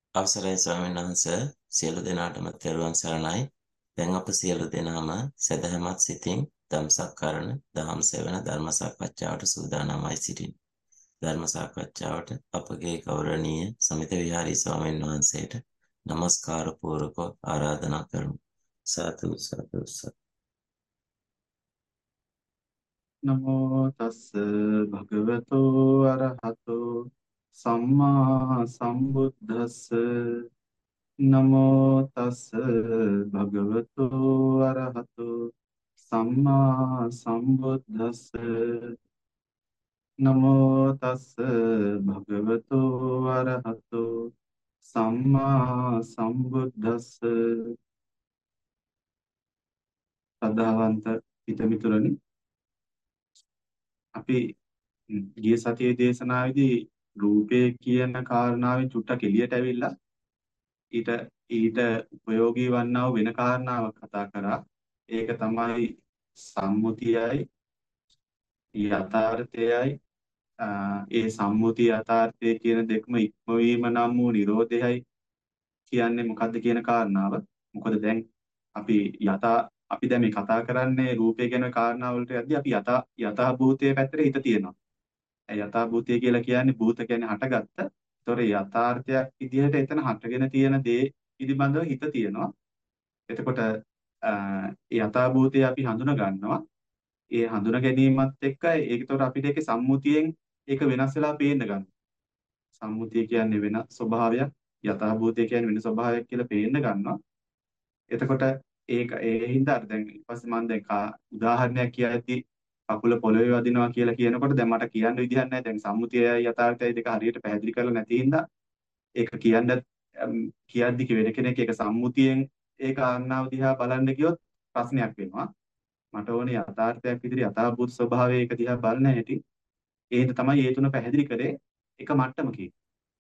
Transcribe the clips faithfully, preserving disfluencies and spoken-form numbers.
අවසරයි ස්වාමීන් වහන්සේ සියලු දෙනාටම තෙරුවන් සරණයි. දැන් අප සියලු දෙනාම සදහැමත් සිතින් ධම්සක් කරන දහම් සෙවන ධර්ම සාකච්ඡාවට සූදානම්වයි සිටින්. ධර්ම සාකච්ඡාවට අපගේ ගෞරවනීය සමිත විහාරී ස්වාමීන් වහන්සේට নমස්කාර පූර්වක ආරාධනා කරමු. සාදු සාදු සාදු. නමෝ තස්ස භගවතෝ අරහතෝ සම්මා සම්බුද්දස්ස නමෝ තස්ස භගවතෝ අරහතෝ සම්මා සම්බුද්දස්ස නමෝ තස්ස භගවතෝ අරහතෝ සම්මා සම්බුද්දස්ස සදාවන්ත හිතමිතුරනි අපි ගිය සතියේ දේශනාවේදී රූපය කියන කාරණාවෙන් චුට්ටක් එළියට ඇවිල්ලා ඊට ඊට ප්‍රයෝගී වන්නා වූ වෙන කාරණාවක් කතා කරා. ඒක තමයි සම්මුතියයි යථාර්ථයයි. ඒ සම්මුතිය යථාර්ථය කියන දෙකම ඉක්මවීම නම් වූ Nirodhayයි කියන්නේ මොකද්ද කියන කාරණාව. මොකද දැන් අපි යථා අපි දැන් මේ කතා කරන්නේ රූපය ගැන කාරණාව වලට යද්දී අපි යථා යථා භූතයේ පැත්තට හිත තියෙනවා. ඒ යථා භූතය කියලා කියන්නේ භූත කියන්නේ හටගත්ත. ඒතොර යථාර්ථයක් විදිහට එතන හටගෙන තියෙන දේ පිළිබඳව හිත තියෙනවා. එතකොට යථා භූතය අපි හඳුනා ගන්නවා. ඒ හඳුනා ගැනීමත් එක්ක ඒකතොර අපිට ඒකේ සම්මුතියෙන් ඒක වෙනස් වෙලා පේන්න ගන්නවා. සම්මුතිය කියන්නේ වෙන ස්වභාවයක්, යථා භූතය කියන්නේ වෙන ස්වභාවයක් කියලා පේන්න ගන්නවා. එතකොට ඒක ඒ හින්දා දැන් ඊපස්සේ මම දැන් කා- උදාහරණයක් කියද්දී කකුල පොළවේ වදිනවා කියලා කියනකොට දැන් මට කියන්න විදිහක් නැහැ. දැන් සම්මුතියයි යථාර්ථයයි දෙක හරියට පැහැදිලි කරලා නැති හින්දා ඒක කියන්න අම්, කියද්දි වෙන කෙනෙක් ඒක සම්මුතියෙන් ඒ කාරණාව දිහා බලන්න ගියොත් ප්‍රශ්නයක් වෙනවා. මට ඕනේ යථාර්ථයක් විදිහට යථාභූත ස්වභාවය ඒක දිහා බලන හැටි. ඒ හින්දා තමයි ඒ තුන පැහැදිලි කරේ එක මට්ටමකින්.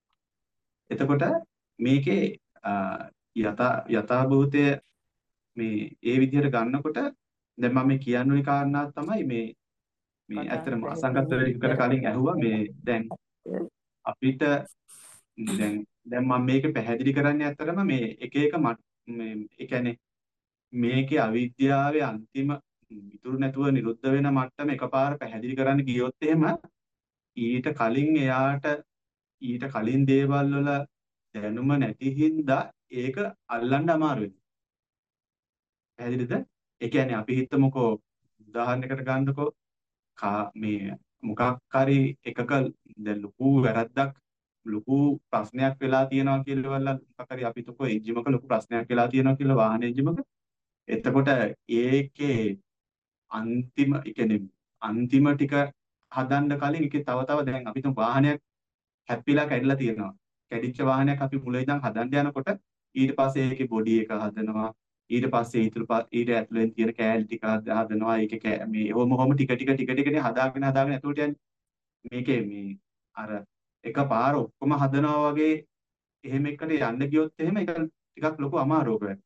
එතකොට මේකේ අ, යථා යථාභූතය මේ ඒ විදිහට ගන්නකොට දැන් මම මේ කියන්න ඕනේ කාරණා තමයි මේ මේ ඇත්තටම අසංගත වෙලකට කලින් ඇහුවා මේ දැන් අපිට දැන් දැන් මම මේක පැහැදිලි කරන්නේ ඇත්තටම මේ එක එක මට් මේ ඒ කියන්නේ මේකේ අවිද්‍යාවේ අන්තිම ඉතුරු නැතුව නිරුද්ධ වෙන මට්ටම එකපාර පැහැදිලි කරන්න ගියොත් එහෙම ඊට කලින් එයාට ඊට කලින් දේවල් වල දැනුම නැති හින්දා ඒක අල්ලන්න අමාරු වෙනවා. පැහැදිලිද? ඒ කියන්නේ අපි හිතමුකෝ උදාහරණයකට ගන්නකෝ කා මේ මොකක් හරි එකක දැන් ලොකු වැරද්දක් ලොකු ප්‍රශ්නයක් වෙලා තියෙනවා කියලා වල මොකක් හරි අපි හිතමුකෝ එන්ජිමක ලොකු ප්‍රශ්නයක් වෙලා තියෙනවා කියලා වාහන එන්ජිමක. එතකොට ඒකේ අන්තිම ඒ කියන්නේ අන්තිම ටික හදන්න කලින් ඒකේ තව තව දැන් අපි හිතමු වාහනයක් හැප්පිලා කැඩිලා තියෙනවා. කැඩිච්ච වාහනයක් අපි මුල ඉඳන් හදන්න යනකොට ඊට පස්සේ ඒකේ බොඩි එක හදනවා. ඊට පස්සේ ඊටු ඊට ඇතුලෙන් තියෙන කෑලි ටික හදනවා. ඒකේ කෑ- මේ හොම හොම ටික ටික ටික ටිකනේ හදාගෙන හදාගෙන ඇතුලට යන්නේ. මේකේ මේ අර එකපාර ඔක්කොම හදනවා වගේ එහෙම එකට යන්න ගියොත් එහෙම ඒක ටිකක් ලොකු අමාරුවක් වෙයි.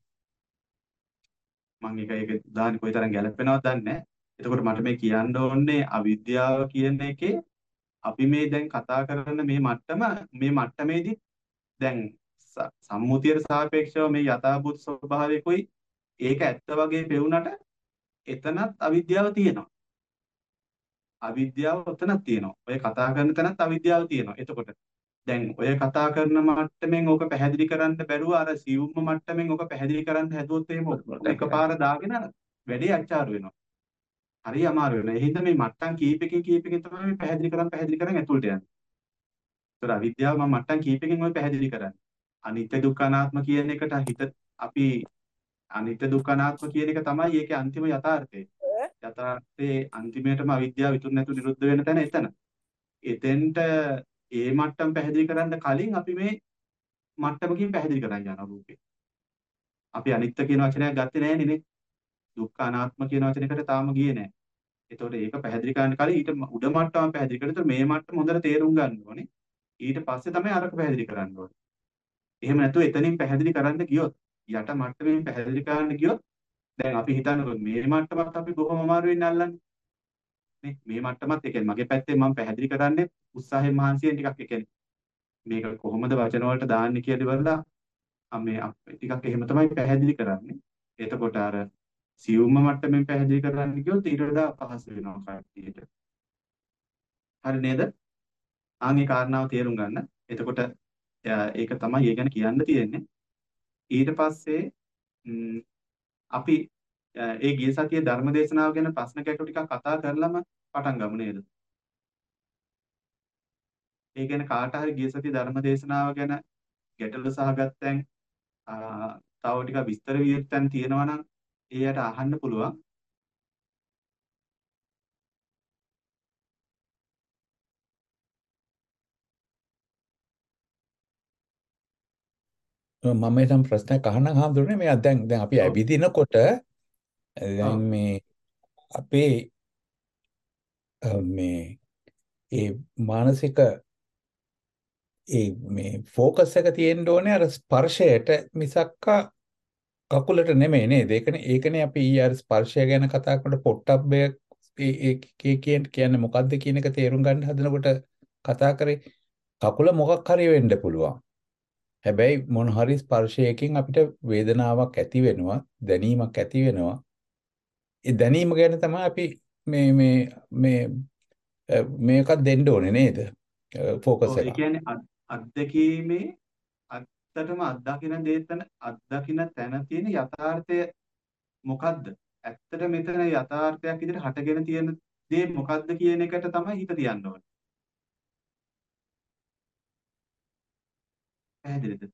මම ඒක ඒක දාන්නේ කොයිතරම් ගැළපෙනවද දන්නේ නැහැ. එතකොට මට මේ කියන්න ඕනේ අවිද්‍යාව කියන එකේ අපි මේ දැන් කතා කරන මේ මට්ටම මේ මට්ටමේදී දැන් ස- සම්මුතියට සාපේක්ෂව මේ යථාභූත ස්වභාවයකුයි ඒක ඇත්ත වගේ පෙවුනට එතනත් අවිද්‍යාව තියෙනවා. අවිද්‍යාව උතනක් තියෙනවා. ඔය කතා කරන තැනත් අවිද්‍යාව තියෙනවා. එතකොට දැන් ඔය කතා කරන මට්ටමින් ඕක පැහැදිලි කරන්න බැරුව අර සියුම්ම මට්ටමින් ඕක පැහැදිලි කරන්න හැදුවොත් එහෙම ඔක්කොම එකපාර දාගෙන වැඩේ අච්චාරු වෙනවා. හරි අමාරු වෙනවා. ඒ හින්දා මේ මට්ටම් කීපකින් කීපකින් තමයි මේ පැහැදිලි කරන් පැහැදිලි කරන් ඇතුළට යන්නේ. ඒතර අවිද්‍යාව මම මට්ටම් කීපකින් ඔය පැහැදිලි කරන්නේ. අනිත්‍ය දුක්ඛ අනාත්ම කියන එකට හිත අපි අනිත්‍ය දුක්ඛ අනාත්ම කියන එක තමයි ඒකේ අන්තිම යථාර්ථය. යථාර්ථයේ අන්තිමේටම අවිද්‍යාව ඉතුරු නැතු නිරුද්ධ වෙන තැන එතන. එතෙන්ට ඒ මට්ටම් පැහැදිලි කරන්න කලින් අපි මේ මට්ටමකින් පැහැදිලි කරන් යනවා රූපේ. අපි අනිත්‍ය කියන වචනයක් ගත්තේ නෑනේ නේ. දුක්ඛ අනාත්ම කියන වචනයකට තාම ගියේ නෑ. ඒතකොට ඒක පැහැදිලි කරන්න කලින් ඊට ම- උඩ මට්ටම පැහැදිලි කරලා ඒතකොට මේ මට්ටම හොඳට තේරුම් ගන්න ඕනේ. ඊට පස්සේ තමයි අරක පැහැදිලි කරන්න ඕනේ. එහෙම නැතුව එතනින් පැහැදිලි කරන්න ගියොත් යට මට්ටමින් පැහැදිලි කරන්න ගියොත් දැන් අපි හිතන්නකො මේ මට්ටමත් අපි බොහොම අමාරුවෙන් අල්ලන්නේ නේ. මේ මට්ටමත් ඒ කියන්නේ මගේ පැත්තෙන් මම පැහැදිලි කරන්නේ උත්සාහයෙන් මහන්සියෙන් ටිකක් ඒ කියන්නේ මේක කොහොමද වචන වලට දාන්නේ කියලා ඉවරලා අ මේ අප- ටිකක් එහෙම තමයි පැහැදිලි කරන්නේ. එතකොට අර සියුම්ම මට්ටමින් පැහැදිලි කරන්න ගියොත් ඊට වඩා පහසු වෙනවා කට්ටියට. හරි නේද? ආන්ගේ කාරණාව තේරුම් ගන්න. එතකොට අ, ඒක තමයි ඒ ගැන කියන්න තියෙන්නේ. ඊට පස්සේ ම්, අපි අ, ඒ ගිය සතියේ ධර්ම දේශනාව ගැන ප්‍රශ්න ගැටළු ටිකක් කතා කරලම පටන් ගමු නේද? ඒ ගැන කාට හරි ගිය සතියේ ධර්ම දේශනාව ගැන ගැටළු සහගත තැන් අ, තව ටිකක් විස්තර විය යුතු තැන් තියෙනවා නම් ඒයට අහන්න පුළුවන්. මම හිතන් ප්‍රශ්නයක් අහන්න හම්දුනේ මේ දැන් දැන් අපි ඔව් ඇවිදිනකොට දැන් ඔව් මේ අපේ අ, මේ ඒ මානසික ඒ මේ ફોකස් එක තියෙන්න ඕනේ අර ස්පර්ශයට මිසක්ක කකුලට නෙමෙයි නේද? ඒකනේ ඒකනේ අපි ඊයේ අර ස්පර්ශය ගැන කතා කරනකොට පොට්ටබ්බය ඒ ඒ කියන කියන්නේ මොකද්ද කියන එක තේරුම් ගන්න හදනකොට කතා කරේ කකුල මොකක් හරි වෙන්න පුළුවන්. හැබැයි මොන හරි ස්පර්ශයකින් අපිට වේදනාවක් ඇති වෙනවා, දැනීමක් ඇති වෙනවා. ඒ දැනීම ගැන තමයි අපි මේ මේ මේ අ, මේකක් දෙන්න ඕනේ නේද? ફોකස් ඔව් ඒ එක. කියන්නේ අත්- අත්දැකීමේ ඇත්තටම අත්දකින දේ තන අත්දකින තැන තියෙන යථාර්ථය මොකද්ද? ඇත්තට මෙතන යථාර්ථයක් විදිහට හටගෙන තියෙන දේ මොකද්ද කියන එකට තමයි හිත තියන්න ඕනේ. පැහැදිලිද?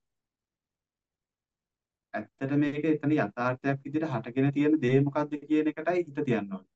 ඇත්තට මේක එතන යථාර්ථයක් විදිහට හටගෙන තියෙන දේ මොකද්ද කියන එකටයි හිත තියන්න ඕනේ.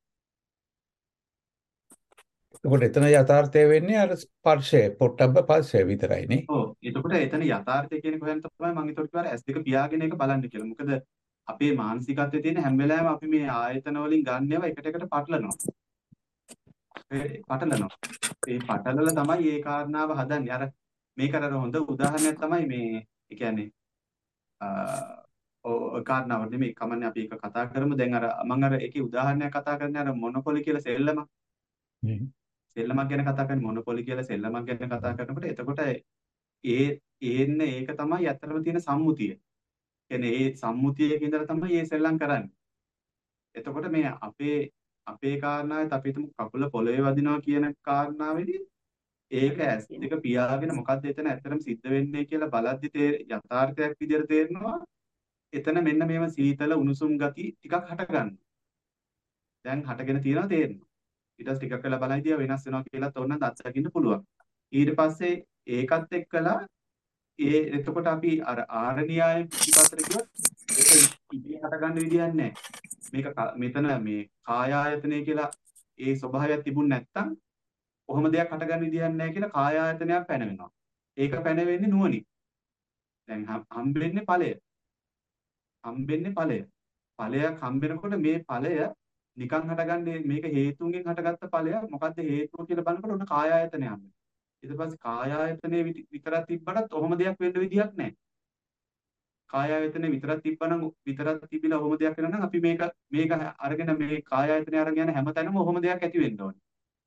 එතකොට එතන යථාර්ථය වෙන්නේ අර ස්පර්ශය, පොට්ටබ්බ පස්සේ විතරයි නේ. ඔව් එතකොට එතන යථාර්ථය කියන කොහෙන් තමයි මම ඒතකොට කිව්වා ඇස් දෙක පියාගෙන ඒක බලන්න කියලා. මොකද අපේ මානසිකත්වයේ තියෙන හැම වෙලාවෙම අපි මේ ආයතන වලින් ගන්න ඒවා එකට එකට පටලනවා. ඒ පටලනවා. ඒ පටලලා තමයි මේ කාරණාව හදන්නේ. අර මේකට අර හොඳ උදාහරණයක් තමයි මේ ඒ කියන්නේ අ ඔය කාරණාව නෙමෙයි කමන්නේ අපි ඒක කතා කරමු. දැන් අර මම අර ඒකේ උදාහරණයක් කතා කරන්නේ අර මොනොපොලි කියලා සෙල්ලම. හ්ම්. සෙල්ලමක් ගැන කතා කරන්නේ මොනොපොලි කියලා සෙල්ලමක් ගැන කතා කරනකොට එතකොට ඒ ඒන්නේ ඒක තමයි ඇත්තටම තියෙන සම්මුතිය. කියන්නේ ඒ සම්මුතියක ඉඳලා තමයි මේ සෙල්ලම් කරන්නේ. එතකොට මේ අපේ අපේ කාරණාවෙත් අපි හිතමු කකුල පොළවේ වදිනවා කියන කාරණාවේදී ඒක ඇස් දෙක පියාගෙන මොකද්ද එතන ඇත්තටම සිද්ධ වෙන්නේ කියලා බලද්දි තේ යථාර්ථයක් විදිහට තේරෙනවා. එතන මෙන්න මේව සීතල උණුසුම් ගති ටිකක් හට ගන්නවා. දැන් හටගෙන තියෙනවා තේරෙනවා. ඊට පස්සේ ටිකක් වෙලා බලයිදී වෙනස් වෙනවා කියලාත් ඕනනම් අත්දකින්න පුළුවන්. ඊට පස්සේ ඒකත් එක්කලා ඒ එතකොට අපි අර ආරණ්‍යය පිටිපස්සට ගියොත් ඒක ඉබේ හටගන්න විදියක් නැහැ. මේක ක- මෙතන මේ කාය ආයතනය කියලා ඒ ස්වභාවයක් තිබුණ නැත්නම් කොහොම දෙයක් හටගන්න විදියක් නැහැ කියලා කාය ආයතනයක් පැනවෙනවා. ඒක පැනවෙන්නේ නුවණින්. දැන් හම්- හම්බෙන්නේ ඵලය. හම්බෙන්නේ ඵලය. ඵලයක් හම්බෙනකොට මේ ඵලය නිකන් හටගන්නේ මේක හේතුන්ගෙන් හටගත්ත ඵලයක්. මොකද්ද හේතුව කියලා බලනකොට ඔන්න කාය ආයතනය හම්බෙනවා. ඊට පස්සේ කාය ආයතනයේ විත- විතරක් තිබ්බටත් ඔහොම දෙයක් වෙන්න විදියක් නැහැ. කාය ආයතනේ විතරක් තිබ්බනම් විතරක් තිබිලා ඔහොම දෙයක් වෙනවා නම් අපි මේක මේක අරගෙන මේ කාය ආයතනේ අරගෙන යන හැමතැනම ඔහොම දෙයක් ඇති වෙන්න ඕනේ.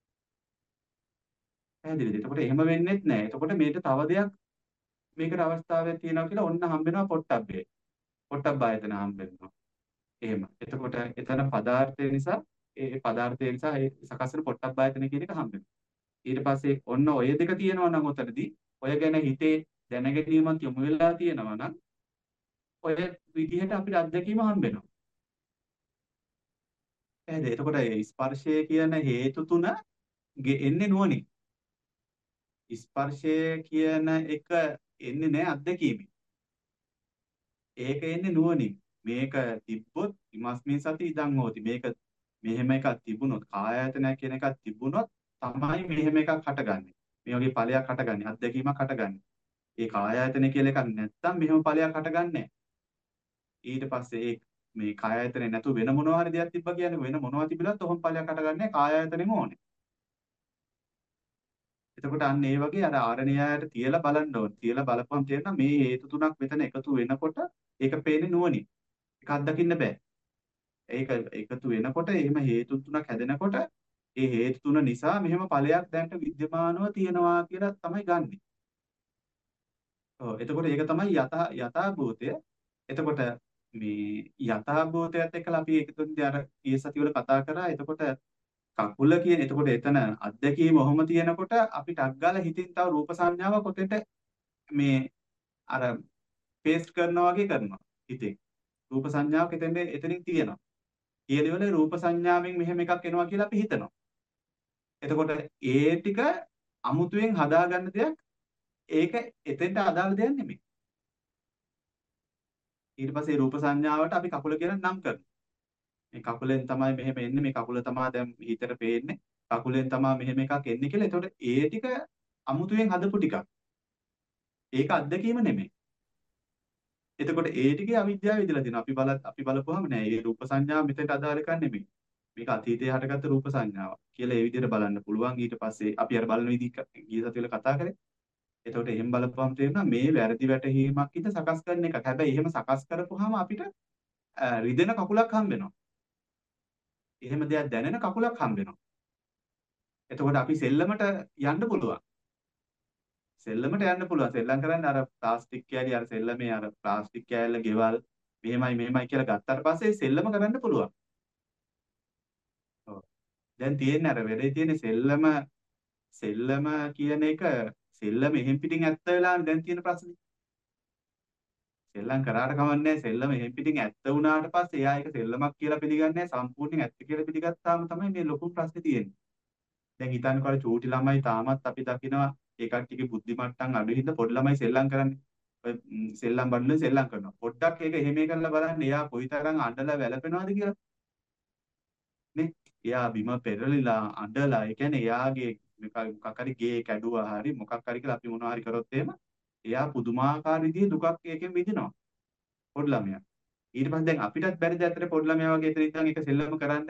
පැහැදිලිද? එතකොට එහෙම වෙන්නේත් නැහැ. එතකොට මේක තව දෙයක් මේකට අවස්ථාවක් තියෙනවා කියලා ඔන්න හම්බෙනවා පොට්ටබ්බේ. පොට්ටබ්බ ආයතන හම්බෙනවා. එහෙම. එතකොට එතන පදාර්ථය නිසා ඒ පදාර්ථය නිසා ඒ සකස් වෙන පොට්ටබ්බ ආයතන කියන එක හම්බෙනවා. ඊට පස්සේ ඔන්න ඔය දෙක තියෙනවා නම් උතනදී ඔය ගැන හිතේ දැනගැනීමක් යොමු වෙලා තියෙනවා නම් ඔය විදිහට අපිට අත්දැකීම හම්බෙනවා. පැහැදිලි. එතකොට ඒ ස්පර්ශය කියන හේතු තුන ගෙ- එන්නේ නුවණින්. ස්පර්ශය කියන එක එන්නේ නැහැ අත්දැකීමෙන්. ඒක එන්නේ නුවණින්. මේක තිබ්බොත් ඉමස්මින් සති ඉදන් හෝති. මේක මෙහෙම එකක් තිබුණොත් කායයතනය කියන එකක් තිබුණොත් තමයි මෙහෙම එකක් හටගන්නේ. මේ වගේ ඵලයක් හටගන්නේ. අත්දැකීමක් හටගන්නේ. ඒ කායයතනය කියලා එකක් නැත්තම් මෙහෙම ඵලයක් හටගන්නේ නැහැ. ඊට පස්සේ ඒ මේ කායයතනේ නැතුව වෙන මොනවා හරි දෙයක් තිබ්බා කියන්නේ වෙන මොනවා තිබිලත් ඔහොම ඵලයක් හටගන්නේ කායයතනෙම ඕනේ. එතකොට අන්න ඒ වගේ අර ආරණ්‍යයට තියලා බලන්න ඕනේ. තියලා බලපුවම තේරෙනවා මේ හේතු තුනක් මෙතන එකතු වෙනකොට ඒක පේන්නේ නුවණින්. ඒක අත්දකින්න බෑ. ඒක එකතු වෙනකොට එහෙම හේතු තුනක් හැදෙනකොට ඒ හේතු තුන නිසා මෙහෙම ඵලයක් දැනට විද්‍යමානව තියෙනවා කියලා තමයි ගන්නෙ. ඔව් එතකොට ඒක තමයි යථා යථාභූතය. එතකොට මේ යථාභූතයත් එක්කලා අපි එකතුන්දී අර ඊයේ සතිවල කතා කරා. එතකොට කකුල කියන එතකොට එතන අත්දැකීම ඔහොම තියෙනකොට අපි ටක් ගාලා හිතින් තව රූප සංඥාවක් ඔතෙන්ට මේ අර පේස්ට් කරනවා වගේ කරනවා හිතෙන්. රූප සංඥාවක් එතෙන්ද එතනින් තියෙනවා. ඊළඟ රූප සංඥාවෙන් මෙහෙම එකක් එනවා කියලා අපි හිතනවා. එතකොට ඒ ටික අමුතුවෙන් හදාගන්න දෙයක් ඒක එතෙන්ට අදාළ දෙයක් නෙමෙයි. ඊට පස්සේ රූප සංඥාවට අපි කකුල කියලා නම් කරනවා. මේ කකුලෙන් තමයි මෙහෙම එන්නේ මේ කකුල තමයි දැන් හිතට පේන්නේ. කකුලෙන් තමයි මෙහෙම එකක් එන්නේ කියලා. එතකොට ඒ ටික අමුතුවෙන් හදපු ටිකක්. ඒක අත්දැකීම නෙමෙයි. එතකොට ඒ ටිකේ අවිද්‍යාව ඉදලා තියෙනවා. අපි බල අපි බලපුවාම නෑ. මේ රූප සංඥාව මෙතෙන්ට අදාළ එකක් නෙමෙයි. මේක අතීතයේ හටගත්ත රූප සංඥාවක් කියලා ඒ විදිහට බලන්න පුළුවන්. ඊට පස්සේ අපි අර බලන විදිහ ගිය සතියේල කතා කරේ. එතකොට එහෙම බලපුවම තේරෙනවා මේ වැරදි වැටහීමක් ඉද සකස් කරන එකක්. හැබැයි එහෙම සකස් කරපුවාම අපිට රිදෙන කකුලක් හම්බ වෙනවා. එහෙම දෙයක් දැනෙන කකුලක් හම්බ වෙනවා. එතකොට අපි සෙල්ලමට යන්න පුළුවන්. සෙල්ලමට යන්න පුළුවන්. සෙල්ලම් කරන්නේ අර ප්ලාස්ටික් කෑලි අර සෙල්ලමේ අර ප්ලාස්ටික් කෑල්ල ගෙවල් මෙහෙමයි මෙහෙමයි කියලා ගත්තාට පස්සේ සෙල්ලම කරන්න පුළුවන්. ඔව්. දැන් තියෙන්නේ අර වැඩේ තියෙන්නේ සෙල්ලම සෙල්ලම කියන එක සෙල්ලම එහෙම් පිටින් ඇත්ත වෙලානේ දැන් තියෙන ප්‍රශ්නේ. සෙල්ලම් කරාට කමන්නේ සෙල්ලම එහෙම් පිටින් ඇත්ත වුණාට පස්සේ එයා ඒක සෙල්ලමක් කියලා පිළිගන්නේ සම්පූර්ණයෙන් ඇත්ත කියලා පිළිගත්තාම තමයි මේ ලොකු ප්‍රශ්නේ තියෙන්නේ. දැන් හිතන්නකෝ අර චූටි ළමයි තාමත් අපි දකිනවා ඒ කට්ටියගේ බුද්ධි මට්ටම් අඩු හින්දා පොඩි ළමයි සෙල්ලම් කරන්නේ. ඔය සෙල්ලම් බඩලෙන් සෙල්ලම් කරනවා. පොඩ්ඩක් ඒක එහෙම කරලා බලන්න එයා කොයිතරම් අඬලා වැළපෙනවද කියලා. නේ? එයා බිම පෙරලිලා අඬලා ඒ කියන්නේ එයාගේ මොකක් හරි ගේ කැඩුවා හරි මොකක් හරි කියලා අපි මොනවා හරි කරොත් එහෙම එයා පුදුමාකාර විදිහේ දුකක් ඒකෙන් විඳිනවා. පොඩි ළමයා. ඊට පස්සේ දැන් අපිටත් බැරිද ඇත්තට පොඩි ළමයා වගේ එතන ඉඳන් ඒක සෙල්ලම කරන්න?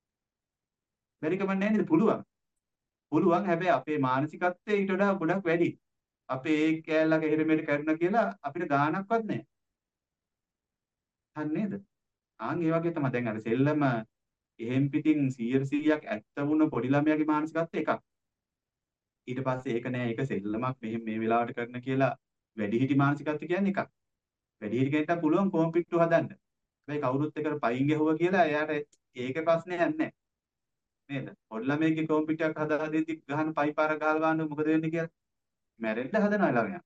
බැරි කම නැහැ නේද? පුළුවන්. පුළුවන් හැබැයි අපේ මානසිකත්වයේ ඊට වඩා ගොඩක් වැඩි. අපේ ඒ කෑල්ලක එහෙර මෙහෙර කරුණා කියලා අපිට ගාණක්වත් නැහැ. හරි නේද? ආන් ඒ වගේ තමයි දැන් අර සෙල්ලම එහෙම් පිටින් සීයට සීයක් ඇත්ත වුණ පොඩි ළමයාගේ මානසිකත්වය එකක්. ඊට පස්සේ ඒක නෑ ඒක සෙල්ලමක් මෙහෙම මේ වෙලාවට කරන කියලා වැඩිහිටි මානසිකත්වය කියන්නේ එකක්. වැඩිහිටි කෙනෙක්ට පුළුවන් කොම්පිට්ටු හදන්න. හැබැයි කවුරුත් එක්ක පයින් ගැහුවා කියලා එයාට ඒක ප්‍රශ්නයක් නැහැ. නේද? පොඩි ළමයෙක්ගේ කොම්පිටර් එකක් හදලා දෙද්දි ගහන පයිපාර ගහලා බලන්න මොකද වෙන්නේ කියලා. මැරෙන්න හදනවා ළමයා.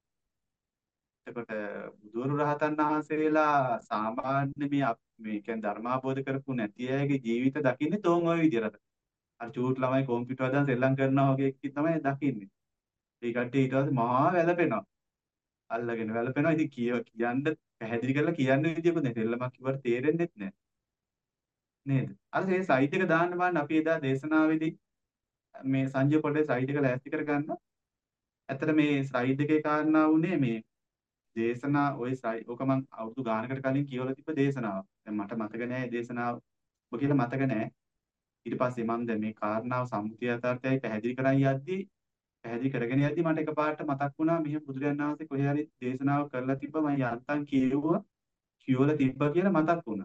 එතකොට බුදුවරු රහතන් වහන්සේලා සාමාන්‍ය මේ මේ කියන්නේ ධර්මාබෝධ කරපු නැති අයගේ ජීවිත දකින්නේ තෝන් ওই විදිහට. අර චූට් ළමයි කොම්පියුටර් හදන් සෙල්ලම් කරනවා වගේ එකක් තමයි දකින්නේ. ඒ කට්ටිය ඊට පස්සේ මහා වැළපෙනවා. අල්ලගෙන වැළපෙනවා. ඉතින් කිය කියන්න පැහැදිලි කරලා කියන්න විදියකුත් නැහැ. සෙල්ලමක් කිව්වට තේරෙන්නේ නැහැ. නේද? අර මේ සයිට් එක දාන්න බලන්න අපි එදා දේශනාවේදී මේ සංජය පොඩේ සයිට් එක ලෑස්ති කරගන්න. ඇත්තට මේ සයිට් එකේ කාරණා වුණේ මේ දේශනා ওই ඕක මම අවුරුදු ගානකට කලින් කියවලා තිබ්බ දේශනාවක්. දැන් මට මතක නෑ දේශනාව ඔබ කියලා මතක නෑ. ඊට පස්සේ මම දැන් මේ කාරණාව සම්මුතිය යථාර්ථයයි පැහැදිලි කරන් යද්දී පැහැදිලි කරගෙන යද්දී මට එකපාරට මතක් වුණා මෙහෙම බුදුරජාණන් වහන්සේ කොහේ හරි දේශනාවක් කරලා තිබ්බා මම යන්තම් කියුවා කියවලා තිබ්බා කියලා මතක් වුණා.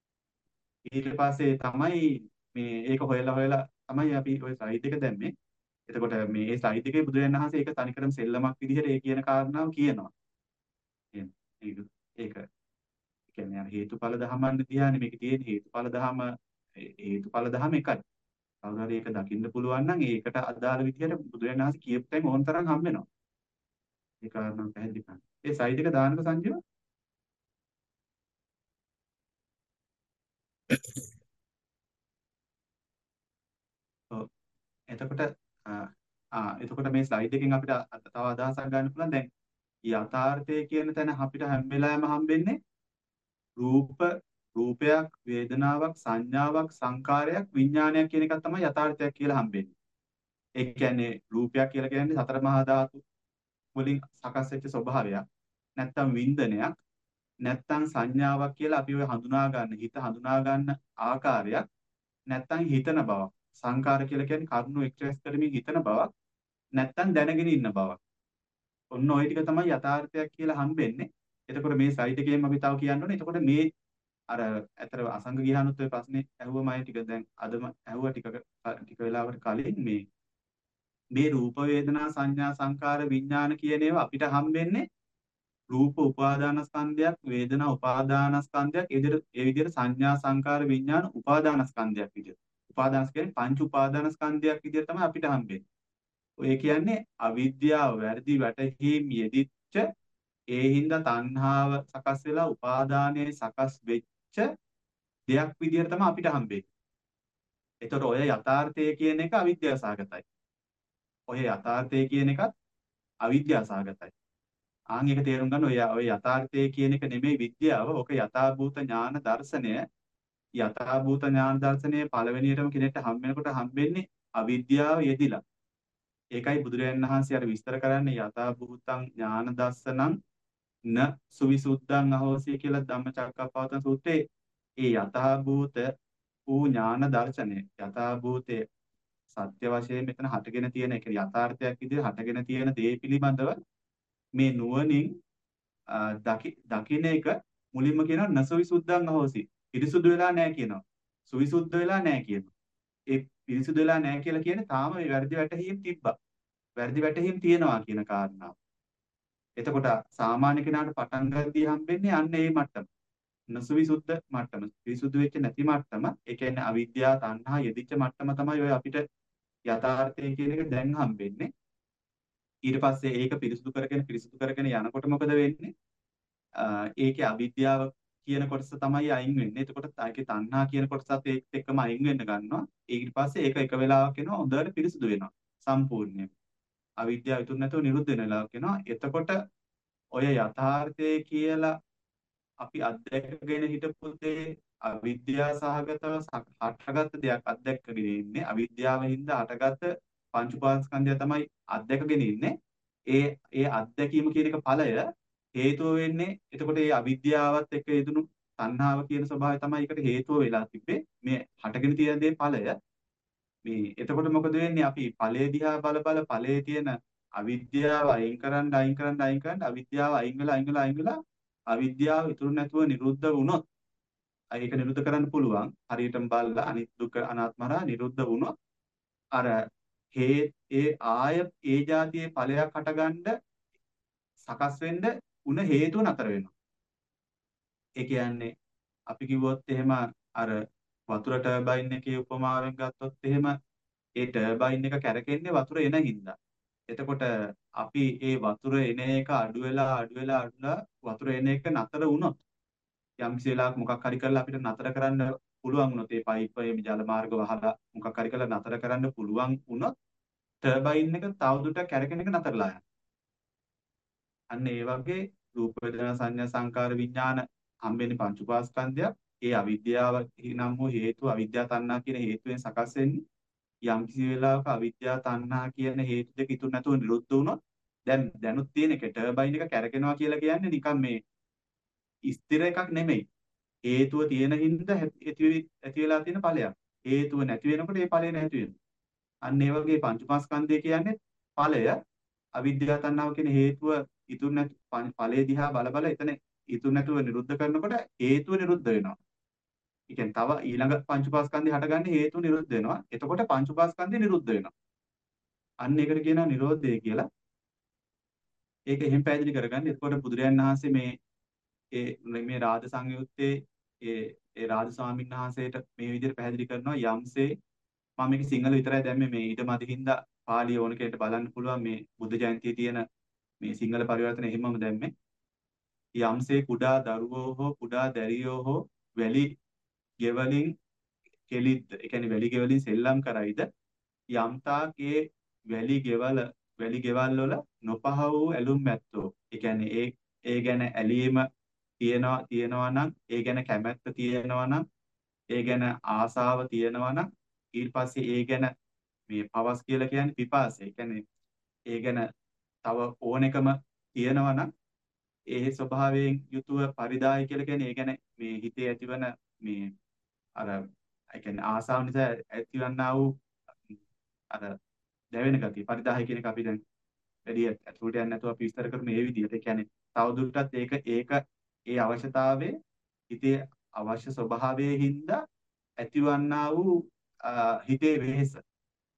ඊට පස්සේ තමයි මේ ඒක හොයලා හොයලා තමයි අපි ওই සයිට් එක දැම්මේ. එතකොට මේ ඒ සයිට් එකේ බුදුරජාණන් වහන්සේ ඒක තනිකරම සෙල්ලමක් විදිහට ඒ කියන කාරණාව කියනවා. ඒක ඒක කියන්නේ අර හේතුඵල ධමයන් දිහානේ මේක තියෙන හේතුඵල ධම හේතුඵල ධම එකයි. කවුරු හරි ඒක දකින්න පුළුවන් නම් ඒකට අදාළ විදිහට බුදුරජාණන් වහන්සේ කියපු තැන් ඕන තරම් හම්බ වෙනවා. ඒ කාරණා පැහැදිලි කරන්න. ඒ සයිට් එක දාන්නක සංජීව. ඔව්. එතකොට ආ එතකොට මේ ස්ලයිඩ් එකෙන් අපිට තව අදහසක් ගන්න පුළුවන්. දැන් යථාර්ථය කියන තැන අපිට හැම වෙලාවෙම හම්බෙන්නේ රූප රූපයක් වේදනාවක් සංඥාවක් සංකාරයක් විඥානයක් කියන එකක් තමයි යථාර්ථයක් කියලා හම්බෙන්නේ. ඒ කියන්නේ රූපයක් කියලා කියන්නේ සතර මහා ධාතු වලින් සකස් වෙච්ච ස්වභාවයක්. නැත්තම් වින්දනයක්. නැත්තම් සංඥාවක් කියලා අපි ඔය හඳුනා ගන්න හිත හඳුනා ගන්න ආකාරයක්. නැත්තම් හිතන බවක්. සංකාර කියලා කියන්නේ කරුණු එක්ස්ප්‍රෙස් කරමින් හිතන බවක්. නැත්තම් දැනගෙන ඉන්න බවක්. ඔන්න ඔය ටික තමයි යථාර්ථයක් කියලා හම්බෙන්නේ. එතකොට මේ සයිට් එකේම අපි තව කියන්න ඕනේ. එතකොට මේ අර ඇතර අසංග ගියානුත් ඔය ප්‍රශ්නේ ඇහුවම අය ටික දැන් අදම ඇහුවා ටික ටික වෙලාවකට කලින් මේ මේ රූප වේදනා සංඥා සංකාර විඥාන කියන ඒවා අපිට හම්බෙන්නේ රූප උපාදානස්කන්ධයක් වේදනා උපාදානස්කන්ධයක් ඒ විදිහට ඒ විදිහට සංඥා සංකාර විඥාන උපාදානස්කන්ධයක් විදිහට. උපාදානස් කියන්නේ පංච උපාදානස්කන්ධයක් විදිහට තමයි අපිට හම්බෙන්නේ. ඔය කියන්නේ අවිද්‍යාව වැරදි වැටහීම් යෙදිච්ච ඒ හින්දා තණ්හාව සකස් වෙලා උපාදානයේ සකස් වෙච්ච දෙයක් විදිහට තමයි අපිට හම්බෙන්නේ. ඒතකොට ඔය යථාර්ථය කියන එක අවිද්‍යාව සහගතයි. ඔය යථාර්ථය කියන එකත් අවිද්‍යාව සහගතයි. ආන් එක තේරුම් ගන්න ඔය ඔය යථාර්ථය කියන එක නෙමෙයි විද්‍යාව. ඔක යථාභූත ඥාන දර්ශනය. යථාභූත ඥාන දර්ශනයේ පළවෙනියටම කෙනෙක්ට හම් වෙනකොට හම්බෙන්නේ අවිද්‍යාව යෙදිලා. ඒකයි බුදුරජාණන් වහන්සේ අර විස්තර කරන්නේ යථාභූතං ඥාන දස්සනං න සුවිසුද්ධං අහෝසි කියලා ධම්මචක්කප්පවත්තන සූත්‍රයේ ඒ යථාභූත වූ ඥාන දර්ශනය යථාභූතයේ සත්‍ය වශයෙන් මෙතන හටගෙන තියෙන එක යථාර්ථයක් විදිහට හටගෙන තියෙන දේ පිළිබඳව මේ නුවණින් දකි දකින්න එක මුලින්ම කියනවා නසවිසුද්ධං අහෝසි පිරිසුදු වෙලා නැහැ කියනවා සුවිසුද්ධ වෙලා නැහැ කියනවා ඒ පිරිසුදු වෙලා නැහැ කියලා කියන්නේ තාම මේ වැරදි වැටහීම් තිබ්බා වැරදි වැටහීම් තියෙනවා කියන කාරණාව. එතකොට සාමාන්‍ය කෙනාට පටන් ගන්නදී හම්බෙන්නේ අන්න ඒ මට්ටම. නසවිසුද්ධ මට්ටම. පිරිසුදු වෙච්ච නැති මට්ටම. ඒ කියන්නේ අවිද්‍යාව තණ්හා යෙදිච්ච මට්ටම තමයි ඔය අපිට යථාර්ථය කියන එක දැන් හම්බෙන්නේ. ඊට පස්සේ ඒක පිරිසුදු කරගෙන පිරිසුදු කරගෙන යනකොට මොකද වෙන්නේ? ඒකේ අවිද්‍යාව කියන කොටස තමයි අයින් වෙන්නේ. එතකොට ඒකේ තණ්හා කියන කොටසත් ඒත් එක්කම අයින් වෙන්න ගන්නවා. ඊට පස්සේ ඒක එක වෙලාවක එනවා හොඳට පිරිසුදු වෙනවා. සම්පූර්ණයෙන්. අවිද්‍යාව ඉතුරු නැතුව නිරුද්ධ වෙන වෙලාවක එනවා. එතකොට ඔය යථාර්ථය කියලා අපි අත්දැකගෙන හිටපු දේ අවිද්‍යාව සහගතව හටගත් දෙයක් අත්දැකගෙන ඉන්නේ. අවිද්‍යාව හින්දා හටගත් පංච උපාදානස්කන්ධය තමයි අත්දැකගෙන ඉන්නේ. ඒ ඒ අත්දැකීම කියන එක ඵලය හේතුව වෙන්නේ. එතකොට මේ අවිද්‍යාවත් එක්ක යෙදුණු තණ්හාව කියන ස්වභාවය තමයි ඒකට හේතුව වෙලා තිබ්බේ. මේ හටගෙන තියෙන දේ ඵලය. මේ එතකොට මොකද වෙන්නේ? අපි ඵලයේ දිහා බල බල ඵලයේ තියෙන අවිද්‍යාව අයින් කරන්න අයින් කරන්න අයින් කරන්න අවිද්‍යාව අයින් වෙලා අයින් වෙලා අයින් වෙලා අවිද්‍යාව ඉතුරු නැතුව නිරුද්ධ වුණොත් ඒක නිරුද්ධ කරන්න පුළුවන්. හරියටම බලලා අනිත් දුක අනාත්මරා නිරුද්ධ වුණොත් අර හේ ඒ ආය ඒ જાතියේ ඵලයක් හටගන්න සකස් වෙන්න උන හේතුව නතර වෙනවා. ඒ කියන්නේ අපි කිව්වොත් එහෙම අර වතුර ටර්බයින් එකේ උපමාවෙන් ගත්තොත් එහෙම ඒ ටර්බයින් එක කැරකෙන්නේ වතුර එන හින්දා. එතකොට අපි ඒ වතුර එන එක අඩු වෙලා අඩු වෙලා අඩුලා වතුර එන එක නතර වුණොත් යම් කිසිලාක් මොකක් හරි කරලා අපිට නතර කරන්න පුළුවන් වුණොත් ඒ පයිප් මේ ජල මාර්ග වහලා මොකක් හරි කරලා නතර කරන්න පුළුවන් වුණොත් ටර්බයින් එක තවදුරටත් කැරකෙන එක නතරලා යනවා. අන්න ඒ වගේ රූප වේදනා සංඥා සංකාර විඥාන හම්බෙන්නේ පංච උපාස්කන්ධයක්. ඒ අවිද්‍යාව නම් වූ හේතුව අවිද්‍යා තණ්හා කියන හේතුවෙන් සකස් වෙන්නේ. යම් කිසි වෙලාවක අවිද්‍යා තණ්හා කියන හේතු දෙක ඉතුරු නැතුව නිරුද්ධ වුණොත් දැන් දැනුත් තියෙන එක ටර්බයින් එක කැරකෙනවා කියලා කියන්නේ නිකන් මේ ස්ථිර එකක් නෙමෙයි. හේතුව තියෙන හින්දා ඇති ඇති වෙලා තියෙන ඵලයක්. හේතුව නැති වෙනකොට ඒ ඵලය නැති වෙනවා. අන්න ඒ වගේ පංච උපාස්කන්ධය කියන්නේ ඵලය. අවිද්‍යා තණ්හාව කියන හේතුව ඉතුරු නැති ඵලයේ දිහා බල බල එතන ඉතුරු නැතුව නිරුද්ධ කරනකොට හේතුව නිරුද්ධ වෙනවා. ඒ කියන්නේ තව ඊළඟ පංච උපාස්කන්ධය හටගන්නේ හේතුව නිරුද්ධ වෙනවා. එතකොට පංච උපාස්කන්ධය නිරුද්ධ වෙනවා. අන්න ඒකට කියනවා නිරෝධය කියලා. ඒක එහෙම පැහැදිලි කරගන්න. එතකොට බුදුරයන් වහන්සේ මේ ඒ මේ රාජ සංයුත්තේ ඒ ඒ රාජ ස්වාමීන් වහන්සේට මේ විදිහට පැහැදිලි කරනවා යම්සේ මම මේක සිංහල විතරයි දැම්මේ මේ ඊට මදින්දා පාලිය ඕන කෙනෙක්ට බලන්න පුළුවන් මේ බුද්ධ ජයන්තියේ තියෙන මේ සිංහල පරිවර්තන එහෙමම දැම්මේ යම්සේ කුඩා දරුවෝ හෝ කුඩා දැරියෝ හෝ වැලි ගෙවලින් කෙලිද්ද ඒ කියන්නේ වැලි ගෙවලින් සෙල්ලම් කරයිද යම්තාක් ඒ වැලි ගෙවල වැලි ගෙවල් වල නොපහ වූ ඇලුම් මැත්තෝ ඒ කියන්නේ ඒ ඒ ගැන ඇලීම තියනවා තියනවා නම් ඒ ගැන කැමැත්ත තියනවා නම් ඒ ගැන ආසාව තියනවා නම් ඊට පස්සේ ඒ ගැන මේ පවස් කියලා කියන්නේ පිපාසය. ඒ කියන්නේ ඒ ගැන තව ඕනෙකම තියනවා නම් ඒ ස්වභාවයෙන් යුතුව පරිදාය කියලා කියන්නේ ඒ ගැන මේ හිතේ ඇතිවන මේ අර ඒ කියන්නේ ආසාව නිසා ඇතිවන්නා වූ අර දැවෙන ගතිය පරිදාය කියන එක අපි දැන් වැඩි ඇතුළට යන්නේ නැතුව අපි විස්තර කරමු මේ විදිහට. ඒ කියන්නේ තවදුරටත් ඒක ඒක ඒ අවශ්‍යතාවයේ හිතේ අවශ්‍ය ස්වභාවයේ හින්දා ඇතිවන්නා වූ හිතේ වෙහෙස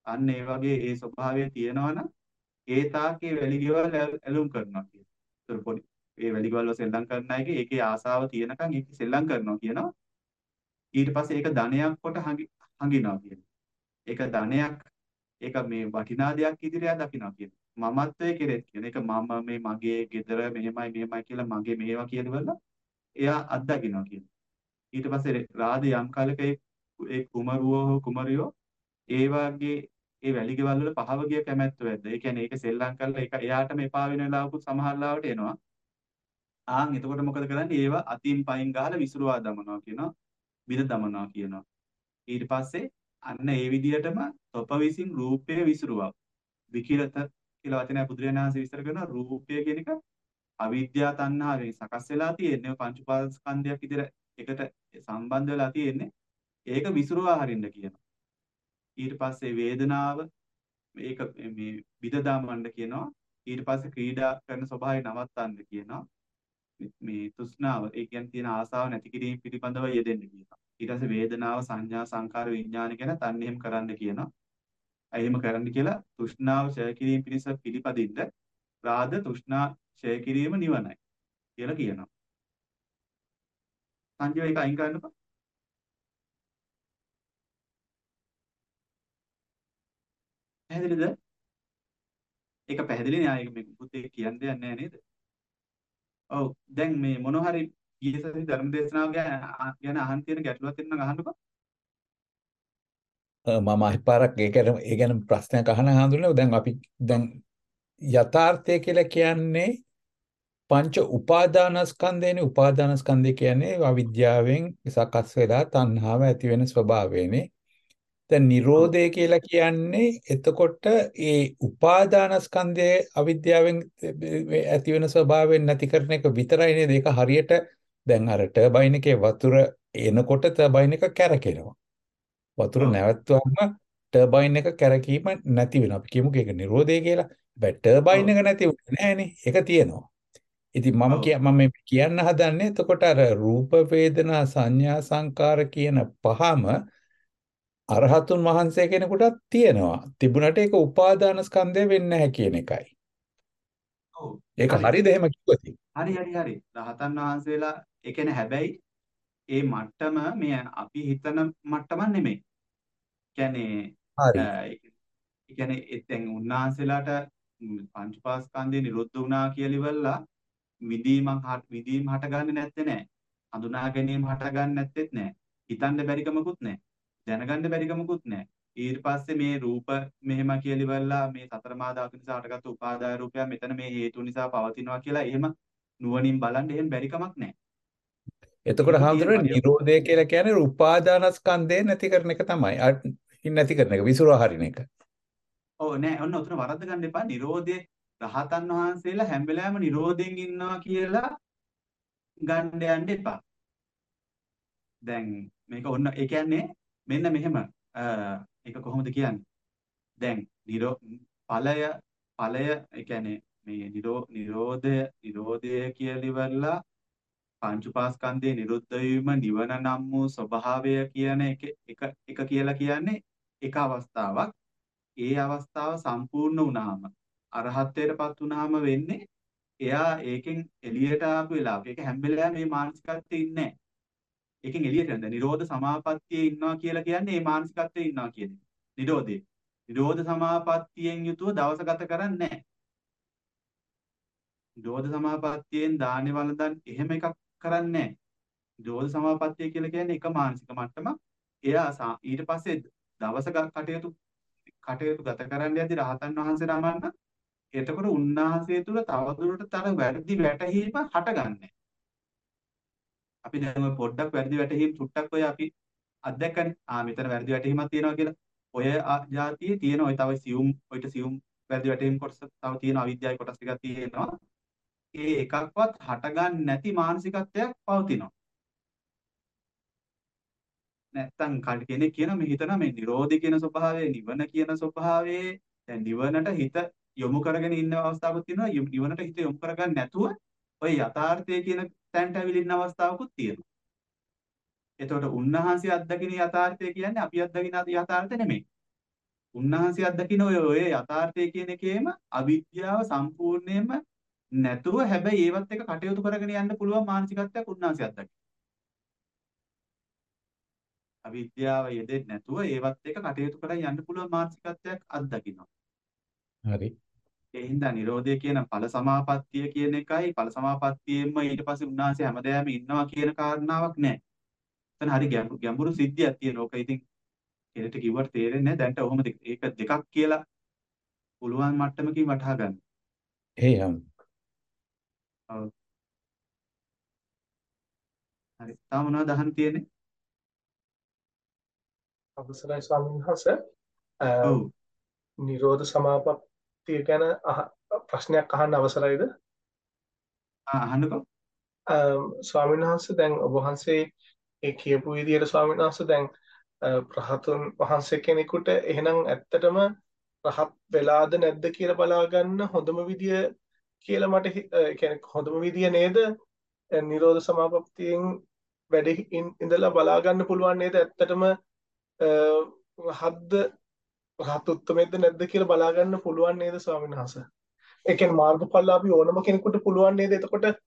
අන්න ඒ වගේ ඒ ස්වභාවය තියෙනවා නම් ඒ තාකේ වැලි ගෙවල් ඇල්- ඇලුම් කරනවා කියනවා. ඒතර පොඩි ඒ වැලි ගෙවල් වල සෙල්ලම් කරන අයගේ ඒකේ ආසාව තියෙනකන් ඒක සෙල්ලම් කරනවා කියනවා. ඊට පස්සේ ඒක ධනයක් කොට හඟි හඟිනවා කියනවා. ඒක ධනයක් ඒක මේ වටිනා දෙයක් ඉදිරියට දකිනවා කියනවා. මමත්වයේ කෙරෙත් කියන. ඒක මම මේ මගේ ගෙදර මෙහෙමයි මෙහෙමයි කියලා මගේ මේවා කියනවල එයා අත්දකින්නවා කියනවා. ඊට පස්සේ රාජ යම් කාලයක ඒ ඒ කුමරුවෝ හෝ කුමරියෝ ඒ වගේ ඒ වැලි ගෙවල් වල පහව ගිය කැමැත්ත වැද්ද. ඒ කියන්නේ ඒක සෙල්ලම් කරලා ඒක එයාටම එපා වෙන වෙලාවකුත් සමහර ලාවට එනවා. ආන් එතකොට මොකද කරන්නේ? ඒවා අතින් පයින් ගහලා විසිරුවා දමනවා කියනවා. බිඳ දමනවා කියනවා. ඊට පස්සේ අන්න ඒ විදිහටම තොප විසින් රූපය විසිරුවා. විකිරත කියලා වචනය බුදුරජාණන් වහන්සේ විස්තර කරනවා. රූපය කියන එක අවිද්‍යා තණ්හාවෙන් සකස් වෙලා තියෙන්නේ පංච උපාදානස්කන්ධයක් විදිහට එකට සම්බන්ධ වෙලා තියෙන්නේ. ඒක විසිරුවා හරින්න කියනවා. ඊට පස්සේ වේදනාව මේක මේ විද දාමන්න කියනවා. ඊට පස්සේ ක්‍රීඩා කරන ස්වභාවය නවත්තන්න කියනවා. මේ තෘෂ්ණාව ඒ කියන්නේ තියෙන ආසාව නැති කිරීම පිළිබඳව යෙදෙන්න කියනවා. ඊට පස්සේ වේදනාව සංඥා සංකාර විඥාන කියන තන් එහෙම කරන්න කියනවා. එහෙම කරන්න කියලා තෘෂ්ණාව ඡය කිරීම පිණිස පිළිපදින්න රාග තෘෂ්ණා ඡය කිරීම නිවනයි කියලා කියනවා. සංජය ඒක අයින් කරන්නකෝ. පැහැදිලිද? ඒක පැහැදිලි නෑ. ඒක මේ බුද්ධ කියන්න දෙයක් නෑ නේද? ඔව් දැන් මේ මොන හරි ඊයේ සති ධර්ම දේශනාව ගැන අ- ගැන අහන් තියෙන ගැටලුවක් තියෙනවා නම් අහන්නකෝ. අ, මම අහිපාරක් ඒ ගැන ඒ ගැන ප්‍රශ්නයක් අහන හඳුනන දැන් අපි දැන් යථාර්ථය කියලා කියන්නේ පංච උපාදානස්කන්ධයනේ. උපාදානස්කන්ධය කියන්නේ අවිද්‍යාවෙන් සකස් වෙලා තණ්හාව ඇති වෙන ස්වභාවයනේ. දැන් ඔව් නිරෝධය කියලා කියන්නේ එතකොට ඒ උපාදානස්කන්ධයේ අවිද්‍යාවෙන් ඇති වෙන ස්වභාවයෙන් නැති කරන එක විතරයි නේද? ඒක හරියට දැන් අර ටර්බයින් එකේ වතුර එනකොට ටර්බයින් එක කැරකෙනවා. වතුර ඔව් නැවතුනම ටර්බයින් එක කැරකීම නැති වෙනවා. අපි කියමුකෝ ඒක නිරෝධය කියලා. හැබැයි ටර්බයින් ඔව් එක නැති වෙන්නේ නැහනේ. ඒක තියෙනවා. ඉතින් මම ඔව් කිය මම මේ කියන්න හදන්නේ එතකොට අර රූප වේදනා සංඥා සංකාර කියන පහම අරහතුන් වහන්සේ කෙනෙකුටත් තියෙනවා. තිබුණට ඒක උපාදාන ස්කන්ධය වෙන්නේ නැහැ කියන එකයි. ඔව් ඒක හරි හරිද එහෙම කිව්වොත්? හරි හරි හරි රහතන් වහන්සේලා ඒ කියන්නේ හැබැයි ඒ මට්ටම මේ අපි හිතන මට්ටමක් නෙමෙයි. කියන්නේ අ, හරි. ඒ කියන්නේ ඒ දැන් උන්වහන්සේලාට ම්, පංච පාස්කන්ධය නිරුද්ධ වුණා කියලා ඉවරලා විදීමක් හට විදීම හටගන්නේ නැත්තේ නෑ. හඳුනා ගැනීම හටගන්නේ නැත්තේත් නෑ. හිතන්න බැරිකමකුත් නෑ. දැනගන්න බැරිකමකුත් නෑ. ඊට පස්සේ මේ රූප මෙහෙම කියලා ඉවරලා මේ සතර මා ධාතු නිසා හටගත්තු උපාදාය රූපය මෙතන මේ හේතු නිසා පවතිනවා කියලා එහෙම නුවණින් බලන්න එහෙම බැරිකමක් නෑ. එතකොට ඒක හාමුදුරනේ තියෙනවා. නිරෝධය කියලා කියන්නේ උපාදාන ස්කන්ධය නැති කරන එක තමයි. අ, නැති කරන එක විසුරුවා හරින එක. ඔව් නෑ ඔන්න උතන වරද්ද ගන්න එපා. නිරෝධයේ රහතන් වහන්සේලා හැම වෙලාවෙම නිරෝධයෙන් ඉන්නවා කියලා ගන්න යන්න එපා. දැන් මේක ඔන්න ඒ කියන්නේ මෙන්න මෙහෙම අ, ඒක කොහොමද කියන්නේ? දැන් නිරෝ ඵලය ඵලය ඒ කියන්නේ මේ නිරෝ නිරෝධය නිරෝධය කියලා ඉවරලා පංච උපාස්කන්ධේ නිරුද්ධ වීම නිවන නම් වූ ස්වභාවය කියන එක එක එක කියලා කියන්නේ එක අවස්ථාවක්. ඒ අවස්ථාව සම්පූර්ණ වුණාම අරහත්ත්වයටපත් වුණාම වෙන්නේ එයා ඒකෙන් එළියට ආපු වෙලාවක. ඒක හැම වෙලාවෙම මේ මානසිකත්වයේ ඉන්නේ නැහැ. ඒකෙන් එළියට යනවා. නිරෝධ සමාපත්තියේ ඉන්නවා කියලා කියන්නේ මේ මානසිකත්වයේ ඉන්නවා කියන එක. නිරෝධේ. නිරෝධ සමාපත්තියෙන් යුතුව දවස ගත කරන්නේ නැහැ. නිරෝධ සමාපත්තියෙන් දානේ වළඳන් එහෙම එකක් කරන්නේ නැහැ. නිරෝධ සමාපත්තිය කියලා කියන්නේ එක මානසික මට්ටමක්. එයා සා- ඊට පස්සේ දවස ග- කටයුතු කටයුතු ගත කරන්න යද්දි රහතන් වහන්සේ නමන්න එතකොට උන්වහන්සේ තුල තවදුරටත් අර වැරදි වැටහීම හටගන්නේ. අපි දැන් ඔය පොඩ්ඩක් වැරදි වැටහීම් චුට්ටක් ඔය අපි අත්දැකනේ. ආ මෙතන වැරදි වැටහීමක් තියෙනවා කියලා. ඔය ආ- જાතියේ තියෙන ඔය තව සියුම් ඔයිට සියුම් වැරදි වැටහීම් කොටස තව තියෙන අවිද්‍යාවේ කොටස් ටිකක් තියෙනවා. ඒ එකක්වත් හටගන්නේ නැති මානසිකත්වයක් පවතිනවා. නැත්තම් කඩ කෙනෙක් කියන මේ හිතනවා මේ Nirodhi කියන ස්වභාවය නිවන කියන ස්වභාවයේ දැන් නිවනට හිත යොමු කරගෙන ඉන්න අවස්ථාවක් තියෙනවා යො- නිවනට හිත යොමු කරගන්න නැතුව ඔය යථාර්ථය කියන තැනට අවිලින්න අවස්ථාවකුත් තියෙනවා. එතකොට උන්වහන්සේ අත්දකින යථාර්ථය කියන්නේ අපි අත්දකින යථාර්ථය නෙමෙයි. උන්වහන්සේ අත්දකින්න ඔය ඔය යථාර්ථය කියන එකේම අවිද්‍යාව සම්පූර්ණයෙන්ම නැතුව හැබැයි ඒවත් එක කටයුතු කරගෙන යන්න පුළුවන් මානසිකත්වයක් උන්වහන්සේ අත්දකින්න. අවිද්‍යාව යෙදෙන්නේ නැතුව ඒවත් එක කටයුතු කරගෙන යන්න පුළුවන් මානසිකත්වයක් අත්දකින්නවා. හරි. ඒ හින්දා නිරෝධය කියන ඵල සමාපත්තිය කියන එකයි ඵල සමාපත්තියෙම ඊට පස්සේ උන්වහන්සේ හැමදාම ඉන්නවා කියන කාරණාවක් නැහැ. එතන හරි ගැඹුරු ගැඹුරු සිද්ධියක් තියෙනවා. ඕක ඉතින් කෙනෙක්ට කිව්වට තේරෙන්නේ නැහැ. දැන්ට ඔහොම දෙක- ඒක දෙකක් කියලා පුළුවන් මට්ටමකින් වටහා ගන්න. එහෙනම් ඔව්. හරි. තාම මොනවද අහන්න තියෙන්නේ? අවසරයි ස්වාමීන් වහන්සේ. අ, ඔව්. නිරෝධ සමාපත්තිය ගැන අහ- ප්‍රශ්නයක් අහන්න අවසරයිද? ආ අහන්නකෝ. අ, ස්වාමීන් වහන්සේ දැන් ඔබ වහන්සේ ඒ කියපු විදිහට ස්වාමීන් වහන්සේ දැන් අ, රහතුන් වහන්සේ කෙනෙකුට එහෙනම් ඇත්තටම රහත් වෙලාද නැද්ද කියලා බලා ගන්න හොඳම විදිය කියලා මට හි- අ, කියන්නේ හොඳම විදිය නේද? අ, නිරෝධ සමාපත්තියෙන් වැඩි ඉන්- ඉඳලා බලා ගන්න පුළුවන් නේද? ඇත්තටම අ, රහත්ද රහත් උත්තමෙක්ද නැද්ද කියලා බලා ගන්න පුළුවන් නේද ස්වාමීන් වහන්සේ? ඒ කියන්නේ මාර්ගඵලලාභී ඕනම කෙනෙකුට පුළුවන් නේද? එතකොට අ,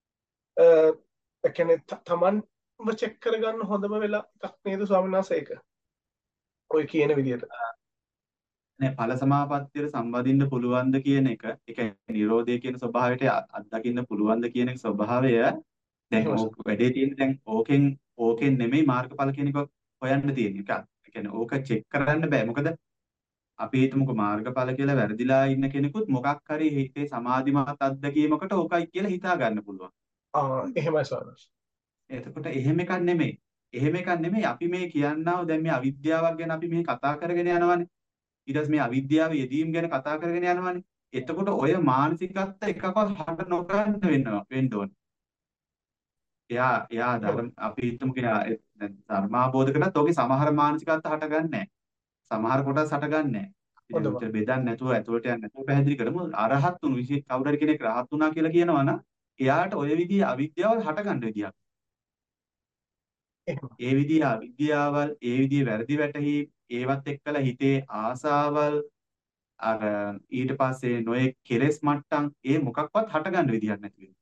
ඒ කියන්නේ ත- තමන්ව චෙක් කරගන්න හොඳම වෙලා එකක් නේද ස්වාමීන් වහන්සේ ඒක? ඔය කියන විදිහට. නෑ ඵල සමාපත්තියට සම්බන්ධින්න පුළුවන්ද කියන එක ඒ කියන්නේ නිරෝධය කියන ස්වභාවයට අ- අත්දකින්න පුළුවන්ද කියන එක ස්වභාවය දැන් එහෙම ඕක වැඩේ තියෙන්නේ දැන් ඕකෙන් ඕකෙන් නෙමෙයි මාර්ගඵල කියන එක හොයන්න තියෙන්නේ. ඒක ඒ කියන්නේ ඕක චෙක් කරන්න බෑ. මොකද අපි හිතමුකෝ මාර්ගඵල කියලා වැරදිලා ඉන්න කෙනෙකුත් මොකක් හරි හිතේ සමාධිමත් අත්දැකීමකට ඕකයි කියලා හිතා ගන්න පුළුවන්. ආ එහෙමයි ස්වාමීන් වහන්සේ. එතකොට එහෙම එකක් නෙමෙයි. එහෙම එකක් නෙමෙයි අපි මේ කියන්නාව දැන් මේ අවිද්‍යාවක් ගැන අපි මේ කතා කරගෙන යනවානේ. ඊට පස්සේ මේ අවිද්‍යාව යෙදීම් ගැන කතා කරගෙන යනවානේ. එතකොට ඔය මානසිකත්ව එකකවත් හට නොගන්න වෙනවා වෙන්න ඕනේ. එයා එයා ධර්ම අපි හිතමු කියලා දැන් ධර්මාබෝධකටත් ඔගේ සමහර මානසිකත්ව හටගන්නේ නැහැ. සමහර කොටස් හටගන්නේ නැහැ. අපි දැන් හොඳයි. උත්තර බෙදන්නේ නැතුව ඇතුළට යන්නේ නැතුව පැහැදිලි කරමු. අරහත් වුණු විශේෂ කවුරු හරි කෙනෙක් රහත් වුණා කියලා කියනවා නම් එයාට ඔය විදිහේ අවිද්‍යාව හටගන්න විදියක්. එහෙම. ඒ විදිහේ අවිද්‍යාවල්, ඒ විදිහේ වැරදි වැටහීම්, ඒවත් එක්කලා හිතේ ආසාවල් අර ඊට පස්සේ නොයේ කෙලෙස් මට්ටම් ඒ මොකක්වත් හටගන්න විදියක් නැති වෙනවා.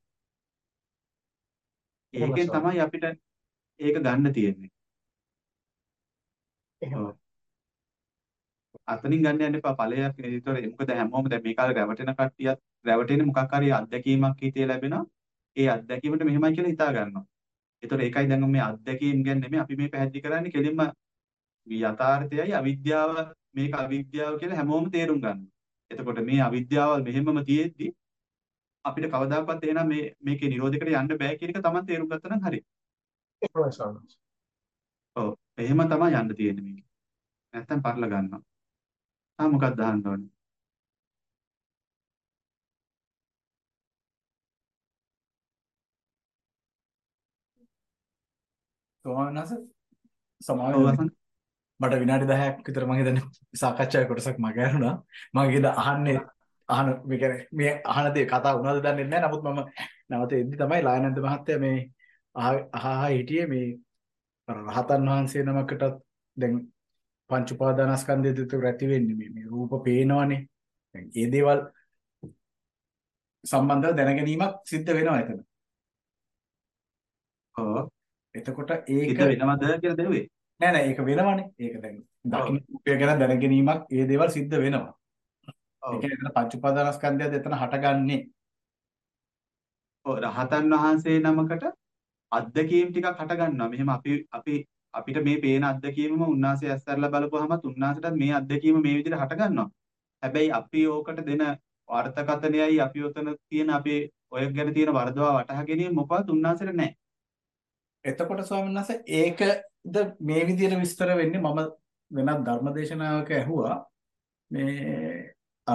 එහෙමයි ඒකෙන් ස්වාමීන් තමයි අපිට ඒක ගන්න තියෙන්නේ. වහන්සේ. එහෙමයි. ඔව්. අතනින් ගන්න යන්න එපා ඵලයක්. ඒතර මොකද හැමෝම දැන් මේ කාලේ රැවටෙන කට්ටියත් රැවටෙන්නේ මොකක් හරි අත්දැකීමක් හිතේ ලැබෙනවා. ඒ අත්දැකීමට මෙහෙමයි කියලා හිතා ගන්නවා. ඒතර ඒකයි දැන් මේ අත්දැකීම් ගැන නෙමෙයි අපි මේ පැහැදිලි කරන්නේ කෙලින්ම යථාර්ථයයි අවිද්‍යාව මේක අවිද්‍යාව කියලා හැමෝම තේරුම් ගන්නවා. එතකොට මේ අවිද්‍යාවල් මෙහෙමම තියෙද්දි අපිට කවදාකවත් එහෙනම් මේ මේකේ නිරෝධයකට යන්න බෑ කියන එක Taman තේරුම් ගත්තා නම් හරි. එහෙමයි ස්වාමීන් වහන්සේ. ඔව්. එහෙම තමයි යන්න තියෙන්නේ මේක. නැත්තම් පටල ගන්නවා. ආ මොකක්ද අහන්න ඕනේ? ස්වාමීන් වහන්සේ සමාවෙන්න ඔව් මේ වසන්ත. මට විනාඩි දහයක් විතර මම හිතන්නේ සාකච්ඡාවේ කොටසක් මගේ ඇරුණා. මම කියද අහන්නේ අහන මේ කියන්නේ මේ අහන දේ කතා වුණාද දන්නේ නැහැ. නමුත් මම නැවත එද්දි තමයි ලායනන්ද මහත්තයා මේ අහ අහ හිටියේ මේ අර රහතන් වහන්සේ නමකටත් දැන් පංච උපාදානස්කන්ධය දෙක රැති වෙන්නේ මේ මේ රූප පේනවනේ. දැන් මේ දේවල් සම්බන්ධව දැනගැනීමක් සිද්ධ වෙනවා එතන. ඔව්. එතකොට ඒක සිද්ධ වෙනවද කියලා දරුවේ? නෑ නෑ ඒක වෙනවනේ. ඒක දැන් ඔව්. දකින්න රූපය ගැන දැනගැනීමක් ඒ දේවල් සිද්ධ වෙනවා. ඒ ඔව්. කියන්නේ එතන පංච උපාදානස්කන්ධයද එතන හටගන්නේ. ඔව් රහතන් වහන්සේ නමකට අත්දැකීම් ටිකක් හට ගන්නවා. මෙහෙම අපි අපි අපිට මේ පේන අත්දැකීමම උන්වහන්සේ ඇස්සරලා බලපුවාමත් උන්වහන්සේටත් මේ අත්දැකීම මේ විදිහට හට ගන්නවා. හැබැයි අපි ඕකට දෙන අර්ථකථනයයි අපි උතන තියෙන අපේ ඔය ගැන තියෙන වර්ධවා වටහා ගැනීම මොකවත් උන්වහන්සේට නැහැ. එතකොට ස්වාමීන් වහන්සේ ඒකද මේ විදිහට විස්තර වෙන්නේ මම වෙනත් ධර්මදේශනාවක ඇහුවා මේ අර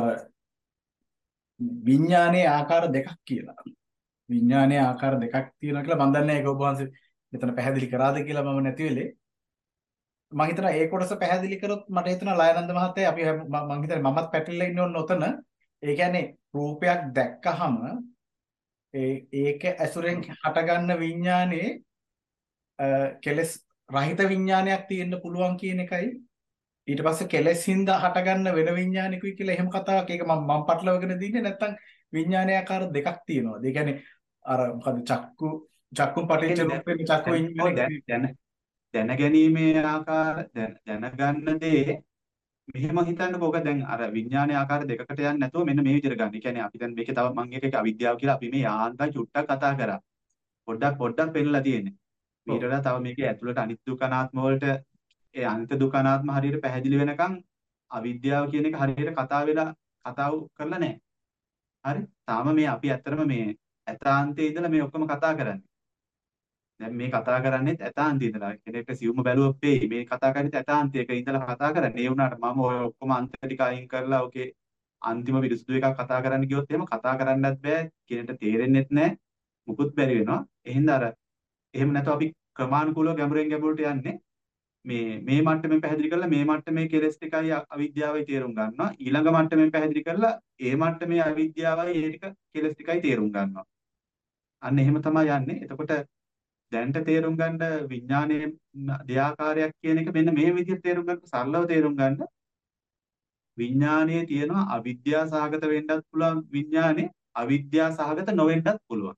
විඥානයේ ආකාර දෙකක් කියලා. විඥානයේ ආකාර දෙකක් තියෙනවා කියලා මම දන්නේ ඒක ඔබ වහන්සේ මෙතන පැහැදිලි කරාද කියලා මම නැති වෙලේ. මම හිතනවා ඒ කොටස පැහැදිලි කරොත් මට හිතෙනවා ලයනන්ද මහත්තයා අපි හැම- මම මම හිතන්නේ මමත් පැටලෙලා ඉන්න ඕන ඔතන. ඒ කියන්නේ රූපයක් දැක්කහම ඒ ඒක ඇසුරෙන් හටගන්න විඥානයේ අ, කෙලස් රහිත විඥානයක් තියෙන්න පුළුවන් කියන එකයි ඊට පස්සේ කෙලෙස් හින්දා හටගන්න වෙන විඥානිකුයි කියලා එහෙම කතාවක්. ඒක මම මම පටලවගෙන දින්නේ නැත්තම් විඥානයේ ආකාර දෙකක් තියෙනවා. ඒ කියන්නේ අර මොකද චක්කු චක්කුම් ඒ පටිච්ච කියන්නේ රූපේ චක්කු දැන් ඔව් විඥානේ දැන් දැන දැනගැනීමේ ආකාර දැනගන්න දේ මෙහෙම හිතන්නකෝ. ඔක දැන් අර විඥානයේ ආකාර දෙකකට යන්නේ නැතුව මෙන්න මේ විදිහට ගන්න. ඒ කියන්නේ අපි දැන් මේකේ තව මම එක එක අවිද්‍යාව කියලා අපි මේ යාන්තම් චුට්ටක් කතා කරා. පොඩ්ඩක් පොඩ්ඩක් පෙන්නලා තියෙන්නේ. ඊට ඔව් වඩා තව මේකේ ඇතුළට අනිත් දුකනාත්ම වලට ඒ අනිත් දුකනාත්ම හරියට පැහැදිලි වෙනකන් අවිද්‍යාව කියන එක හරියට කතා වෙලා කතාව කරලා නැහැ. හරි? තාම මේ අපි ඇත්තටම මේ ඇතාන්තයේ ඉඳලා මේ ඔක්කොම කතා කරන්නේ. දැන් මේ කතා කරන්නේත් ඇතාන්තයේ ඉඳලා. කෙනෙක්ට සියුම්ම බැලුවොත් පෙයි මේ කතා කරන්නේ ඇතාන්තයක ඉඳලා කතා කරන්නේ. ඒ වුණාට මම ඔය ඔක්කොම අන්ත ටික අයින් කරලා ඔකේ අන්තිම පිරිසුදු එකක් කතා කරන්න ගියොත් එහෙම කතා කරන්නත් බෑ. කෙනෙක්ට තේරෙන්නෙත් නැහැ. මුකුත් බැරි වෙනවා. එහෙනම් අර එහෙම නැත්නම් අපි ක්‍රමානුකූලව ගැඹුරෙන් ගැඹුරට යන්නේ මේ මේ මට්ටමින් පැහැදිලි කරලා මේ මට්ටමේ කෙලෙස් ටිකයි අවිද්‍යාවයි තේරුම් ගන්නවා. ඊළඟ මට්ටමින් පැහැදිලි කරලා ඒ මට්ටමේ අවිද්‍යාවයි ඒ ටික කෙලෙස් ටිකයි තේරුම් ගන්නවා. අන්න එහෙම තමයි යන්නේ. එතකොට දැනට තේරුම් ගන්න විඥානයේ දෙආකාරයක් කියන එක මෙන්න මේ විදිහට තේරුම් ගන්න සරලව තේරුම් ගන්න. විඥානයේ තියෙනවා අවිද්‍යා සහගත වෙන්නත් පුළුවන් විඥානේ අවිද්‍යා සහගත නොවෙන්නත් පුළුවන්.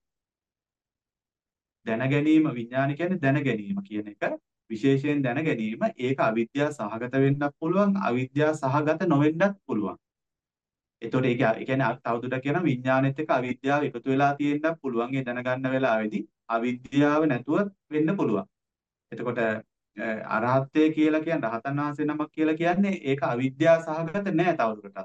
දැන ගැනීම විඥාන කියන්නේ දැන ගැනීම කියන එක විශේෂයෙන් දැන ගැනීම ඒක අවිද්‍යා සහගත වෙන්නත් පුළුවන් අවිද්‍යා සහගත නොවෙන්නත් පුළුවන්. එතකොට ඒක ඒ කියන්නේ තවදුරටත් කියන විඥානෙත් එක්ක අවිද්‍යාව එකතු වෙලා තියෙන්නත් පුළුවන්. ඒ දැනගන්න වෙලාවේදී අවිද්‍යාව නැතුව වෙන්න පුළුවන්. එතකොට අරහත්ත්වය කියලා කියන්නේ රහතන් වහන්සේ නමක් කියලා කියන්නේ ඒක අවිද්‍යා සහගත නෑ තවදුරටත්.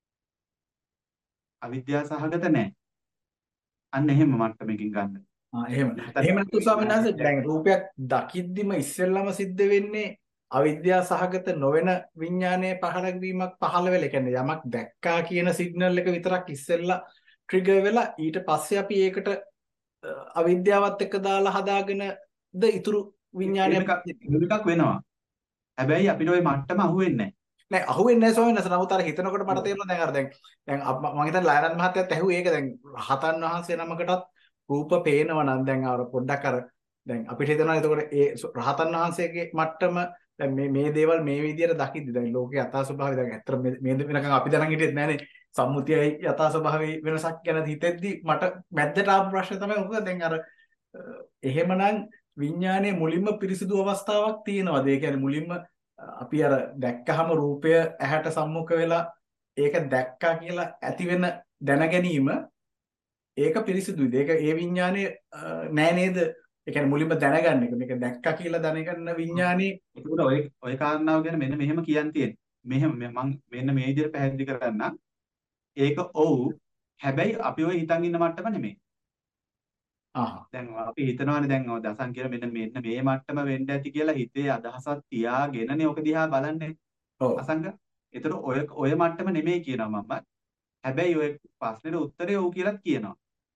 අවිද්‍යා සහගත නෑ. අන්න එහෙම මට්ටමකින් ගන්න. ආ එහෙම. එහෙම නැත්නම් ස්වාමීන් වහන්සේ දැන් රූපයක් දකිද්දිම ඉස්සෙල්ලාම සිද්ධ වෙන්නේ අවිද්‍යා සහගත නොවන විඥානයේ පහළ වීමක් පහළ වෙලා. කියන්නේ යමක් දැක්කා කියන සිග්නල් එක විතරක් ඉස්සෙල්ලා ට්‍රිගර් වෙලා ඊට පස්සේ අපි ඒකට අවිද්‍යාවත් එක්ක දාලා හදාගෙනද ඉතුරු විඥානය එකක් වෙනවා. හැබැයි අපිට ওই මට්ටම අහුවෙන්නේ නැහැ. නෑ අහුවෙන්නේ නැහැ ස්වාමීන් වහන්සේ. නමුත් අර හිතනකොට මට තේරෙනවා දැන් අර දැන් දැන් මම හිතන්නේ ලයනන් මහත්තයත් ඇහුවේ ඒක දැන් රහතන් වහන්සේ නමකටත් රූප පේනවා නම් දැන් අර පොඩ්ඩක් අර දැන් අපිට හිතනවා එතකොට ඒ රහතන් වහන්සේගේ මට්ටම දැන් මේ මේ දේවල් මේ විදියට දකිද්දි දැන් ලෝකේ යථා ස්වභාවය දැන් ඇත්තට මේ වෙනකන් අපි දැනන් හිටියෙත් නෑනේ සම්මුතියයි යථා ස්වභාවයේ වෙනසක් ගැන හිතෙද්දි මට මැද්දට ආපු ප්‍රශ්නේ තමයි මොකද දැන් අර එහෙමනම් විඥානයේ මුලින්ම පිරිසිදු අවස්ථාවක් තියෙනවාද? ඒ කියන්නේ මුලින්ම අපි අර දැක්කහම රූපය ඇහැට සම්මුඛ වෙලා ඒක දැක්කා කියලා ඇති වෙන දැන ගැනීම ඒක පිරිසිදුයිද? ඒක ඒ විඥානේ නෑ නේද? ඒ කියන්නේ මුලින්ම දැනගන්න එක. මේක දැක්කා කියලා දැනගන්න විඥානේ. ඒකට ඔය ඔය කාරණාව ගැන මෙන්න මෙහෙම කියන්න තියෙන්නේ. මෙහෙම මම මෙන්න මේ විදිහට පැහැදිලි කරගන්නම්. ඒක ඔව්. හැබැයි අපි ඔය හිතන් ඉන්න මට්ටම නෙමෙයි. ආහ්. දැන් අපි හිතනවානේ දැන් ඔය දසන් කියලා මෙන්න මෙන්න මේ මට්ටම වෙන්න ඇති කියලා හිතේ අදහසක් තියාගෙනනේ ඔක දිහා බලන්නේ. ඔව්. අසංග. ඒතර ඔය ඔය මට්ටම නෙමෙයි කියනවා මම. හැබැයි ඔය ප්‍රශ්නෙට උත්තරේ ඔව් කියලාත් කියනවා.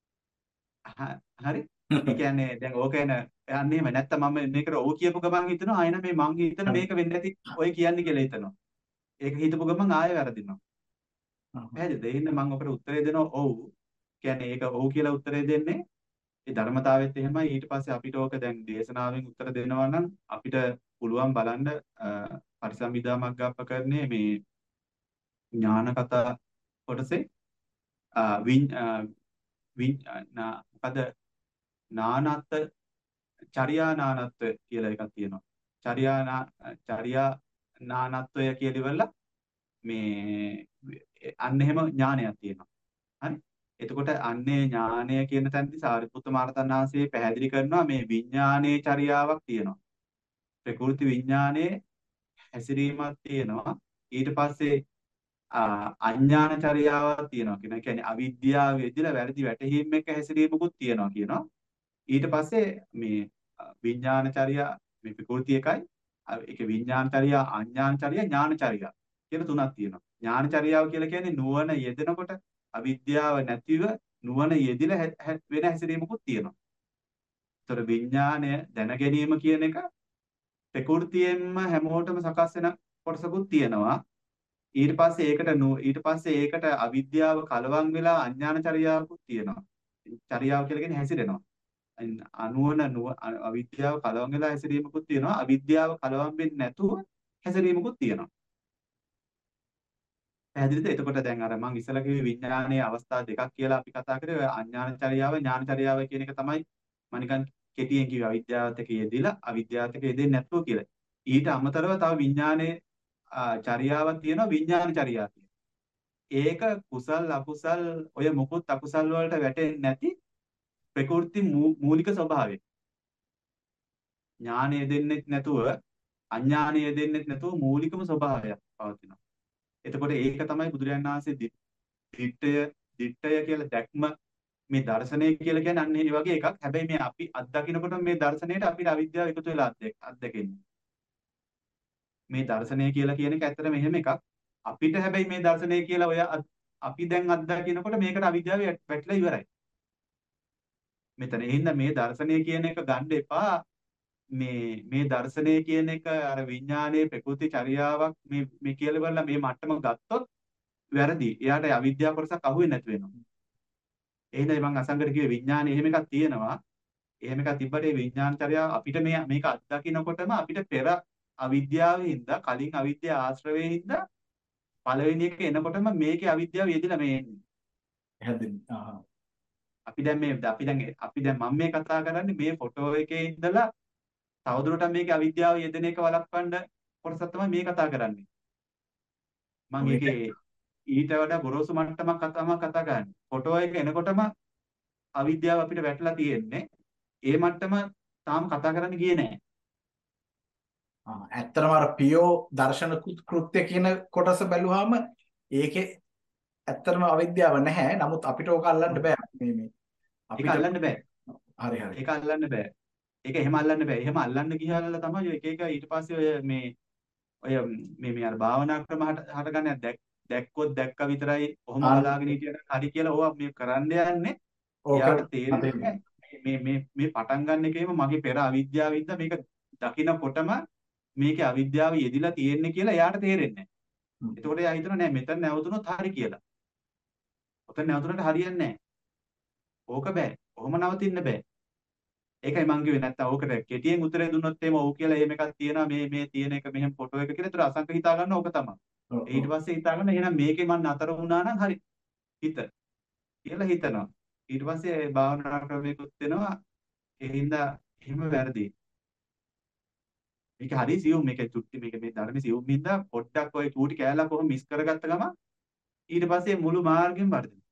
හරි? ඒ කියන්නේ දැන් ඕක එන යන්නේ එහෙම නැත්තම් මම මේකට ඔව් කියපු ගමන් හිතනවා ආයෙ මේ මං හිතන මේක වෙන්න ඇති ඔය කියන්නේ කියලා හිතනවා. ඒක හිතපු ගමන් ආයෙ වැරදිනවා. පැහැදිලිද? එහෙනම් මම ඔකට උත්තරේ දෙනවා ඔව්. කියන්නේ ඒක ඔව් කියලා උත්තරේ දෙන්නේ ඒ ධර්මතාවෙත් එහෙමයි. ඊට පස්සේ අපිට ඕක දැන් දේශනාවෙන් උත්තර දෙනවා නම් අපිට පුළුවන් බලන්න පරිසම්විදා මග්ගප්පකරණේ මේ ඥාන කතා කොටසේ වින් වින් මොකද නානත් චර්යා නානත්ව කියලා එකක් තියෙනවා. චර්යා චර්යා නානත්වය කියලා ඉවරලා මේ අන්න එහෙම ඥානයක් තියෙනවා. හරි? එතකොට අන්නේ ඥානය කියන තැනදී සාරිපුත්ත මහරහතන් වහන්සේ පැහැදිලි කරනවා මේ විඥානයේ චර්යාවක් තියෙනවා. ප්‍රකෘති විඥානයේ හැසිරීමක් තියෙනවා. ඊට පස්සේ අඥාන චර්යාවක් තියෙනවා කියන. ඒ කියන්නේ අවිද්‍යාව විදිහට වැරදි වැටහීම් එක හැසිරීමකුත් තියෙනවා කියනවා. ඊට පස්සේ මේ විඥාන චර්යා මේ ප්‍රකෘති එකයි ඒකේ විඥාන චර්යා අඥාන චර්යා ඥාන චර්යා කියලා තුනක් තියෙනවා. ඥාන චර්යාව කියලා කියන්නේ නුවණ යෙදෙනකොට අවිද්‍යාව නැතිව නුවණ යෙදිලා වෙන හැසිරීමකුත් තියෙනවා. ඒතර විඥානය දැන ගැනීම කියන එක ප්‍රകൃතියෙන්ම හැමෝටම සකස් වෙන කොටසකුත් තියෙනවා. ඊට පස්සේ ඒකට ඊට පස්සේ ඒකට අවිද්‍යාව කලවම් වෙලා අඥාන චර්යාවකුත් තියෙනවා. චර්යාව කියලා කියන්නේ හැසිරෙනවා. අනුවන අවිද්‍යාව කලවම් වෙලා හැසිරීමකුත් තියෙනවා. අවිද්‍යාව කලවම් වෙන්නේ නැතුව හැසිරීමකුත් තියෙනවා. පැහැදිලිද? එතකොට දැන් අර මම ඉස්සලා කිව්වේ විඥානයේ අවස්ථා දෙකක් කියලා අපි කතා කරේ. ඔය අඥානචර්යාව ඥානචර්යාව කියන එක තමයි මම නිකන් කෙටියෙන් කිව්වේ අවිද්‍යාවත් එක්ක යෙදিলা අවිද්‍යාවත් එක්ක යෙදෙන්නේ නැතුව කියලා. ඊට අමතරව තව විඥානයේ චර්යාවක් තියෙනවා විඥාන චර්යාව කියලා. ඒක කුසල් අකුසල් ඔය මොකුත් අකුසල් වලට වැටෙන්නේ නැති ප්‍රකෘති මූලික ස්වභාවය. ඥානය දෙන්නෙත් නැතුව අඥානය දෙන්නෙත් නැතුව මූලිකම ස්වභාවයක් පවතිනවා. එතකොට ඒක තමයි බුදුරජාණන් වහන්සේ දිට්ඨය දිට්ඨය කියලා දැක්ම මේ දර්ශනය කියලා කියන්නේ අන්න ඒ වගේ එකක්. හැබැයි මේ අපි අත්දකින්නකොට මේ දර්ශනයට අපිට අවිද්‍යාව එකතු වෙලා අත්දැකෙන්නේ. මේ දර්ශනය කියලා කියන එක ඇත්තටම එහෙම එකක්. අපිට හැබැයි මේ දර්ශනය කියලා ඔය අපි දැන් අත්දකින්නකොට මේකට අවිද්‍යාව වැටලා ඉවරයි. මෙතන එහෙනම් මේ දර්ශනය කියන එක ගන්න එපා. මේ මේ දර්ශනය කියන එක අර විඥානයේ ප්‍රකෘති චර්යාවක් මේ මේ කියලා බලලා මේ මට්ටම ගත්තොත් වැරදි. එයාට අවිද්‍යාව කොටසක් අහුවෙන්නේ නැති වෙනවා. එහෙනම් මම අසංගට කිව්වේ විඥානේ එහෙම එකක් තියෙනවා. එහෙම එකක් තිබ්බට ඒ විඥාන චර්යාව අපිට මේ මේක අත්දකින්නකොටම අපිට පෙර අවිද්‍යාවේ හින්දා කලින් අවිද්‍යාව ආශ්‍රවයේ හින්දා පළවෙනි එක එනකොටම මේකේ අවිද්‍යාව යෙදිලා මේ එන්නේ. හැදෙන්නේ. ආහ්. අපි දැන් මේ අපි දැන් අපි දැන් මම මේ කතා කරන්නේ මේ ෆොටෝ එකේ ඉඳලා තවදුරටත් මේකේ අවිද්‍යාව යෙදෙන එක වළක්වන්න කොටසක් තමයි මේ කතා කරන්නේ. මම ඒකේ ඊට වඩා ගොරෝසු මට්ටමක් කතාවක් කතා කරන්නේ. ෆොටෝ එක එනකොටම අවිද්‍යාව අපිට වැටලා තියෙන්නේ. ඒ මට්ටම තාම කතා කරන්න ගියේ නෑ. ආ ඇත්තටම අර පියෝ දර්ශන කෘත්‍ය කියන කොටස බැලුවාම ඒකේ ඇත්තටම අවිද්‍යාව නැහැ. නමුත් අපිට ඕක අල්ලන්න බෑ. මේ මේ අපිට අල්ලන්න බෑ. හරි හරි. ඒක අල්ලන්න බෑ. ඒක එහෙම අල්ලන්න බෑ. එහෙම අල්ලන්න ගියාලා තමයි එක එක ඊට පස්සේ ඔය මේ ඔය මේ මේ අර භාවනා ක්‍රම හට ගන්න දැක් දැක්කොත් දැක්ක විතරයි ඔහොම බලාගෙන හිටියට හරි කියලා ඕවා මේ කරන්න යන්නේ. එයාට තේරෙන්නේ මේ මේ මේ පටන් ගන්න එකේම මගේ පෙර අවිද්‍යාවින්ද මේක දකින්නකොටම මේකේ අවිද්‍යාව යෙදිලා තියෙන්නේ කියලා එයාට තේරෙන්නේ නැහැ. එතකොට එයා හිතනවා නෑ මෙතන නැවතුනොත් හරි කියලා. ඔතන නැවතුනට හරියන්නේ නැහැ. ඕක බෑ. ඔහොම නවතින්න බෑ. ඒකයි මං කිව්වේ නැත්තම් ඕකට කෙටියෙන් උත්තරේ දුන්නොත් එහෙම ඔව් කියලා එහෙම එකක් තියෙනවා මේ මේ තියෙන එක මෙහෙම ෆොටෝ එක කියලා. ඒතර අසංක හිතා ගන්න ඕක තමයි. ඊට පස්සේ හිතා ගන්න එහෙනම් මේකේ මං නතර වුණා නම් හරි. හිත කියලා හිතනවා. ඊට පස්සේ භාවනා ක්‍රමයකට දෙනවා. ඒ හින්දා එහෙම වැරදි. මේක හරි සියුම් මේක චුට්ටි මේක මේ ධර්ම සියුම් හින්දා පොඩ්ඩක් ඔය චූටි කෑල්ලක් කොහොම මිස් කරගත්ත ගම ඊට පස්සේ මුළු මාර්ගෙම වර්ධනය.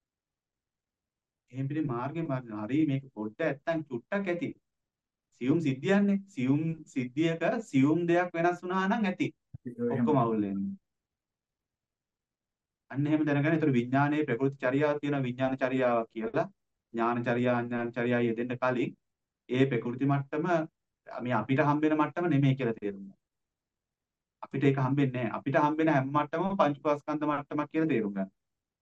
එහෙන් පිළි මාර්ගෙම වර්ධනය. හරි මේක පොඩ්ඩක් නැත්තම් චුට්ටක් ඇති. සියුම් සිද්ධියන්නේ. සියුම් සිද්ධියක සියුම් දෙයක් වෙනස් වුණා නම් ඇති. ඔක්කොම අවුල් වෙන්නේ. අන්න එහෙම දැනගන්න. ඒතර විඥානයේ ප්‍රකෘති චර්යාවක් තියෙනවා විඥාන චර්යාවක් කියලා. ඥාන චර්යා අඥාන චර්යා යෙදෙන්න කලින් ඒ ප්‍රකෘති මට්ටම මේ අපිට හම්බෙන මට්ටම නෙමෙයි කියලා තේරුම් ගන්න. අපිට ඒක හම්බෙන්නේ නැහැ. අපිට හම්බෙන හැම මට්ටමම පංච උපාස්කන්ධ මට්ටමක් කියලා තේරුම් ගන්න.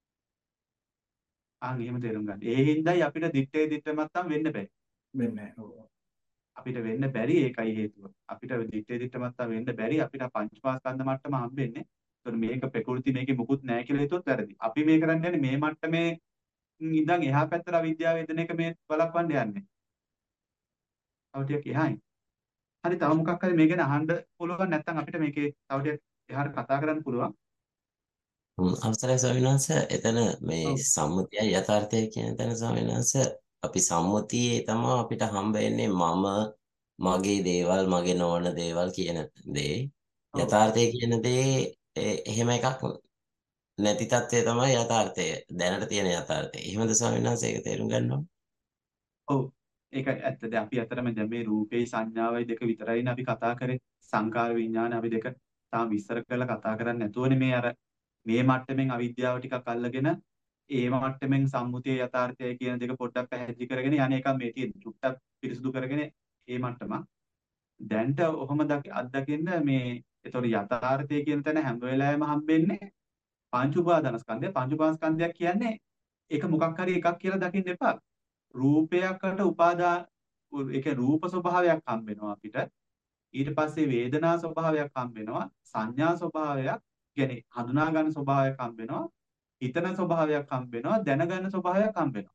ආන් එහෙම තේරුම් ගන්න. ඒ හින්දායි අපිට දිත්තේ දිත්ත මට්ටම් වෙන්න බෑ. වෙන්නේ නැහැ. අපිට වෙන්න බැරි ඒකයි හේතුව. අපිට දිත්තේ දිත්ත මට්ටම් වෙන්න බැරි අපිට පංච උපාස්කන්ධ මට්ටම හම්බෙන්නේ. ඒතකොට මේක ප්‍රකෘති මේකේ මුකුත් නැහැ කියලා හිතුවොත් වැරදි. අපි මේ කරන්නේ මේ මට්ටමේ ඉඳන් එහා පැත්තට අවිද්‍යාව වේදන එක මේ බලපන්න යන්නේ. තව ටිකක් එහායි. හරි තව මොකක් හරි මේ ගැන අහන්න පුළුවන් නැත්නම් අපිට මේකේ තව ටිකක් එහාට කතා කරන්න පුළුවන්. අවසරයි ස්වාමීන් වහන්සේ එතන මේ සම්මුතිය යථාර්ථය කියන තැන ස්වාමීන් වහන්සේ අපි සම්මුතියේ තමයි අපිට හම්බ වෙන්නේ මම මගේ දේවල් මගේ නොවන දේවල් කියන දේ යථාර්ථය කියන දේ එහෙම එකක් නැති තත්ත්වය තමයි යථාර්ථය දැනට තියෙන යථාර්ථය. එහෙමද ස්වාමීන් වහන්සේ ඒක තේරුම් ගන්න ඕනේ? ඔව් ඒක ඇත්ත. දැන් අපි අතරම දැන් මේ රූපේ සංඥාවයි දෙක විතරයිනේ අපි කතා කරේ. සංකාර විඥාන අපි දෙක තාම විස්තර කරලා කතා කරන්නේ නැතුවනේ මේ අර මේ මට්ටමින් අවිද්‍යාව ටිකක් අල්ලගෙන ඒ මට්ටමින් සම්මුතිය යථාර්ථය කියන දෙක පොඩ්ඩක් පැහැදිලි කරගෙන යන්නේ එකක් මේ තියෙන. චුට්ටක් පිරිසුදු කරගෙන ඒ මට්ටම. දැන්ට ඔහොම අත්දකින්න මේ ඒතකොට යථාර්ථය කියන තැන හැම වෙලාවෙම හම්බෙන්නේ පංච උපාදානස්කන්ධය. පංච උපාදානස්කන්ධයක් කියන්නේ ඒක මොකක් හරි එකක් කියලා දකින්න එපා. රූපයකට උපාදා ඒක රූප ස්වභාවයක් හම්බ වෙනවා අපිට. ඊට පස්සේ වේදනා ස්වභාවයක් හම්බ වෙනවා. සංඥා ස්වභාවයක් කියන්නේ හඳුනා ගන්න ස්වභාවයක් හම්බ වෙනවා. හිතන ස්වභාවයක් හම්බ වෙනවා. දැනගන්න ස්වභාවයක් හම්බ වෙනවා.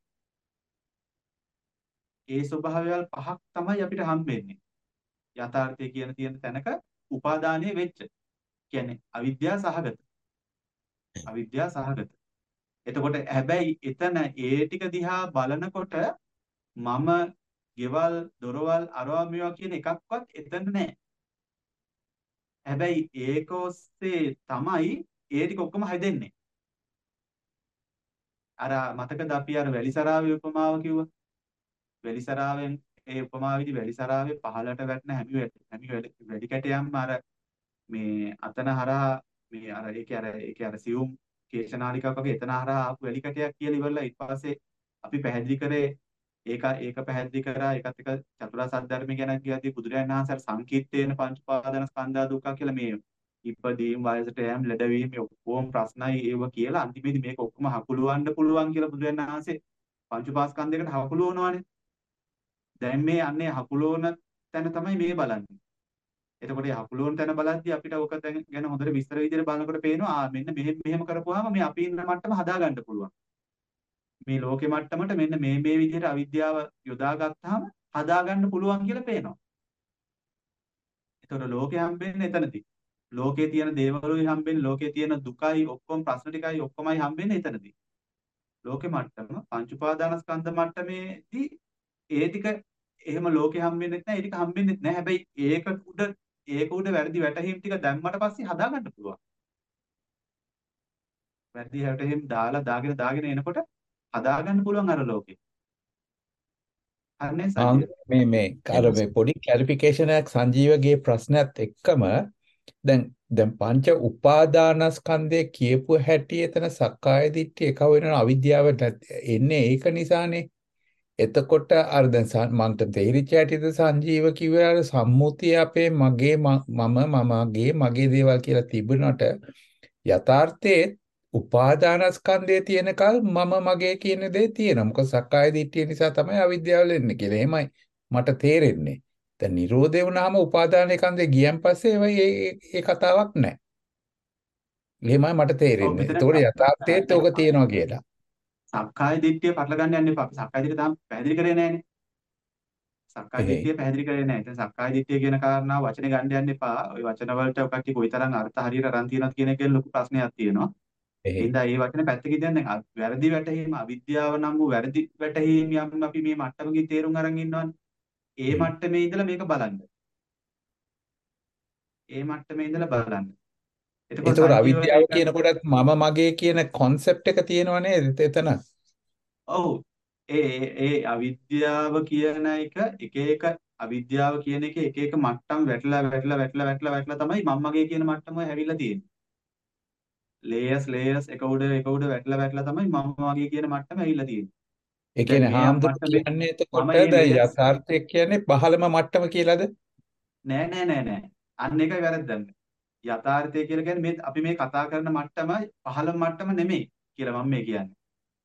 ඒ ස්වභාවයල් පහක් තමයි අපිට හම්බෙන්නේ. යථාර්ථය කියන තියෙන තැනක උපාදානයේ වෙච්ච. කියන්නේ අවිද්‍යාව සහගත. අවිද්‍යාව සහගත. එතකොට හැබැයි එතන ඒ ටික දිහා බලනකොට මම ගෙවල් දොරවල් අරවා මේවා කියන එකක්වත් එතන නැහැ. හැබැයි ඒක ඔස්සේ තමයි ඒ ටික ඔක්කොම හැදෙන්නේ. අර මතකද අපි අර වැලිසරාවේ උපමාව කිව්වා? වැලිසරාවෙන් ඒ උපමාවේදී වැලිසරාවේ පහළට වැටෙන හැමි වැටි හැමි වැලි- වැලි කැටයක්ම අර මේ අතන හරහා මේ අර ඒකේ අර ඒකේ අර සියුම් කේශනාලිකාවක් වගේ එතන හරහා ආපු වැලි කැටයක් කියලා ඉවරලා ඊට පස්සේ අපි පැහැදිලි කරේ ඒක ඒක පැහැදිලි කරා ඒකත් එක චතුරාර්ය සත්‍ය ධර්ම ගැන කියද්දී බුදුරජාණන් වහන්සේ අර සංකීර්තේන පංච උපාදාන ස්කන්ධා දුක්ඛ කියලා මේ ඉපදීම් වයසට යෑම ලැබවීම මේ ඔක්කොම ප්‍රශ්නයි ඒව කියලා අන්තිමේදී මේක ඔක්කොම හකුලවන්න පුළුවන් කියලා බුදුරජාණන් වහන්සේ පංච උපාස්කන්ධයකට හකුලවනවානේ. දැන් මේ අන්නේ හකුලවන තැන තමයි මේ බලන්නේ. එතකොට මේ හකුලවන තැන බලද්දී අපිට ඔක දැන් ගැන හොඳට විස්තර විදිහට බලනකොට පේනවා ආ මෙන්න මෙහෙම මෙහෙම කරපුවාම මේ අපි ඉන්න මට්ටම හදා ගන්න පුළුවන්. මේ ලෝකෙ මට්ටමට මෙන්න මේ මේ විදිහට අවිද්‍යාව යොදා ගත්තාම හදා ගන්න පුළුවන් කියලා පේනවා. එතකොට ලෝකෙ හම්බෙන්නේ එතනදී. ලෝකේ තියෙන දේවලුයි හම්බෙන්නේ ලෝකේ තියෙන දුකයි ඔක්කොම ප්‍රශ්න ටිකයි ඔක්කොමයි හම්බෙන්නේ එතනදී. ලෝකෙ මට්ටම පංච උපාදානස්කන්ධ මට්ටමේදී ඒ ටික එහෙම ලෝකෙ හම්බෙන්නේ නැහැ. ඒ ටික හම්බෙන්නේ නැහැ. හැබැයි ඒක උඩ ඒක උඩ වැරදි වැටහීම් ටික දැම්මට පස්සේ හදා ගන්න පුළුවන්. වැරදි වැටහීම් දාලා දාගෙන දාගෙන එනකොට හදා ගන්න පුළුවන් අර ලෝකෙ. හරිනේ ආ සංජීව? මේ මේ අර මේ පොඩි ක්ලැරිෆිකේෂන් එකක් සංජීවගේ ප්‍රශ්නයත් එක්කම දැන් දැන් පංච උපාදානස්කන්ධය කියපු හැටි එතන සක්කාය දිට්ඨිය එක වෙනවා අවිද්‍යාව නැත්- එන්නේ ඒක නිසානේ. එතකොට අර දැන් ස- මන්ට තේරිච්ච හැටිද සංජීව කිව්වේ අර සම්මුතිය අපේ මගේ ම- මම මමගේ මගේ දේවල් කියලා තිබුණට යථාර්ථයේ උපාදානස්කන්ධයේ තියෙනකල් මම මගේ කියන දේ තියෙනවා. මොකද සක්කාය දිට්ඨිය නිසා තමයි අවිද්‍යාව එන්නේ කියලා. එහෙමයි මට තේරෙන්නේ. දැන් නිරෝධය වුණාම උපාදානස්කන්ධය ගියන් පස්සේ ඒ ඒ ඒ කතාවක් නැහැ. එහෙමයි මට ඔව් තේරෙන්නේ. මෙතන ඒතකොට යථාර්ථයේත් ඕක තියෙනවා කියලා. සක්කාය දිට්ඨිය පටල ගන්න යන්න එපා. අපි සක්කාය දිට්ඨිය තාම පැහැදිලි කරේ නැහැනේ. සක්කාය එහෙයි. දිට්ඨිය පැහැදිලි කරේ නැහැ. ඉතින් සක්කාය දිට්ඨිය කියන කාරණාව වචනේ ගන්න යන්න එපා. ওই වචන වලට ඔය කට්ටිය කොයිතරම් අර්ථ හරියට අරන් තියෙනවද කියන එක ගැන ලොකු ප්‍රශ්නයක් තියෙනවා. එහෙයි. එහෙනම් මේ වචනේ පැත්තකින් දැන් දැන් අ- වැරදි වැටහීම අවිද්‍යාව නම් වූ වැරදි වැටහීම යම් අපි මේ මට්ටමකින් තේරුම් අරන් ඉන්නවනේ. ඒ එහෙයි. මට්ටමේ ඉඳලා මේක බලන්න. ඒ මට්ටමේ ඉඳලා බලන්න. එතකොට ඒතකොට සංජීව අවිද්‍යාව ඒක කියනකොටත් මම මගේ කියන කොන්සෙප්ට් එක තියෙනව නේද එතන? ඔව් ඒ ඒ ඒ අවිද්‍යාව කියන එක එක එක අවිද්‍යාව කියන එක එක එක මට්ටම් වැටලා වැටලා වැටලා වැටලා වැටලා තමයි මම්මගේ කියන මට්ටම හැවිලා තියෙන්නේ. ලේයර්ස් ලේයර්ස් එක උඩ එක උඩ වැටලා වැටලා තමයි මම වගේ කියන මට්ටම ඇවිල්ලා තියෙන්නේ. ඒ දැන් කියන්නේ මේ හාමුදුරු මට්ටමේ කියන්නේ එතකොට මම මේ දැන් ලේයර්ස් යථාර්ථය කියන්නේ පහළම මට්ටම කියලාද? නෑ නෑ නෑ නෑ. අන්න ඒකයි වැරද්දන්නේ. යථාර්ථය කියලා කියන්නේ මේ අපි මේ කතා කරන මට්ටම පහළම මට්ටම නෙමෙයි කියලා මම මේ කියන්නේ.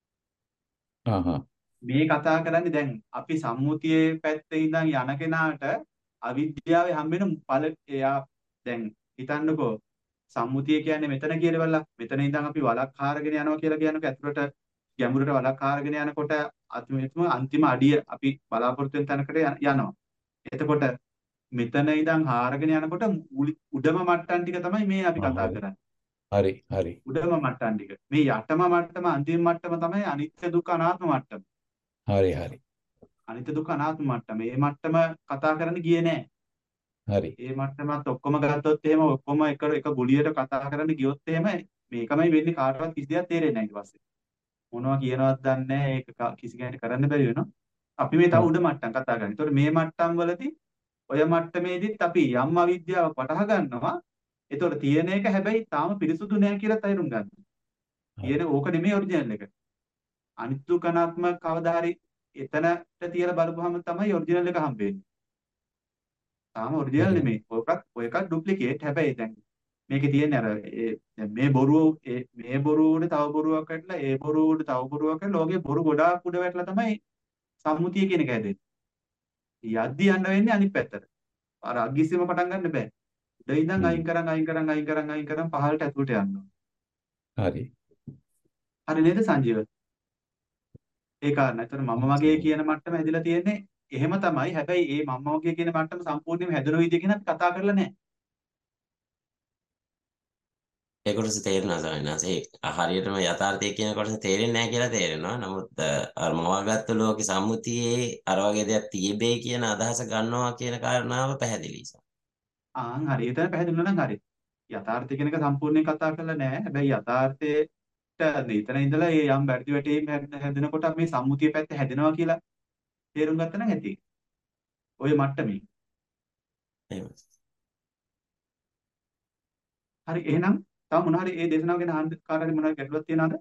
හා හා. මේ කතා කරන්නේ දැන් අපි සම්මුතියේ පැත්තේ ඉඳන් යන කෙනාට අවිද්‍යාවේ හම්බෙන ඵල එයා දැන් හිතන්නකෝ සම්මුතිය කියන්නේ මෙතන කියලාවලා මෙතන ඉඳන් අපි වලක් හාරගෙන යනවා කියලා කියනකො ඇතුළට ගැඹුරට වලක් හාරගෙන යනකොට අන්තිම අන්තිම අඩිය අපි බලාපොරොත්තු වෙන තැනකට යන- යනවා. එතකොට මෙතන ඉඳන් හාරගෙන යනකොට උලි- උඩම මට්ටම් ටික තමයි මේ අපි ආ, කතා හරි. කරන්නේ. හරි හරි උඩම මට්ටම් ටික. මේ යටම මට්ටම අන්තිම මට්ටම තමයි අනිත්‍ය දුක්ඛ අනාත්ම මට්ටම. හරි හරි අනිත්‍ය දුක්ඛ අනාත්ම මට්ටම. මේ මට්ටම කතා කරන්න ගියේ නෑ. හරි මේ මට්ටමත් ඔක්කොම ගත්තොත් එහෙම ඔක්කොම එක එක ගුලියට කතා කරන්න ගියොත් එහෙම මේකමයි වෙන්නේ කාටවත් කිසි දෙයක් තේරෙන්නේ නැහැ ඊට පස්සේ. මොනවා කියනවද දන්නේ නැහැ. ඒක ක- කිසි කෙනෙක්ට කරන්න බැරි වෙනවා. අපි මේ තව හ්ම්. උඩ මට්ටම් කතා කරන්නේ. ඒතකොට මේ මට්ටම් වලදී ඔය මට්ටමේදීත් අපි යම් අවිද්‍යාවක් වටහා ගන්නවා. ඒතකොට තියෙන එක හැබැයි තාම පිරිසුදු නෑ කියලා තේරුම් ගන්න. හරි තියෙන ඕක නෙමෙයි ඔරිජිනල් එක. අනිත්‍ය දුක්ඛ අනාත්ම කවදා හරි එතනට තියලා බලපුවහම තමයි ඔරිජිනල් එක හම්බෙන්නේ. තාම ඔරිජිනල් හරි නෙමෙයි. ඔයකත් ඔය එකක් ඩුප්ලිකේට්. හැබැයි දැන් මේකේ තියෙන්නේ අර ඒ දැන් මේ බොරුව ඒ මේ බොරුව උඩ තව බොරුවක් වැටලා ඒ බොරුව උඩ තව බොරුවක් වැටලා ඔගේ බොරු ගොඩාක් උඩ වැටලා තමයි සම්මුතිය කියන එක හැදෙන්නේ. යද්දි යන්න වෙන්නේ අනිත් පැත්තට. අර අග්ගිස්සෙම පටන් ගන්න බෑ. උඩ ඉඳන් හ්ම්. අයින් කරන් අයින් කරන් අයින් කරන් අයින් කරන් පහළට ඇතුළට යන්න ඕන. හරි හරි නේද සංජීව? ඒ කාරණා. ඒතර මම මගේ කියන මට්ටම හැදිලා තියෙන්නේ එහෙම තමයි. හැබැයි ඒ මම මගේ කියන මට්ටම සම්පූර්ණයෙන්ම හැදෙන විදිය ගැන අපි කතා කරලා නැහැ. ඒ කොටස තේරෙනවා ස්වාමීන් වහන්සේ. ඒ හරියටම යථාර්ථය කියන කොටස තේරෙන්නේ නැහැ කියලා තේරෙනවා. නමුත් අ, අර මවාගත්තු ලෝක සම්මුතියේ අර වගේ දෙයක් තියබේ කියන අදහස ගන්නවා කියන කාරණාව පැහැදිලි. ආන් හරි. එතන පැහැදිලි නම් හරි. යථාර්ථය කියන එක සම්පූර්ණයෙන් කතා කරලා නැහැ. හැබැයි යථාර්ථයට එතන ඉඳලා ඒ යම් වැඩි වැටීම් හැද- හැදෙනකොට මේ සම්මුතිය පැත්ත හැදෙනවා කියලා තේරුම් ගත්තා නම් ඇති. ওই මට්ටමේ. එහෙම. හරි. එහෙනම් තව මොනවා හරි ඒ දේශනාව ගැන අහන්න කාට හරි මොනවා ගැටලුවක් තියනවද?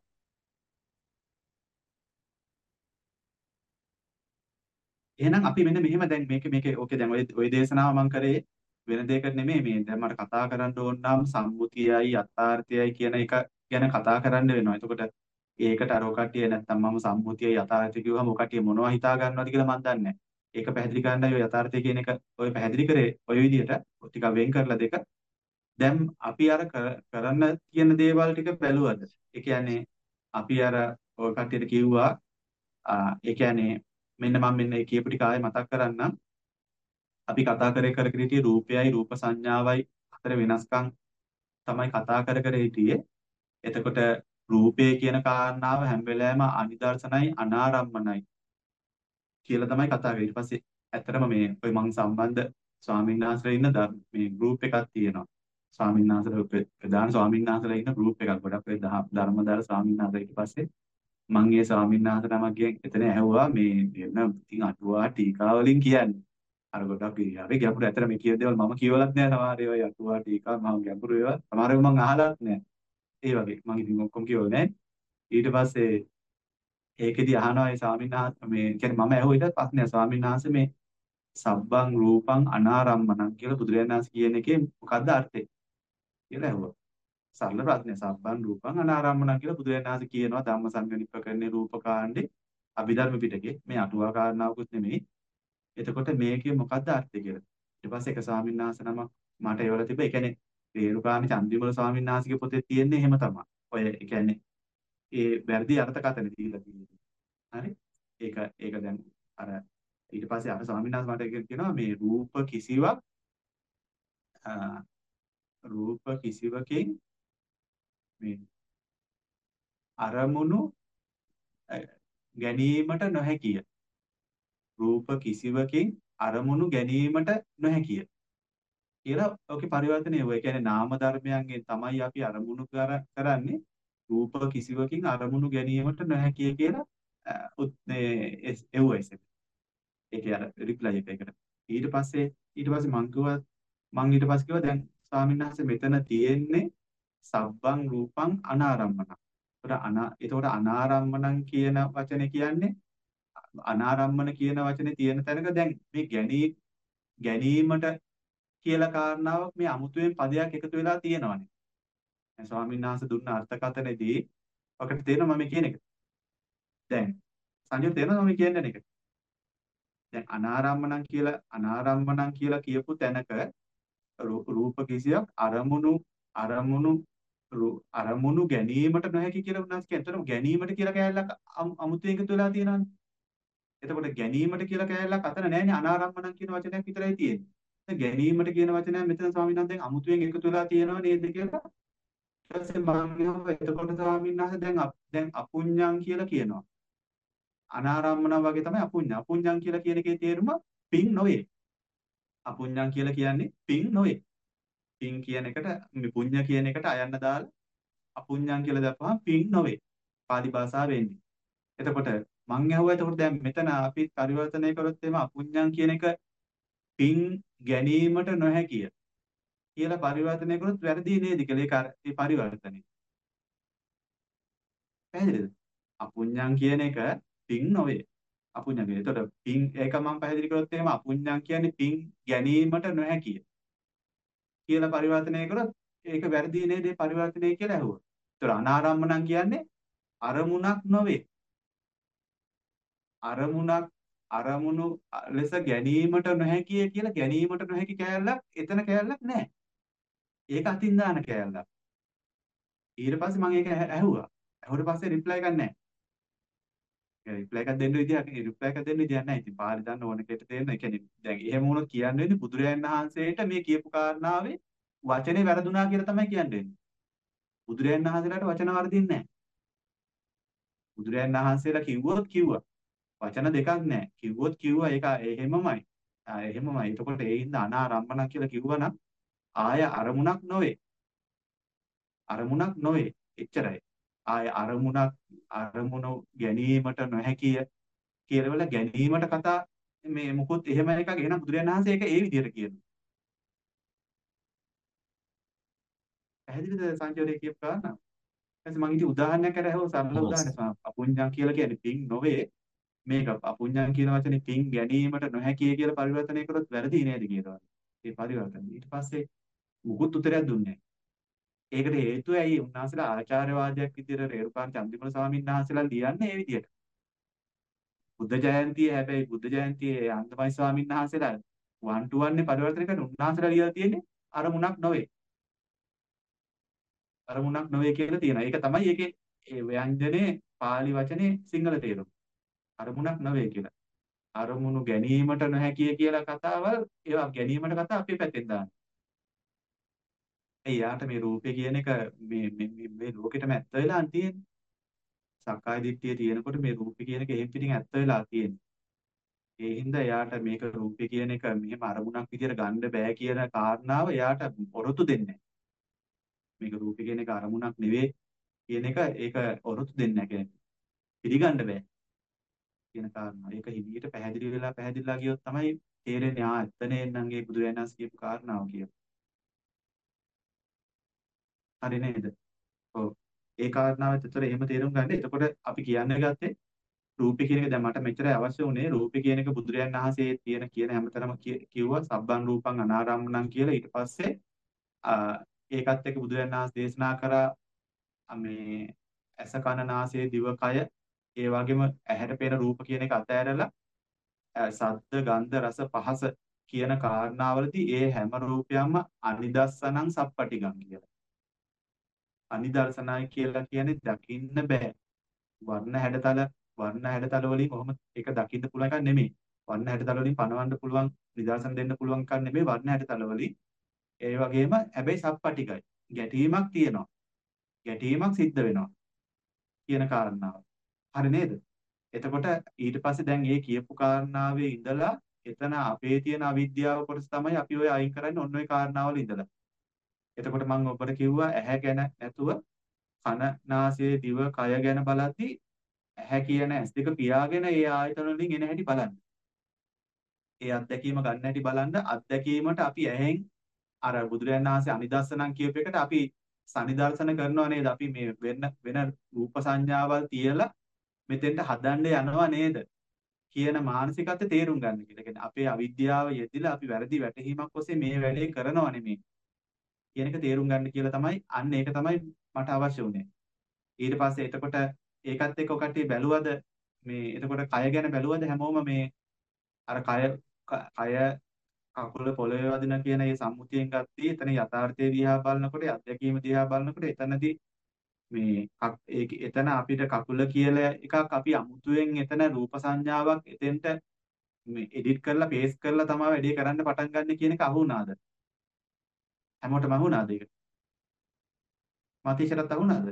එහෙනම් අපි මෙන්න මෙහෙම දැන් මේක මේක ඕකේ දැන් ඔය ඔය දේශනාව මම කරේ වෙන දෙයකට නෙමෙයි මේ දැන් මට කතා කරන්න ඕන නම් සම්මුතියයි යථාර්ථයයි කියන එක ගැන කතා කරන්න වෙනවා. එතකොට ඒකට අර ඔය කට්ටිය නැත්තම් මම සම්මුතිය යථාර්ථය කිව්වම ඔය කට්ටිය මොනවා හිතා ගන්නවද කියලා මම දන්නේ නැහැ. ඒක පැහැදිලි කරන්නයි ඔය යථාර්ථය කියන එක ඔය පැහැදිලි කරේ ඔය විදිහට ටිකක් වෙන් කරලා දෙක. දැන් අපි අර කර- කරන්න තියෙන දේවල් ටික බැලුවද? ඒ කියන්නේ අපි අර ඔය කට්ටියට කිව්වා ආ, ඒ කියන්නේ මෙන්න මම මෙන්න ඒ කියපු ටික ආයෙ මතක් කරන්නම්. අපි කතා කරේ කර කර හිටියේ රූපයයි රූප සංඥාවයි අතර වෙනස්කම් තමයි කතා කර කර හිටියේ. එතකොට රූපය කියන කාරණාව හැම වෙලාවෙම අනිදර්ශනයි අනාරම්මනයි කියලා තමයි කතා කරේ. ඊට පස්සේ ඇත්තටම මේ ඔය මං සම්බන්ධ ස්වාමීන් වහන්සේලා ඉන්න ද- මේ ගෲප් එකක් තියෙනවා. ස්වාමීන් වහන්සේලා ප්‍ර- ප්‍රධාන ස්වාමීන් වහන්සේලා ඉන්න ගෲප් එකක්. ගොඩක් ඔය දහ- ධර්මදාර ස්වාමීන් වහන්සේලා. ඊට පස්සේ මං ඒ ස්වාමීන් වහන්සේ නමක්ගෙන් එතන ඇහුවා මේ වෙන ඉතින් අටුවා ටීකා වලින් කියන්නේ. අර ගොඩක් හරි ගැඹුරු. ඇත්තට මේ කියන දේවල් මම කියවලත් නෑ. සමහර ඒවා අටුවා ටීකා මම ගැඹුරු ඒවා. සමහර ඒවා මං අහලත් නෑ. ඒ වගේ මං ඉතින් ඔක්කොම කියවල නෑ. ඊට පස්සේ ඒකෙදි අහනවා ඒ ස්වාමීන් වහන්සේ මේ කියන්නේ මම ඇහුවා ඊට පස්සේ ස්වාමීන් වහන්සේ මේ සබ්බං රූපං අනාරම්මනං කියලා බුදුරජාණන් වහන්සේ කියන එකේ මොකද්ද අර්ථය කියලා ඇහුවා. සරල ප්‍රශ්නය සබ්බං රූපං අනාරම්මනං කියලා බුදුරජාණන් වහන්සේ කියනවා ධම්මසංගණිප්පකරණේ රූපකාණ්ඩේ අභිධර්ම පිටකේ මේ අටුවා කාරණාවකුත් නෙමෙයි. එතකොට මේකේ මොකද්ද අර්ථය කියලා. ඊට පස්සේ එක ස්වාමීන් වහන්සේ නමක් මට එවලා තිබ්බා. ඒ කියන්නේ රේරුකාණේ චන්දිමල ස්වාමීන් වහන්සේගේ පොතේ තියෙන්නේ එහෙම තමයි. ඔය ඒ කියන්නේ ඒ වැරදි අර්ථකථන දීලා තියෙන්නේ. හරි? ඒක ඒක දැන් අර ඊට පස්සේ අර ස්වාමීන් වහන්සේ මට ඒක කියනවා මේ රූප කිසිවක් අ, රූප කිසිවකින් මේ අරමුණු අ, ගැනීමට නොහැකිය. රූප කිසිවකින් අරමුණු ගැනීමට නොහැකිය. කියලා ඔකේ පරිවර්තනය වෙයි. ඒ කියන්නේ නාම ධර්මයන්ගෙන් තමයි අපි අරමුණු කර- කරන්නේ රූප කිසිවකින් අරමුණු ගැනීමට නොහැකිය කියලා අ, උත්- ඒ එස්- එව්වා එසෙ. ඒකේ අර රිප්ලයි එක එකට. ඊට පස්සේ ඊට පස්සේ මං කිව්වා මං ඊට පස්සේ කිව්වා දැන් ස්වාමීන් වහන්සේ මෙතන තියෙන්නේ සබ්බං රූපං අනාරම්මන. ඒතකොට අනා ඒතකොට අනාරම්මනං කියන වචනේ කියන්නේ අනාරම්මන කියන වචනේ තියෙන තැනක දැන් මේ ගැනී ගැනීමට කියලා කාරණාවක් මේ අමුතුවෙන් පදයක් එකතු වෙලා තියෙනවානේ. දැන් ස්වාමීන් වහන්සේ දුන්න අර්ථකථනයේදී ඔකට තේරෙනවා මම කියන එක. දැන් සංජය තේරෙනවා මම කියන්නේ එක. දැන් අනාරම්මණං කියලා අනාරම්මණං කියලා කියපු තැනක රූ- රූප කිසියක් අරමුණු අරමුණු රූ- අරමුණු ගැනීමට නොහැකි කියලා උනාස් කියන්නේ. එතකොට ගැනීමට කියලා කෑල්ලක් අමු- අමුතුවෙන් එකතු වෙලා තියෙනවානේ. එතකොට ගැනීමට කියලා කෑල්ලක් අතන නැහැනේ අනාරම්මණං කියන වචනයක් විතරයි තියෙන්නේ. දැන් ගැනීමට කියන වචනය මෙතන ස්වාමීන් වහන්සේ දැන් අමුතුවෙන් එකතු වෙලා තියෙනව නේද කියලා ඊට පස්සේ මම කියනවා එතකොට ස්වාමීන් වහන්සේ දැන් අප- දැන් අපුඤ්ඤං කියලා කියනවා. අනාරම්මන වගේ තමයි අපුඤ්ඤ. අපුඤ්ඤං කියලා කියන එකේ තේරුම පින් නොවේ. අපුඤ්ඤං කියලා කියන්නේ පින් නොවේ. පින් කියන එකට මේ පුඤ්ඤ කියන එකට අයන්න දාලා අපුඤ්ඤං කියලා දැම්පහම පින් නොවේ. පාලි භාෂාව වෙන්නේ. එතකොට මං අහුවා එතකොට දැන් මෙතන අපි පරිවර්තනය කරොත් එimhe අපුඤ්ඤං කියන එක පින් ගැනීමට නොහැකිය කියලා පරිවර්තනය කරොත් වැරදි නේද කියලා ඒක අර- ඒ පරිවර්තනය. පැහැදිලිද? අපුඤ්ඤං කියන එක පින් නොවේ. අපුඤ්ඤං කියන්නේ. එතකොට පින් ඒක මම පැහැදිලි කරොත් එහෙම අපුඤ්ඤං කියන්නේ පින් ගැනීමට නොහැකිය කියලා පරිවර්තනය කරොත් ඒක වැරදි නේද ඒ පරිවර්තනය කියලා ඇහුවා. ඒතර අනාරම්මණං කියන්නේ අරමුණක් නොවේ. අරමුණක් අරමුණු ලෙස ගැනීමට නොහැකිය කියලා ගැනීමට නොහැකි කෑල්ලක් එතන කෑල්ලක් නැහැ. ඒක අතින් දාන කෑල්ලක්. ඊට පස්සේ මම ඒක ඇහ- ඇහුවා. ඇහුවට පස්සේ රිප්ලයි එකක් නැහැ. රිප්ලයි එකක් දෙන්න විදියක් රිප්ලයි එකක් දෙන්න විදියක් නැහැ. ඉතින් පාලි දන්න ඕන කෙට තේරෙන. ඒ කියන්නේ දැන් එහෙම වුණොත් කියන්න වෙන්නේ බුදුරජාණන් වහන්සේට මේ කියපු කාරණාවේ වචනේ වැරදුනා කියලා තමයි කියන්න වෙන්නේ. බුදුරයන් වහන්සේලාට වචන වර්ධින්නේ නැහැ. බුදුරයන් වහන්සේලා කිව්වොත් කිව්වා. වචන දෙකක් නැහැ. කිව්වොත් කිව්වා ඒක එහෙමමයි. ආ එහෙමමයි. එතකොට ඒ හින්දා අනාරම්මන කියලා කිව්වනම් ආය අරමුණක් නොවේ. අරමුණක් නොවේ. එච්චරයි. ආය අරමුණක් අරමුණු ගැනීමට නොහැකිය කියලාවල ගැනීමට කතා මේ මොකොත් එහෙම එකක් එන බුදුරයන් වහන්සේ ඒක ඒ විදිහට කියනවා. පැහැදිලිද සංජෝරේ කියපු කාරණා? ඊපස්සේ මම ඉතින් උදාහරණයක් අර හව සරල උදාහරණයක් අපුඤ්ඤං කියලා කියන්නේ පිං නොවේ. මේක අපුඤ්ඤං කියන වචනේ පිං ගැනීමට නොහැකිය කියලා පරිවර්තනය කරොත් වැරදි නේද කියනවා. ඒ පරිවර්තන. ඊට පස්සේ මුකුත් උත්තරයක් දුන්නේ නැහැ. ඒකට හේතුව ඇයි උන්වහන්සේලා ආචාර්යවාදයක් විදිහට රේරුකාණ චන්දිමල ස්වාමීන් වහන්සේලා ලියන්නේ ඒ විදිහට. බුද්ධ ජයන්තිය හැබැයි බුද්ධ ජයන්තියේ අන්තමයි ස්වාමීන් වහන්සේලා වන් ටු වන් නේ පරිවර්තන කරන උන්වහන්සේලා ලියලා තියෙන්නේ අරමුණක් නොවේ. අරමුණක් නොවේ කියලා තියෙනවා. ඒක තමයි ඒකේ ඒ ව්‍යංජනේ පාලි වචනේ සිංහල තේරුම. අරමුණක් නොවේ කියලා. අරමුණු ගැනීමට නොහැකිය කියලා කතාවල් ඒවා ගැනීමට කතා අපේ පැත්තෙන් දාන්න. ඒ යාට මේ රූපේ කියන එක මේ මේ මේ ලෝකෙටම ඇත්ත වෙලා තියෙන්නේ. සක්කාය දිට්ඨිය තියෙනකොට මේ රූපේ කියන එක එහෙම් පිටින් ඇත්ත වෙලා තියෙන්නේ. ඒ හින්දා එයාට මේක රූපේ කියන එක මෙහෙම අරමුණක් විදියට ගන්න බෑ කියන කාරණාව එයාට ඔරොත්තු දෙන්නේ නැහැ. මේක රූපේ කියන එක අරමුණක් නෙවෙයි කියන එක ඒක ඔරොත්තු දෙන්නේ නැහැ කියන්නේ. පිළිගන්න බෑ කියන කාරණා. ඒක හිමීට පැහැදිලි වෙලා පැහැදිලිලා ගියොත් තමයි තේරෙන්නේ ආ ඇත්තනේ නංගේ බුදුරජාණන් වහන්සේ කියපු කාරණාව කියලා. හරි නේද? ඔව්. ඒ කාරණාවත් ඒතර එහෙම තේරුම් ගන්න. එතකොට අපි කියන්න ගත්තේ රූපේ කියන එක දැන් මට මෙච්චරයි අවශ්‍ය වුණේ. රූපේ කියන එක බුදුරජාණන් වහන්සේ තියෙන කියන හැමතැනම කිව්වා සබ්බන් රූපං අනාරම්මණං කියලා. ඊට පස්සේ ඒකත් එක්ක බුදුරජාණන් වහන්සේ දේශනා කරා මේ ඇස කන නාසය දිව කය ඒ වගේම ඇහැට පේන රූප කියන එක අතහැරලා සද්ද ගන්ධ රස පහස කියන කාරණාවලදී ඒ හැම රූපයක්ම අනිදස්සනං සප්පටිගං කියලා. අනිදර්ශනයි කියලා කියන්නේ දකින්න බෑ. වර්ණ හැඩතල වර්ණ හැඩතල වලින් කොහොම ඒක දකින්න පුළුවන් එකක් නෙමෙයි. වර්ණ හැඩතල වලින් පණවන්න පුළුවන් නිදර්ශන දෙන්න පුළුවන් එකක් නෙමෙයි වර්ණ හැඩතල වලින්. ඒ වගේම හැබැයි සප්පටිගයි. ගැටීමක් තියෙනවා. ගැටීමක් සිද්ධ වෙනවා කියන කාරණාව. හරි නේද? එතකොට ඊට පස්සේ දැන් මේ කියපු කාරණාවේ ඉඳලා එතන අපේ තියෙන අවිද්‍යාව කොටස තමයි අපි ඔය අයින් කරන්නේ ඔන්න ඔය කාරණාවල ඉඳලා. එතකොට මම ඔබට කිව්වා ඇහැ ගැන නැතුව කන නාසය දිව කය ගැන බලද්දී ඇහැ කියන ඇස් දෙක පියාගෙන ඒ ආයතන වලින් එන හැටි බලන්න. ඒ අත්දැකීම ගන්න හැටි බලන්න අත්දැකීමට අපි ඇහෙන් අර බුදුරජාණන් වහන්සේ අනිදස්සනං කියප එකට අපි සනිදර්ශන කරනවා නේද? අපි මේ වෙන වෙන රූප සංඥාවල් තියලා මෙතෙන්ට හදන්න යනවා නේද? කියන මානසිකත්වය තේරුම් ගන්න කියලා. කියන්නේ අපේ අවිද්‍යාව යෙදිලා අපි වැරදි වැටහීමක් ඔස්සේ මේ වැඩේ කරනවා නෙමෙයි. කියන එක තේරුම් ගන්න කියලා තමයි අන්න ඒක තමයි මට අවශ්‍ය වුනේ. ඊට පස්සේ එතකොට ඒකත් එක්ක කට්ටිය බැලුවද මේ එතකොට කය ගැන බැලුවද හැමෝම මේ අර කය කය කකුල පොළවේ වදින කියන මේ සම්මුතියෙන් ගත්තී එතන යථාර්ථයේ දිහා බලනකොට අත්දැකීම දිහා බලනකොට එතනදී මේ ඒක එතන අපිට කකුල කියලා එකක් අපි අමුතුවෙන් එතන රූප සංඥාවක් එතෙන්ට මේ එඩිට් කරලා පේස්ට් කරලා තමයි වැඩේ කරන්න පටන් ගන්න කියන එක අහු වුණාද? හැමෝටම අහු වුණාද ඒක? මාතීෂරත් අහු වුණාද?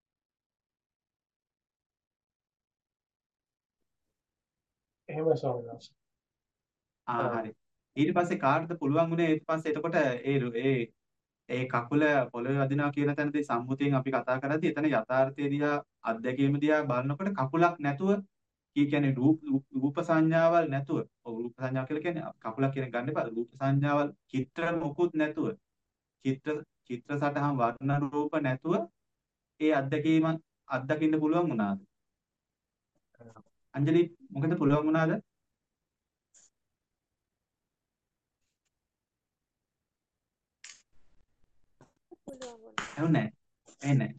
එහෙම ස්වාමීන් වහන්සේ. ආ හරි. ඊට පස්සේ කාටද පුළුවන් වුණේ ඊට පස්සේ එතකොට ඒ ඒ ඒ කකුල පොළවේ වදිනවා කියන තැනදී සම්මුතියෙන් අපි කතා කරද්දී එතන යථාර්ථය දිහා අත්දැකීම දිහා බලනකොට කකුලක් නැතුව කී කියන්නේ රූප රූප සංඥාවල් නැතුව ඔව් රූප සංඥා කියලා කියන්නේ කකුලක් කියන ගන්න එපා රූප සංඥාවල් චිත්‍ර මොකුත් නැතුව චිත්‍ර චිත්‍ර සටහන් වර්ණ රූප නැතුව ඒ අත්දැකීම අත්දකින්න පුළුවන් වුණාද? අංජලි මොකද පුළුවන් වුණාද? පුළුවන් වුණා. එහෙම නැහැ. එහෙම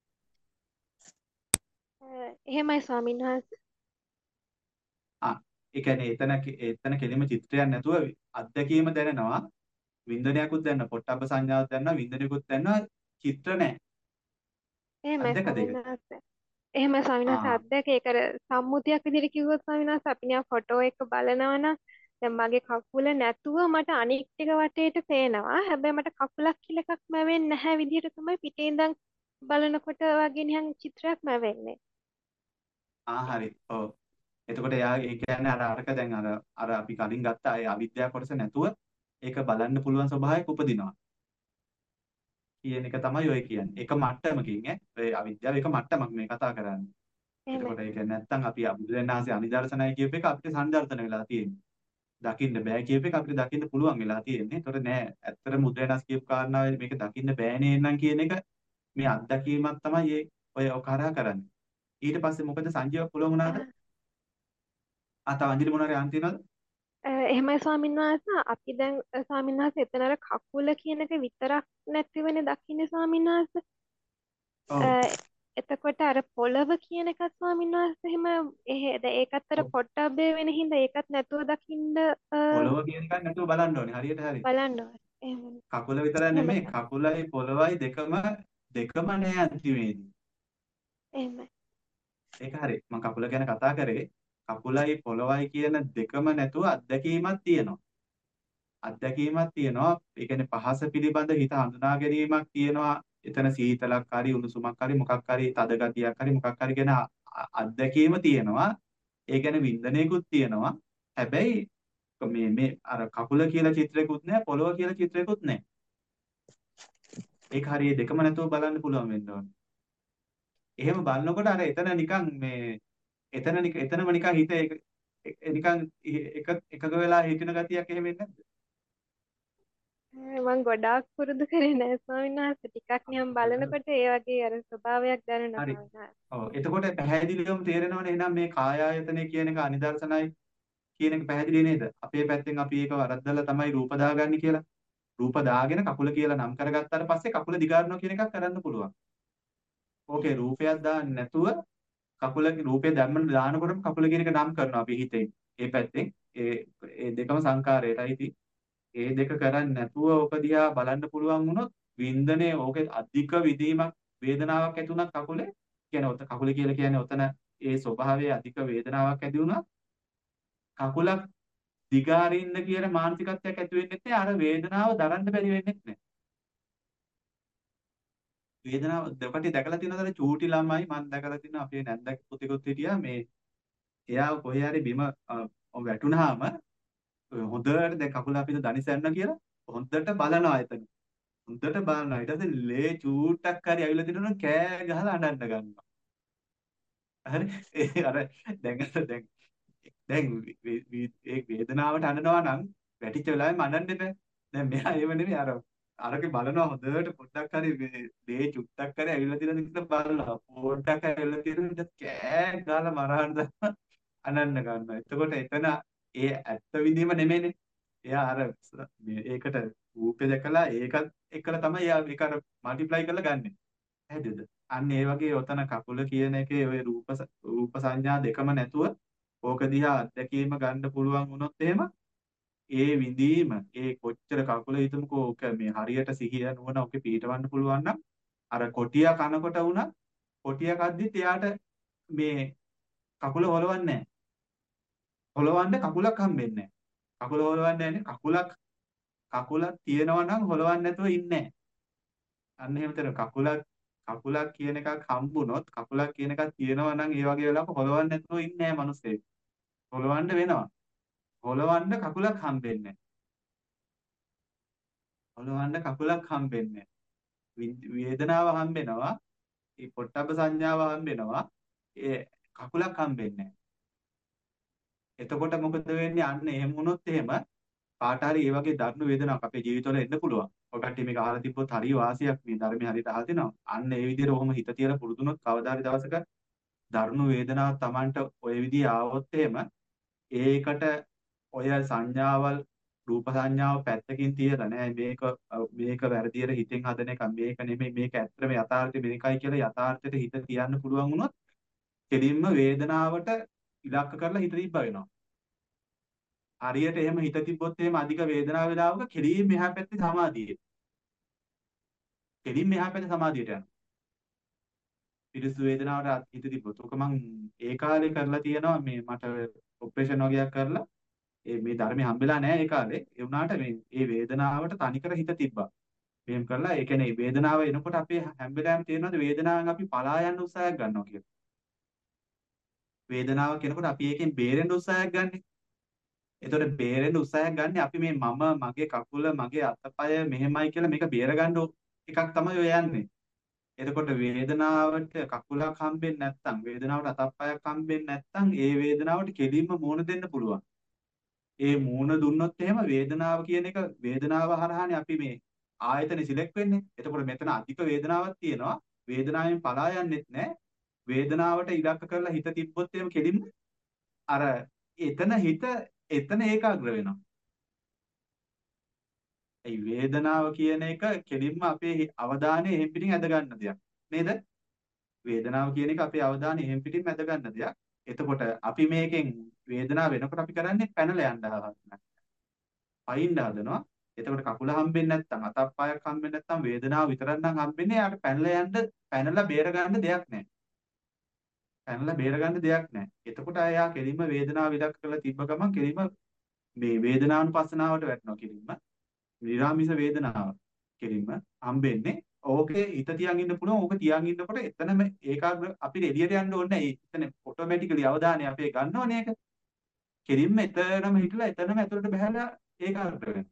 නැහැ. එහෙමයි ස්වාමීන් වහන්සේ. ආ ඒ කියන්නේ එතන එතන කෙලිම චිත්‍රයක් නැතුව අත්දැකීම දැනෙනවා වින්දනයකුත් දැනනවා පොට්ටබ්බ සංඥාවක් දැනනවා වින්දනයකුත් දැනනවා චිත්‍ර නැහැ. එහෙමයි අත්දැකද ස්වාමීන් ඒක? වහන්සේ. එහෙමයි ස්වාමීන් වහන්සේ ආ අත්දැක ඒක අර සම්මුතියක් විදිහට කිව්වොත් ස්වාමීන් වහන්සේ අපි නිකන් ෆොටෝ එක බලනවා නම් දැන් මගේ කකුල නැතුව මට අනික් ටික වටේට පේනවා. හැබැයි මට කකුලක් කියලා එකක් මැවෙන්නේ නැහැ විදිහට තමයි පිටේ ඉඳන් බලනකොට වගේ නිකන් චිත්‍රයක්ම වෙන්නේ. ආ හරි. ඔව්. එතකොට එයා ඒ කියන්නේ අර අරක දැන් අර අර අපි කලින් ගත්ත ඒ අවිද්‍යාව කොටස නැතුව ඒක බලන්න පුළුවන් ස්වභාවයක් උපදිනවා කියන එක තමයි ඔය කියන්නේ. එක මට්ටමකින් ඈ. ඔය අවිද්‍යාව එක මට්ටමක් මේ කතා කරන්නේ. එහෙමයි. එතකොට ඒක නැත්තම් අපි බුදුරජාණන්සේ අනිදර්ශනයි කියප එක අපිට සංදර්ශන වෙලා තියෙන්නේ. දකින්න බෑ කියප එක අපිට දකින්න පුළුවන් වෙලා තියෙන්නේ. එතකොට නෑ ඇත්තට බුදුරජාණන්සේ කියපු කාරණාවේ මේක දකින්න බෑනේ නං කියන එක මේ අත්දැකීමක් තමයි ඒ ඔය ඔකරා කරන්නේ. ඊට පස්සේ මොකද සංජීව පුළුවන් වුණාද? ආ තව අංජලි මොනවාරි අහන්න තියෙනවද? එහෙමයි ස්වාමීන් වහන්සේ අපි දැන් අ, ස්වාමීන් වහන්සේ එතන අර කකුල කියන එක විතරක් නැතිවනේ දකින්නේ ස්වාමීන් වහන්සේ. ඔව්. අ, එතකොට අර පොළව කියන එකත් ස්වාමීන් වහන්සේ එහෙම එහෙ දැන් ඒකත් අර ඔව්. පොට්ටබ්බේ වෙන හින්දා ඒකත් නැතුව දකින්න අ, පොළව කියන එකක් නැතුව බලන්න ඕනේ. හරියට හරි. බලන්න ඕනේ. එහෙම කකුල විතරක් එහෙම නෙමෙයි තමයි. කකුලයි පොළවයි දෙකම දෙකම නෑ අන්තිමේදී. එහෙමයි. ඒක හරි. මම කකුල ගැන කතා කරේ. කකුලයි පොළවයි කියන දෙකම නැතුව අත්දැකීමක් තියෙනවා. අත්දැකීමක් තියෙනවා. ඒ කියන්නේ පහස පිළිබඳ හිත හඳුනා ගැනීමක් තියෙනවා. එතන සීතලක් හරි උණුසුමක් හරි මොකක් හරි තද ගතියක් හරි මොකක් හරි ගැන අ- අ- අත්දැකීම තියෙනවා. ඒ ගැන වින්දනයකුත් තියෙනවා. හැබැයි මේ මේ අර කකුල කියලා චිත්‍රයකුත් නැහැ පොළව කියලා චිත්‍රයකුත් නැහැ. ඒක හරිය දෙකම නැතුව බලන්න පුළුවන් වෙන්න ඕනේ. එහෙම බලනකොට අර එතන නිකන් මේ එතන නික එතනම නිකන් හිත එක එක- නිකන් එක එකක වෙලා හිටින ගතියක් එහෙම එන්නේ නැද්ද? මම ගොඩාක් පුරුදු කරේ නෑ ස්වාමීන් වහන්සේ. ටිකක් නිකන් බලනකොට ඒ වගේ අර ස්වභාවයක් දැනෙනවා හරි. ස්වාමීන් වහන්සේ. ඔව්. එතකොට පැහැදිලිවම තේරෙනවනේ එහෙනම් මේ කාය ආයතනය කියන එක අනිදර්ශනයි කියන එක පැහැදිලි නේද? අපේ පැත්තෙන් අපි ඒක වරද්දලා තමයි රූප දාගන්නේ කියලා. රූප දාගෙන කකුල කියලා නම් කරගත්තාට පස්සේ කකුල දිගාරනවා කියන එකක් කරන්න පුළුවන්. ඕකේ රූපයක් දාන්න නැතුව කකුල රූපේ දැම්මම දානකොටම කකුල කියන එක නම් කරනවා අපි හිතෙන්. ඒ පැත්තෙන් ඒ ඒ දෙකම සංකාරයටයි ඉතින්. ඒ දෙක කරන්නේ නැතුව ඕක දිහා බලන්න පුළුවන් වුණොත් වින්දනයේ ඕකේ අධික විදීමක් වේදනාවක් ඇති වුණත් කකුලේ කියන්නේ ඔත කකුල කියලා කියන්නේ ඔතන ඒ ස්වභාවයේ අධික වේදනාවක් ඇති වුණා කකුලක් දිගාරින්න කියන මානසිකත්වයක් ඇති වෙන්නේ නැහැ අර වේදනාව දරන්න බැරි වෙන්නේ නැහැ වේදනාව දෙකට දැකලා තියෙනවද චූටි ළමයි මම දැකලා තියෙනවා අපේ නැන්දක් පුතෙකුත් හිටියා මේ එයා කොහේ හරි බිම අ, වැටුනහම හොඳට දැන් කකුල අපිට දනිසන්න කියලා හොඳට බලනවා එතන හොඳට බලනවා ඊට පස්සේ ලේ චූට්ටක් හරි ඇවිල්ලා දිනන කෑ ගහලා අඬන්න ගන්නවා හරි ඒ අර දැන් අර දැන් දැන් වේ- වේ- ඒ වේදනාවට අඬනවා නම් වැටිච්ච වෙලාවෙම අඬන්න එපා. දැන් මෙයා ඒව නෙමෙයි අර අරගේ බලනවා හොඳට පොඩ්ඩක් හරි මේ දේ චුට්ටක් හරි ඇවිල්ලා තියෙනවද කියලා බලනවා. පොඩ්ඩක් ඇවිල්ලා තියෙනවද කෑ ගාලා මරහන්න දානවා අඬන්න ගන්නවා. එතකොට එතන ඒ ඇත්ත විඳීම නෙමෙයිනේ. එයා අර ස- මේ ඒකට රූපේ දැකලා ඒකත් එක්කලා තමයි එයා ඒක අර මල්ටිප්ලයි කරලා ගන්නෙ. හැදෙද? අන්න ඒ වගේ ඔතන කකුල කියන එකේ ওই රූප ස- රූප සංඥා දෙකම නැතුව ඕක දිහා අත්දැකීම ගන්න පුළුවන් වුණොත් එහෙම ඒ විඳීම ඒ කොච්චර කකුල හිතමුකෝ ඕක මේ හරියට සිහිය නුවණ ඔකේ පිහිටවන්න පුළුවන් නම් අර කොටියා කනකොට වුණා කොටියා කද්දිත් එයාට මේ කකුල හොලවන්නේ නැහැ. හොලවන්න කකුලක් හම්බෙන්නේ නැහැ. කකුල හොලවන්නේ නැහැ කකුලක් කකුලක් තියෙනවා නම් හොලවන්නේ නැතුව ඉන්නේ නැහැ. අන්න එහෙම තේරෙන කකුලක් කකුලක් කියන එකක් හම්බුනොත් කකුලක් කියන එකක් තියෙනවා නම් ඒ වගේ වෙලාවක හොලවන්නේ නැතුව ඉන්නේ නැහැ මිනිස්සේ. හොලවන්න වෙනවා. හොලවන්න කකුලක් හම්බෙන්නේ නැහැ. හොලවන්න කකුලක් හම්බෙන්නේ නැහැ. වේදනාව හම්බෙනවා. ඒ පොට්ටබ්බ සංඥාව හම්බෙනවා. ඒ කකුලක් හම්බෙන්නේ නැහැ. එතකොට මොකද වෙන්නේ? අන්න එහෙම වුණොත් එහෙම කාට හරි ඒ වගේ දරුණු වේදනාවක් අපේ ජීවිතවල එන්න පුළුවන්. ඔය කට්ටිය මේක අහලා තිබ්බොත් හරි වාසියක් මේ ධර්මයේ හරියට අහලා තිනවා. අන්න ඒ විදිහට ඔහොම හිත තියලා පුරුදුනොත් කවදා හරි දවසක දරුණු වේදනාවක් Tamanට ওই විදිහ ආවොත් එහෙම ඒකට ඔය සංඥාවල් රූප සංඥාව පැත්තකින් තියලා නෑ මේක අ, මේක වැරදියට හිතෙන් හදන එක මේක නෙමෙයි මේක ඇත්තම යථාර්ථය මේකයි කියලා යථාර්ථයට හිත තියන්න පුළුවන් වුණොත් කෙලින්ම වේදනාවට ඉලක්ක කරලා හිත තිබ්බ වෙනවා. හරියට එහෙම හිත තිබ්බොත් එහෙම අධික වේදනාව වේලාවක කෙලින් මෙහා පැත්තේ සමාධිය. කෙලින් මෙහා පැත්තේ සමාධියට යනවා. පිරිසු වේදනාවට හිත තිබ්බොත්. ඔක මං ඒ කාලේ කරලා තියෙනවා මේ මට ඔපරේෂන් වගේක් කරලා ඒ මේ ධර්මයේ හම්බෙලා නැහැ ඒ කාලේ. ඒ වුණාට මේ ඒ වේදනාවට තනිකර හිත තිබ්බා. මෙහෙම කරලා ඒ කියන්නේ වේදනාව එනකොට අපේ හැම වෙලාවෙම තේරෙනවද වේදනාවෙන් අපි පලා යන්න උත්සාහයක් ගන්නවා කියලා. වේදනාව කෙනකොට අපි ඒකෙන් බේරෙන්න උත්සාහයක් ගන්නෙ. එතකොට බේරෙන්න උත්සාහයක් ගන්න අපි මේ මම මගේ කකුල මගේ අතපය මෙහෙමයි කියලා මේක බේරගන්න එකක් තමයි ඔය යන්නේ. එතකොට වේදනාවට කකුලක් හම්බෙන්නේ නැත්නම් වේදනාවට අතපයක් හම්බෙන්නේ නැත්නම් ඒ වේදනාවට කෙලින්ම මුහුණ දෙන්න පුළුවන්. ඒ මුහුණ දුන්නොත් එහෙම වේදනාව කියන එක වේදනාව හරහානේ අපි මේ ආයතන සිලෙක්ට් වෙන්නේ. එතකොට මෙතන අධික වේදනාවක් තියෙනවා. වේදනාවෙන් පලා යන්නෙත් නැහැ. වේදනාවට ඉලක්ක කරලා හිත තිබ්බොත් එහෙම කෙලින්ම අර එතන හිත එතන ඒකාග්‍ර වෙනවා. ඒ වේදනාව කියන එක කෙලින්ම අපේ අවධානය එහෙම් පිටින් ඇද ගන්න දෙයක්. නේද? වේදනාව කියන එක අපේ අවධානය එහෙම් පිටින් ඇද ගන්න දෙයක්. එතකොට අපි මේකෙන් වේදනාව වෙනකොට අපි කරන්නේ පැනලා යන්න හදනවා. පයින් හදනවා. එතකොට කකුල හම්බෙන්නේ නැත්නම් අතක් පායක් හම්බෙන්නේ නැත්නම් වේදනාව විතරක් නම් හම්බෙන්නේ. යාට පැනලා යන්න පැනලා බේර ගන්න දෙයක් නැහැ. පැනලා බේර ගන්න දෙයක් නැහැ. එතකොට අයා කෙලින්ම වේදනාව විලක් කරලා තිබ්බ ගමන් කෙලින්ම මේ වේදනානුපස්සනාවට වැටෙනවා කෙලින්ම. නිරාමිස වේදනාව කෙලින්ම හම්බෙන්නේ. ඕකේ හිත තියන් ඉන්න පුළුවන්. ඕක තියන් ඉන්නකොට එතනම ඒකාග්‍ර අපිට එළියට යන්න ඕනේ නැහැ. එතන ඔටෝමැටිකලි අවධානය අපේ ගන්නවනේ ඒක. කෙලින්ම එතනම හිටලා එතනම ඇතුළට බහැලා ඒකාග්‍ර වෙනවා.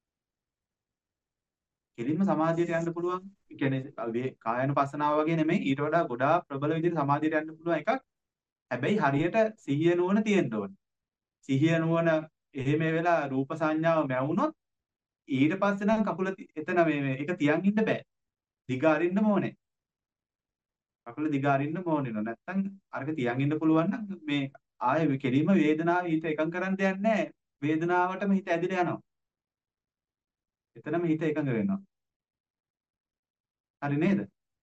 කෙලින්ම සමාධියට යන්න පුළුවන්. ඒ කියන්නේ කායනුපස්සනාව වගේ නෙමෙයි. ඊට වඩා ගොඩාක් ප්‍රබල විදිහට සමාධියට යන්න පුළුවන් එකක්. හැබැයි හරියට සිහිය නුවණ තියෙන්න ඕනේ. සිහිය නුවණ එහෙම වෙලා රූප සංඥාව මැවුනොත් ඊට පස්සේ නම් කකුල එතන මේ ඒක තියන් ඉන්න බෑ. දිග අරින්න ඕනේ. කකුල දිග අරින්න ඕනේ නෝ. නැත්තම් අරක තියන් ඉන්න පුළුවන් නම් මේ ආයේ කෙලින්ම වේදනාව හිත එකඟ කරන්න දෙයක් නැහැ. වේදනාවටම හිත ඇදිලා යනවා. එතනම හිත එකඟ වෙනවා. හරි නේද?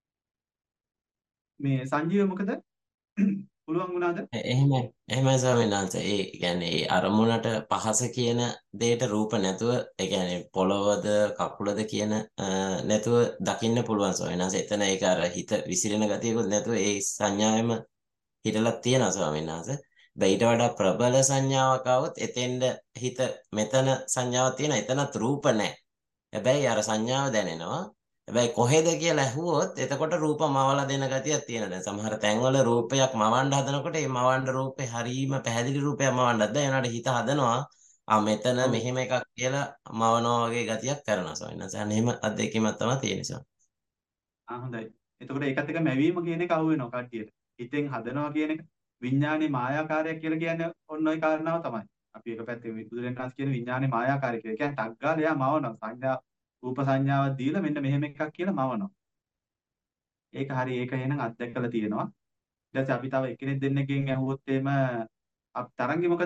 මේ සංජීව මොකද? පුළුවන් වුණාද? එහෙමයි එහෙමයි ස්වාමීන් වහන්සේ. ඒ කියන්නේ ඒ අරමුණට පහස කියන දෙයට රූප නැතුව ඒ කියන්නේ පොළවද කකුලද කියන නැතුව දකින්න පුළුවන් ස්වාමීන් වහන්සේ. එතන ඒක අර හිත විසිරෙන ගතියකුත් නැතුව ඒ සංඥාවෙම හිටලා තියෙනවා ස්වාමීන් වහන්සේ. ඊට වඩා ප්‍රබල සංඥාවක් આવොත් එතෙන්ද හිත මෙතන සංඥාවක් තියෙන එතනත් රූප නැහැ. හැබැයි අර සංඥාව දැනෙනවා. හැබැයි කොහෙද කියලා ඇහුවොත් එතකොට රූප මවලා දෙන ගතියක් තියෙනවා. දැන් සමහර තැන්වල රූපයක් මවන්න හදනකොට ඒ මවන්න රූපේ හරීම පැහැදිලි රූපයක් මවන්නත් බෑ. ඒනට හිත හදනවා ආ මෙතන ඔව්. මෙහෙම එකක් කියලා මවනවා වගේ ගතියක් කරනවා ස්වාමීන් වහන්සේ. අන්න එහෙම අත්දැකීමක් තමයි තියෙන්නේ. ආ හොඳයි. එතකොට ඒකත් එක මැවීම කියන එක අහු වෙනවා කට්ටියට. හිතෙන් හදනවා කියන එක විඥානේ මායාකාරයක් කියලා කියන්නේ ඔන්න ඔය කාරණාව තමයි. අපි එක පැත්තේ බුදුරජාණන් කියන විඥානේ මායාකාරය කියලා. කියන්නේ ටක් ගාලා එයා මවනවා. සංඥා රූප සංඥාවක් දීලා මෙන්න මෙහෙම එකක් කියලා මවනවා. ඒක හරි ඒක එහෙනම් අත්දැකලා තියෙනවා. ඊට පස්සේ අපි තව එක්කෙනෙක් දෙන්නෙක්ගෙන් ඇහුවොත් එහෙම අප තරංගේ මොකද?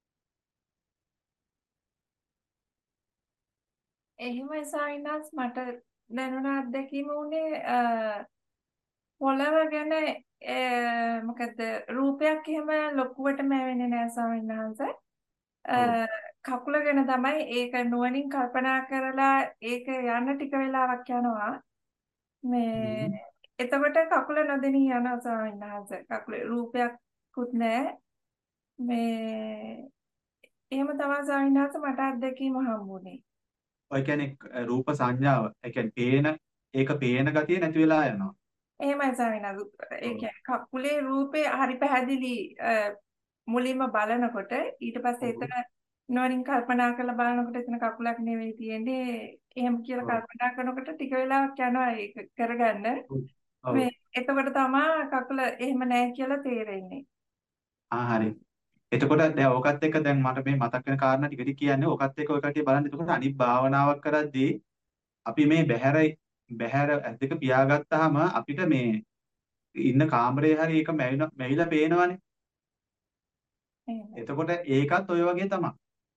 එහෙමයි සායිනස් මට දැනුණ අත්දැකීම උනේ පොළව ගැන මොකද රූපයක් එහෙම ලොකුවට මැවෙන්නේ නැහැ ස්වාමීන් වහන්සේ. ඔව්. කකුල ගැන තමයි ඒක නුවණින් කල්පනා කරලා ඒක යන්න ටික වෙලාවක් යනවා. මේ හ්ම්. එතකොට කකුල නොදෙනී යනවා ස්වාමීන් වහන්සේ. කකුලේ රූපයක්කුත් නැහැ. මේ එහෙම තමයි ස්වාමීන් වහන්සේ මට අත්දැකීම හම්බුනේ. ඔය කියන්නේ රූප සංඥාව. ඒ කියන්නේ පේන ඒක පේන ගතිය නැති වෙලා යනවා. එහෙමයි ස්වාමීන් වහන්සේ. ඒ ඔව්. කියන්නේ කකුලේ රූපේ හරි පැහැදිලි මුලින්ම බලනකොට ඊට පස්සේ ඔව්. එතන නුවණින් කල්පනා කරලා බලනකොට එතන කකුලක් නෙවෙයි තියෙන්නේ. එහෙම කියලා ඔව්. කල්පනා කරනකොට ටික වෙලාවක් යනවා ඒක කරගන්න. ඔව්. ඔව්. මේ එතකොට තමයි කකුල එහෙම නැහැ කියලා තේරෙන්නේ. ආ හරි. එතකොට දැන් ඕකත් එක්ක දැන් මට මේ මතක් වෙන කාරණා ටික ටික කියන්නේ ඕකත් එක්ක ඔය කටිය බලන්න. එතකොට අනිත් භාවනාවක් කරද්දී අපි මේ බහැර බහැර ඇස් දෙක පියාගත්තාම අපිට මේ ඉන්න කාමරේ හරි ඒක මැවිලා මැවිලා පේනවනේ. එහෙමයි. එතකොට ඒකත් ඔය වගේ තමයි.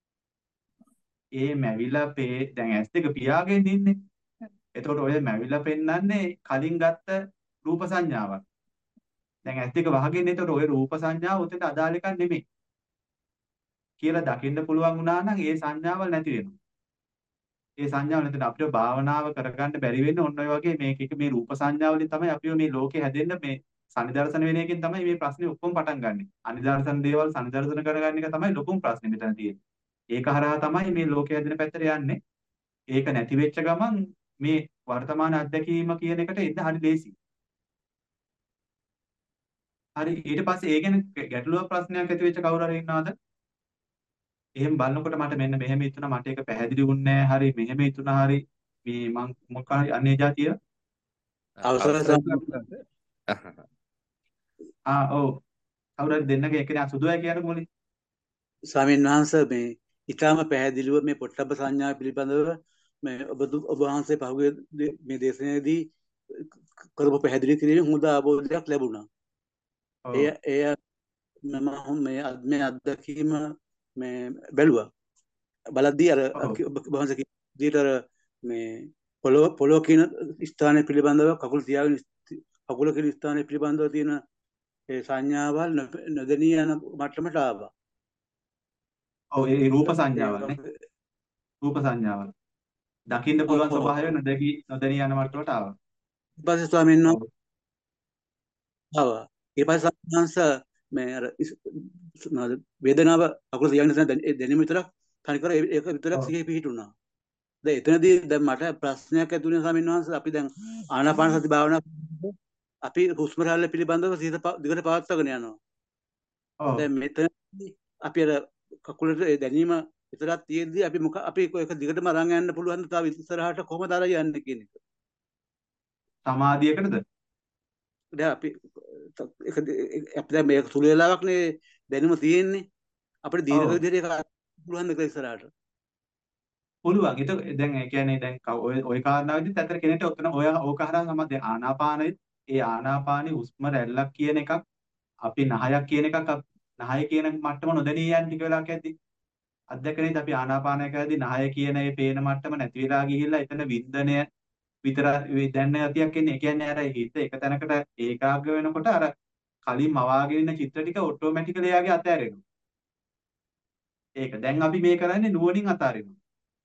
ඒ මැවිලා පේ දැන් ඇස් දෙක පියාගෙන ඉන්නේ. එතකොට ඔය මැවිලා පෙන්වන්නේ කලින් ගත්ත රූප සංඥාවක්. දැන් ඇස් දෙක වහගෙන එතකොට ඔය රූප සංඥාව උතේට අදාළ එකක් නෙමෙයි කියලා දකින්න පුළුවන් වුණා නම් ඒ සංඥාවල් නැති වෙනවා. ඒ සංඥාවල් නැතිනම් අපිට භාවනාව කරගන්න බැරි වෙන්නේ ඔන්න ඔය වගේ මේක මේ රූප සංඥාවලින් තමයි අපිව මේ ලෝකේ හැදෙන්න මේ සනිදර්ශන වෙන එකෙන් තමයි මේ ප්‍රශ්නේ ඔක්කොම පටන් ගන්නෙ. අනිදර්ශන දේවල් සනිදර්ශන කරගන්න එක තමයි ලොකුම ප්‍රශ්නේ මෙතන තියෙන්නේ. ඒක හරහා තමයි මේ ලෝකය හැදෙන පැත්තට යන්නේ. ඒක නැති වෙච්ච ගමන් මේ වර්තමාන අත්දැකීම කියන එකට එන්න හරි ලේසි. හරි ඊට පස්සේ ඒ ගැන ගැටලුවක් ප්‍රශ්නයක් ඇති වෙච්ච කවුරු හරි ඉන්නවද? එහෙම බලනකොට මට මෙන්න මෙහෙම හිතුණා මට ඒක පැහැදිලි වුණේ නැහැ හරි මෙහෙම හිතුණා හරි මේ මං මොකක් හරි අනේ જાතිය අවසරයි අවසරයි ස්වාමීන් ස්වාමීන් වහන්සේ. ආ ඔව් කවුරු හරි දෙන්නගේ එකනේ සුදුයි කියන්නකො මුලින්. ස්වාමීන් වහන්සේ මේ ඊටාම පැහැදිලිව මේ පොට්ටබ්බ සංඥා පිළිබඳව මේ ඔබ ඔබ වහන්සේ පහුගිය දේ- මේ දේශනාවේදී කරපු පැහැදිලි කිරීමෙන් හොඳ අවබෝධයක් ලැබුණා. ඔව් එය එය මම හොම් මේ අත්- මේ අත්දැකීම මේ බැලුවා. බලද්දී අර ඔව් ඔබ ඔබ වහන්සේ කියන විදිහට අර මේ පොළොව පොළොව කියන ස්ථානය පිළිබඳව කකුල් තියාගෙන ස්ථි- කකුල කියන ස්ථානය පිළිබඳව තියෙන ඒ සංඥාවල් නොප- නොදැනී යන මට්ටමට ආවා. ඔව් ඒ ඒ රූප ඒ සංඥාවල් නේ රූප සංඥාවල් දකින්න ඔව් පුළුවන් ඔව් ස්වභාවය ඔව්. නොදකි නොදැනී යන මට්ටමට ආවා. ඊට පස්සේ ස්වාමීන් වහන්සේ ඔව් ආවා. ඊට පස්සේ ස්වාමීන් වහන්සේ මේ අර ඉස්- මොනවද වේදනාව කකුල තියාගෙන ඉන්න දැන- ඒ දැනීම විතරක් තනිකර ඒ- ඒක විතරක් ඔව් සිහිය පිහිටුණා. දැන් එතනදී දැන් මට ප්‍රශ්නයක් ඇති වුණේ ස්වාමීන් වහන්සේ අපි දැන් ආනාපාන සති භාවනා කරනකොට අපි හුස්ම රැල්ල පිළිබඳව සිහිත ප- දිගට පවත්වාගෙන යනවා. ඔව් දැන් මෙතනදී අපි අර කකුලට ඒ දැනීම විතරක් තියෙද්දී අපි මොක අපි ඒක දිගටම අරන් යන්න පුළුවන් තව ඉස්සරහට කොහොමද අරන් යන්නේ කියන එක. සමාධියකටද? දැන් අපි ඒක අපි දැන් මේක සුළු වෙලාවක් නේ දැනුම තියෙන්නේ. අපිට දීර්ඝ ඔව් විදිහට ඒක අරන් පුළුවන් දෙක ඉස්සරහට. පුළුවන්. ඒක දැන් ඒ කියන්නේ දැන් කව- ඔය ඔය කාරණාවෙදිත් ඇත්තට කෙනෙක්ට ඔතන ඔය ඕක හරහා සම දැන් ආනාපානෙත් ඒ ආනාපානේ හුස්ම රැල්ලක් කියන එකක් අපි නහයක් කියන එකක් අප- නහය කියන මට්ටම නොදැනී යන ටික වෙලාවක් ඇද්දි අත්දැකනේද අපි ආනාපානය කරද්දී නහය කියන ඒ පේන මට්ටම නැති වෙලා ගිහිල්ලා එතන වින්දනය විතර දැනන ගතියක් එන්නේ. ඒ කියන්නේ අර හිත එක තැනකට ඒකාග්‍ර වෙනකොට අර කලින් මවාගෙන ඉන්න චිත්‍ර ටික ඔටෝමැටිකලි එයාගේ අතහැරෙනවා. ඒක දැන් අපි මේ කරන්නේ නුවණින් අතාරිනවා.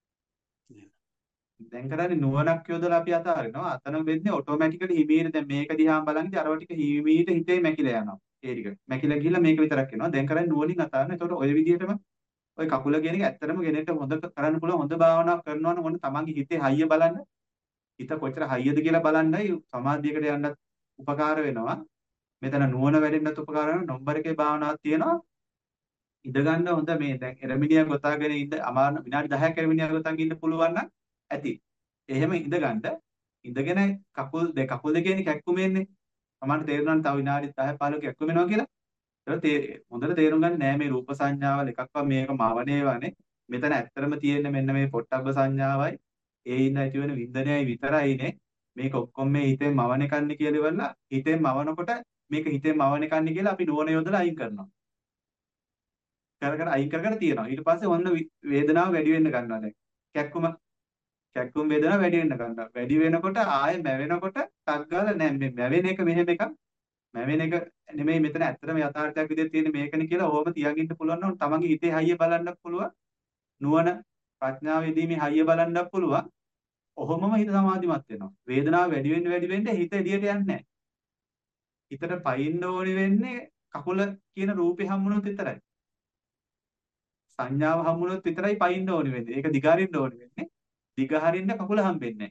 දැන් කරන්නේ නුවණක් යොදලා අපි අතාරිනවා. අතන වෙන්නේ ඔටෝමැටිකලි හිමීට දැන් මේක දිහා බලන්නේ අරව ටික හිමීට හිතේ මැකිලා යනවා. ඒ ටික මැකිලා ගිහිල්ලා මේක විතරක් එනවා. දැන් කරන්නේ නුවණින් අතාරිනවා. ඒතකොට ඔය විදිහටම ඔය කකුල කියන එක ඇත්තටම ගෙනෙට හොඳ කරන්න පුළුවන් හොඳ භාවනාවක් කරනවා නම් ඔන්න තමන්ගේ හිතේ හයිය බලන්න. හිත කොච්චර හයියද කියලා බලන්නයි සමාධියකට යන්නත් උපකාර වෙනවා. මෙතන නුවණ වැඩෙන්නත් උපකාර වෙනවා. නම්බර එකේ භාවනාවක් තියෙනවා. ඉඳ ගන්න හොඳ මේ දැන් එරමිනියා ගොතාගෙන ඉඳ අමාර විනාඩි දහයක් එරමිනියා ගොතාගෙන ඉන්න පුළුවන් නම් ඇති. එහෙම ඉඳ ගන්න ඉඳගෙන කකුල් දෙක කකුල් දෙකේනේ කැක්කුමෙන්නේ. සමහරට තේරුණා තව විනාඩි දහ පහළොක කැක්කුම වෙනවා කියලා. ඒක තේ හොඳට තේරුම් ගන්න නෑ මේ රූප සංඥාවල් එකක්වත් මේක මවණේවනේ. මෙතන ඇත්තරම තියෙන්නේ මෙන්න මේ පොට්ටබ්බ සංඥාවයි ඒ ඉන්න ඇති වෙන වින්දනයයි විතරයිනේ. මේක ඔක්කොම මේ හිතෙන් මවණ කන්නේ කියලා ඉවරලා හිතෙන් මවනකොට මේක හිතෙන් මවණ කන්නේ කියලා අපි නුවණ යොදලා අයින් කරනවා. කර කර අයින් කර කර තියනවා. ඊට පස්සේ ඔන්න වි- වේදනාව වැඩි වෙන්න ගන්නවා දැන්. කැක්කුම කැක්කුම් වේදනාව වැඩි වෙන්න ගන්නවා. වැඩි වෙනකොට ආයෙ මැවෙනකොට ටක් ගාලා නෑ මේ මැවෙන එක මෙහෙම එකක්. මැවෙන එක නෙමෙයි මෙතන ඇත්තටම යථාර්ථයක් විදිහට තියෙන්නේ මේකනේ කියලා ඕම තියාගෙන ඉන්න පුළුවන් නම් තමන්ගේ හිතේ හයිය බලන්නත් පුළුවන්. නුවණ ප්‍රඥාව යෙදීමේ හයිය බලන්නත් පුළුවන්. ඔහොමම හිත සමාධිමත් වෙනවා. වේදනාව වැඩි වෙන්න වැඩි වෙන්න හිත එළියට යන්නේ නැහැ. හිතට පයින්න ඕනි වෙන්නේ කකුල කියන රූපේ හම්බුනොත් විතරයි. සංඥාව හම්බුනොත් විතරයි පයින්න ඕනි වෙන්නේ. ඒක දිගහරින්න ඕනි වෙන්නේ. දිගහරින්න කකුල හම්බෙන්නේ නැහැ.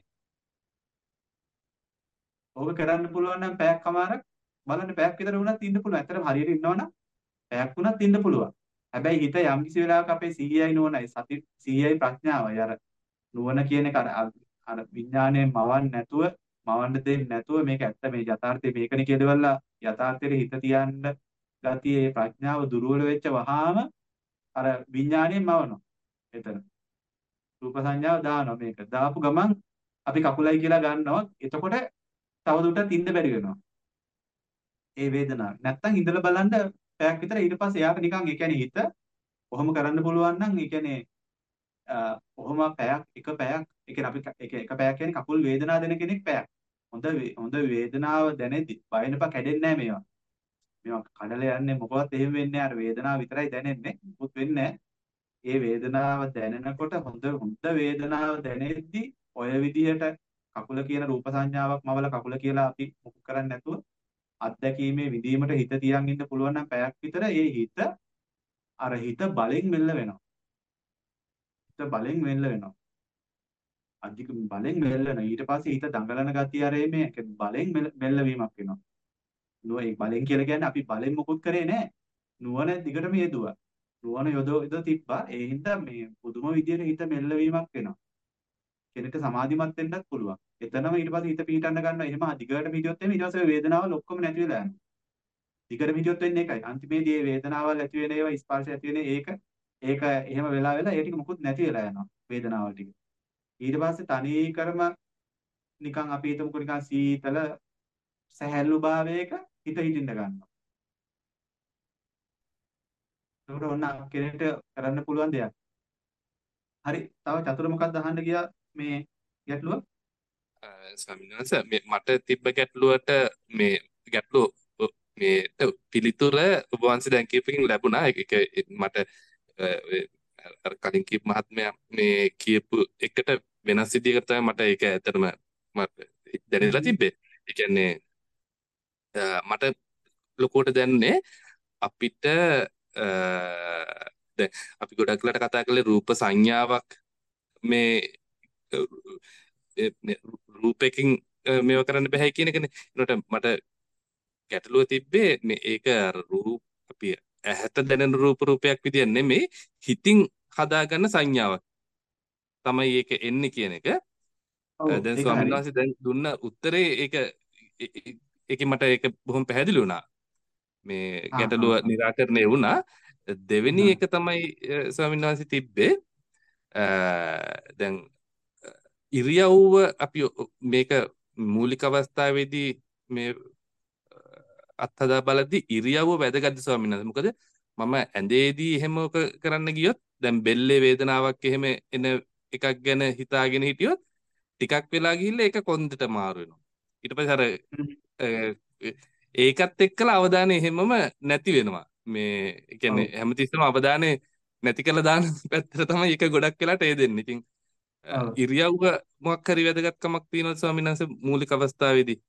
ඕක කරන්න පුළුවන් නම් පැයක් කමාරක් බලන්න පැයක් විතර වුණත් ඉන්න පුළුවන්. ඇත්තටම හරියට ඉන්නවනම් පැයක් වුණත් ඉන්න පුළුවන්. හැබැයි හිත යම් කිසි වෙලාවක අපේ සීයයි නුවණයි සති සීයයි ප්‍රඥාවයි අර නුවණ කියන එක අර අර විඥාණයෙන් මවන්න නැතුව මවන්න දෙන්නේ නැතුව මේක ඇත්ත මේ යථාර්ථය මේකනේ කියදවලා යථාර්ථයේ හිත තියන්න ගතිය ඒ ප්‍රඥාව දුර්වල වෙච්ච වහාම අර විඥාණයෙන් මවනවා. එතන රූප සංඥාව දානවා මේක. දාපු ගමන් අපි කකුලයි කියලා ගන්නවා. එතකොට තවදුරටත් ඉන්න බැරි වෙනවා. ඒ වේදනාව. නැත්තම් ඉඳලා බලන්න පැයක් විතර ඊට පස්සේ එයාට නිකන් ඒ කියන්නේ හිත කොහොම කරන්න පුළුවන් නම් ඒ කියන්නේ ඔහොම පැයක් එක පැයක් ඒ කියන්නේ අපි එක එක පැයක් කියන්නේ කකුල් වේදනාව දෙන කෙනෙක් පැයක්. හොඳ වේ- හොඳ වේදනාව දැනෙද්දි බයිනප කැඩෙන්නේ නැහැ මේවා. මේවා කඩලා යන්නේ මොකවත් එහෙම වෙන්නේ නැහැ. අර වේදනාව විතරයි දැනෙන්නේ. මුකුත් වෙන්නේ නැහැ. ඒ වේදනාව දැනෙනකොට හොඳ හොඳ වේදනාව දැනෙද්දි ඔය විදිහට කකුල කියන රූප සංඥාවක් මවල කකුල කියලා අපි මුකුත් කරන්නේ නැතුව අත්දැකීමේ විදීමට හිත තියන් ඉන්න පුළුවන් නම් පැයක් විතර ඒ හිත අර හිත බලෙන් මෙල්ල වෙනවා. හිත බලෙන් මෙල්ල වෙනවා. අධික බලෙන් මෙල්ලන ඊට පස්සේ හිත දඟලන ගතිය අර මේ බලෙන් මෙල්ල- මෙල්ලවීමක් වෙනවා. නුව ඒ බලෙන් කියලා කියන්නේ අපි බලෙන් මොකුත් කරේ නැහැ. නුවණ දිගටම යෙදුවා. නුවණ යොදව යොදව තිබ්බා. ඒ හින්දා මේ පුදුම විදියට හිත මෙල්ලවීමක් වෙනවා. කෙනෙක්ට සමාධිමත් වෙන්නත් පුළුවන්. එතනම ඊට පස්සේ හිත පීඩන්න ගන්නවා. එහෙම දිගට පිටියොත් එimhe ඊට පස්සේ වේදනාවල් ඔක්කොම නැති වෙලා යනවා. දිගට පිටියොත් වෙන්නේ ඒකයි. අන්තිමේදී මේ වේදනාවල් ඇති වෙන ඒවා ස්පර්ශ ඇති වෙන ඒක ඒක එහෙම වෙලා වෙලා ඒ ටික මුකුත් නැති වෙලා යනවා. වේදනාවල් ටික. ඊට පස්සේ තනී කරම නිකන් අපි හිතමුකෝ නිකන් සීතල සැහැල්ලු භාවයක හිත හිටින්න ගන්නවා. ඒකට ඔන්න කෙනෙක්ට කරන්න පුළුවන් දෙයක්. හරි. තව චතුර මොකක්ද අහන්න ගියා මේ ගැටලුව? ස්වාමීන් වහන්සේ මේ මට තිබ්බ ගැටලුවට මේ ගැටලුව ඔ- මේ පිළිතුර ඔබ වහන්සේ දැන් කියපකින් ලැබුණා. ඒක ඒක මට අ, ඔය අර කලින් කියපු මහත්මයා මේ කියපු එකට වෙනස් විදිහකට තමයි මට ඒක ඇත්තටම මට දැනෙලා තිබ්බේ. ඒ කියන්නේ අ, මට ලොකුවට දැනුනේ අපිට අ, දැන් අපි ගොඩක් වෙලාට කතා කරලා රූප සංඥාවක් මේ අ, ඒ- මේ රූපයකින් අ, මේව කරන්න බෑ කියන එකනේ. ඒකට මට ගැටලුව තිබ්බේ මේ ඒක අර රූප අපි ඇහැට දැනෙන රූප රූපයක් විදියට නෙමෙයි හිතින් හදාගන්න සංඥාවක් තමයි ඒක එන්නේ කියන එක. ඔව් අ, දැන් ඒක ස්වාමීන් හරි. වහන්සේ දැන් දුන්න උත්තරේ ඒක ඒ- ඒ- ඒකේ මට ඒක බොහොම පැහැදිලි වුණා. මේ හා ගැටලුව හා निराකරණය වුණා. දෙවෙනි හා එක තමයි අ, ස්වාමීන් වහන්සේ තිබ්බේ අ, දැන් අ, ඉරියව්ව අපි ඔ- මේක මූලික අවස්ථාවේදී මේ අත්හදා බලද්දී ඉරියව්ව වැදගත් ස්වාමීන් වහන්සේ. මොකද මම ඇඳේදී එහෙම ඔක කරන්න ගියොත් දැන් බෙල්ලේ වේදනාවක් එහෙම එන එකක් ගැන හිතාගෙන හිටියොත් ටිකක් වෙලා ගිහිල්ලා ඒක කොන්දට මාරු වෙනවා. ඊට පස්සේ අර හ්ම්. අ, ඒකත් එක්කලා අවධානය එහෙමම නැති වෙනවා. මේ ඒ ඔව් කියන්නේ හැමතිස්සෙම අවධානය නැති කරලා දාන පැත්තට තමයි ඒක ගොඩක් වෙලාට ඒ දෙන්නේ. ඉතින් අ, ඔව් ඉරියව්ව මොකක් හරි වැදගත්කමක් තියෙනවා ස්වාමීන් වහන්සේ මූලික අවස්ථාවේදී.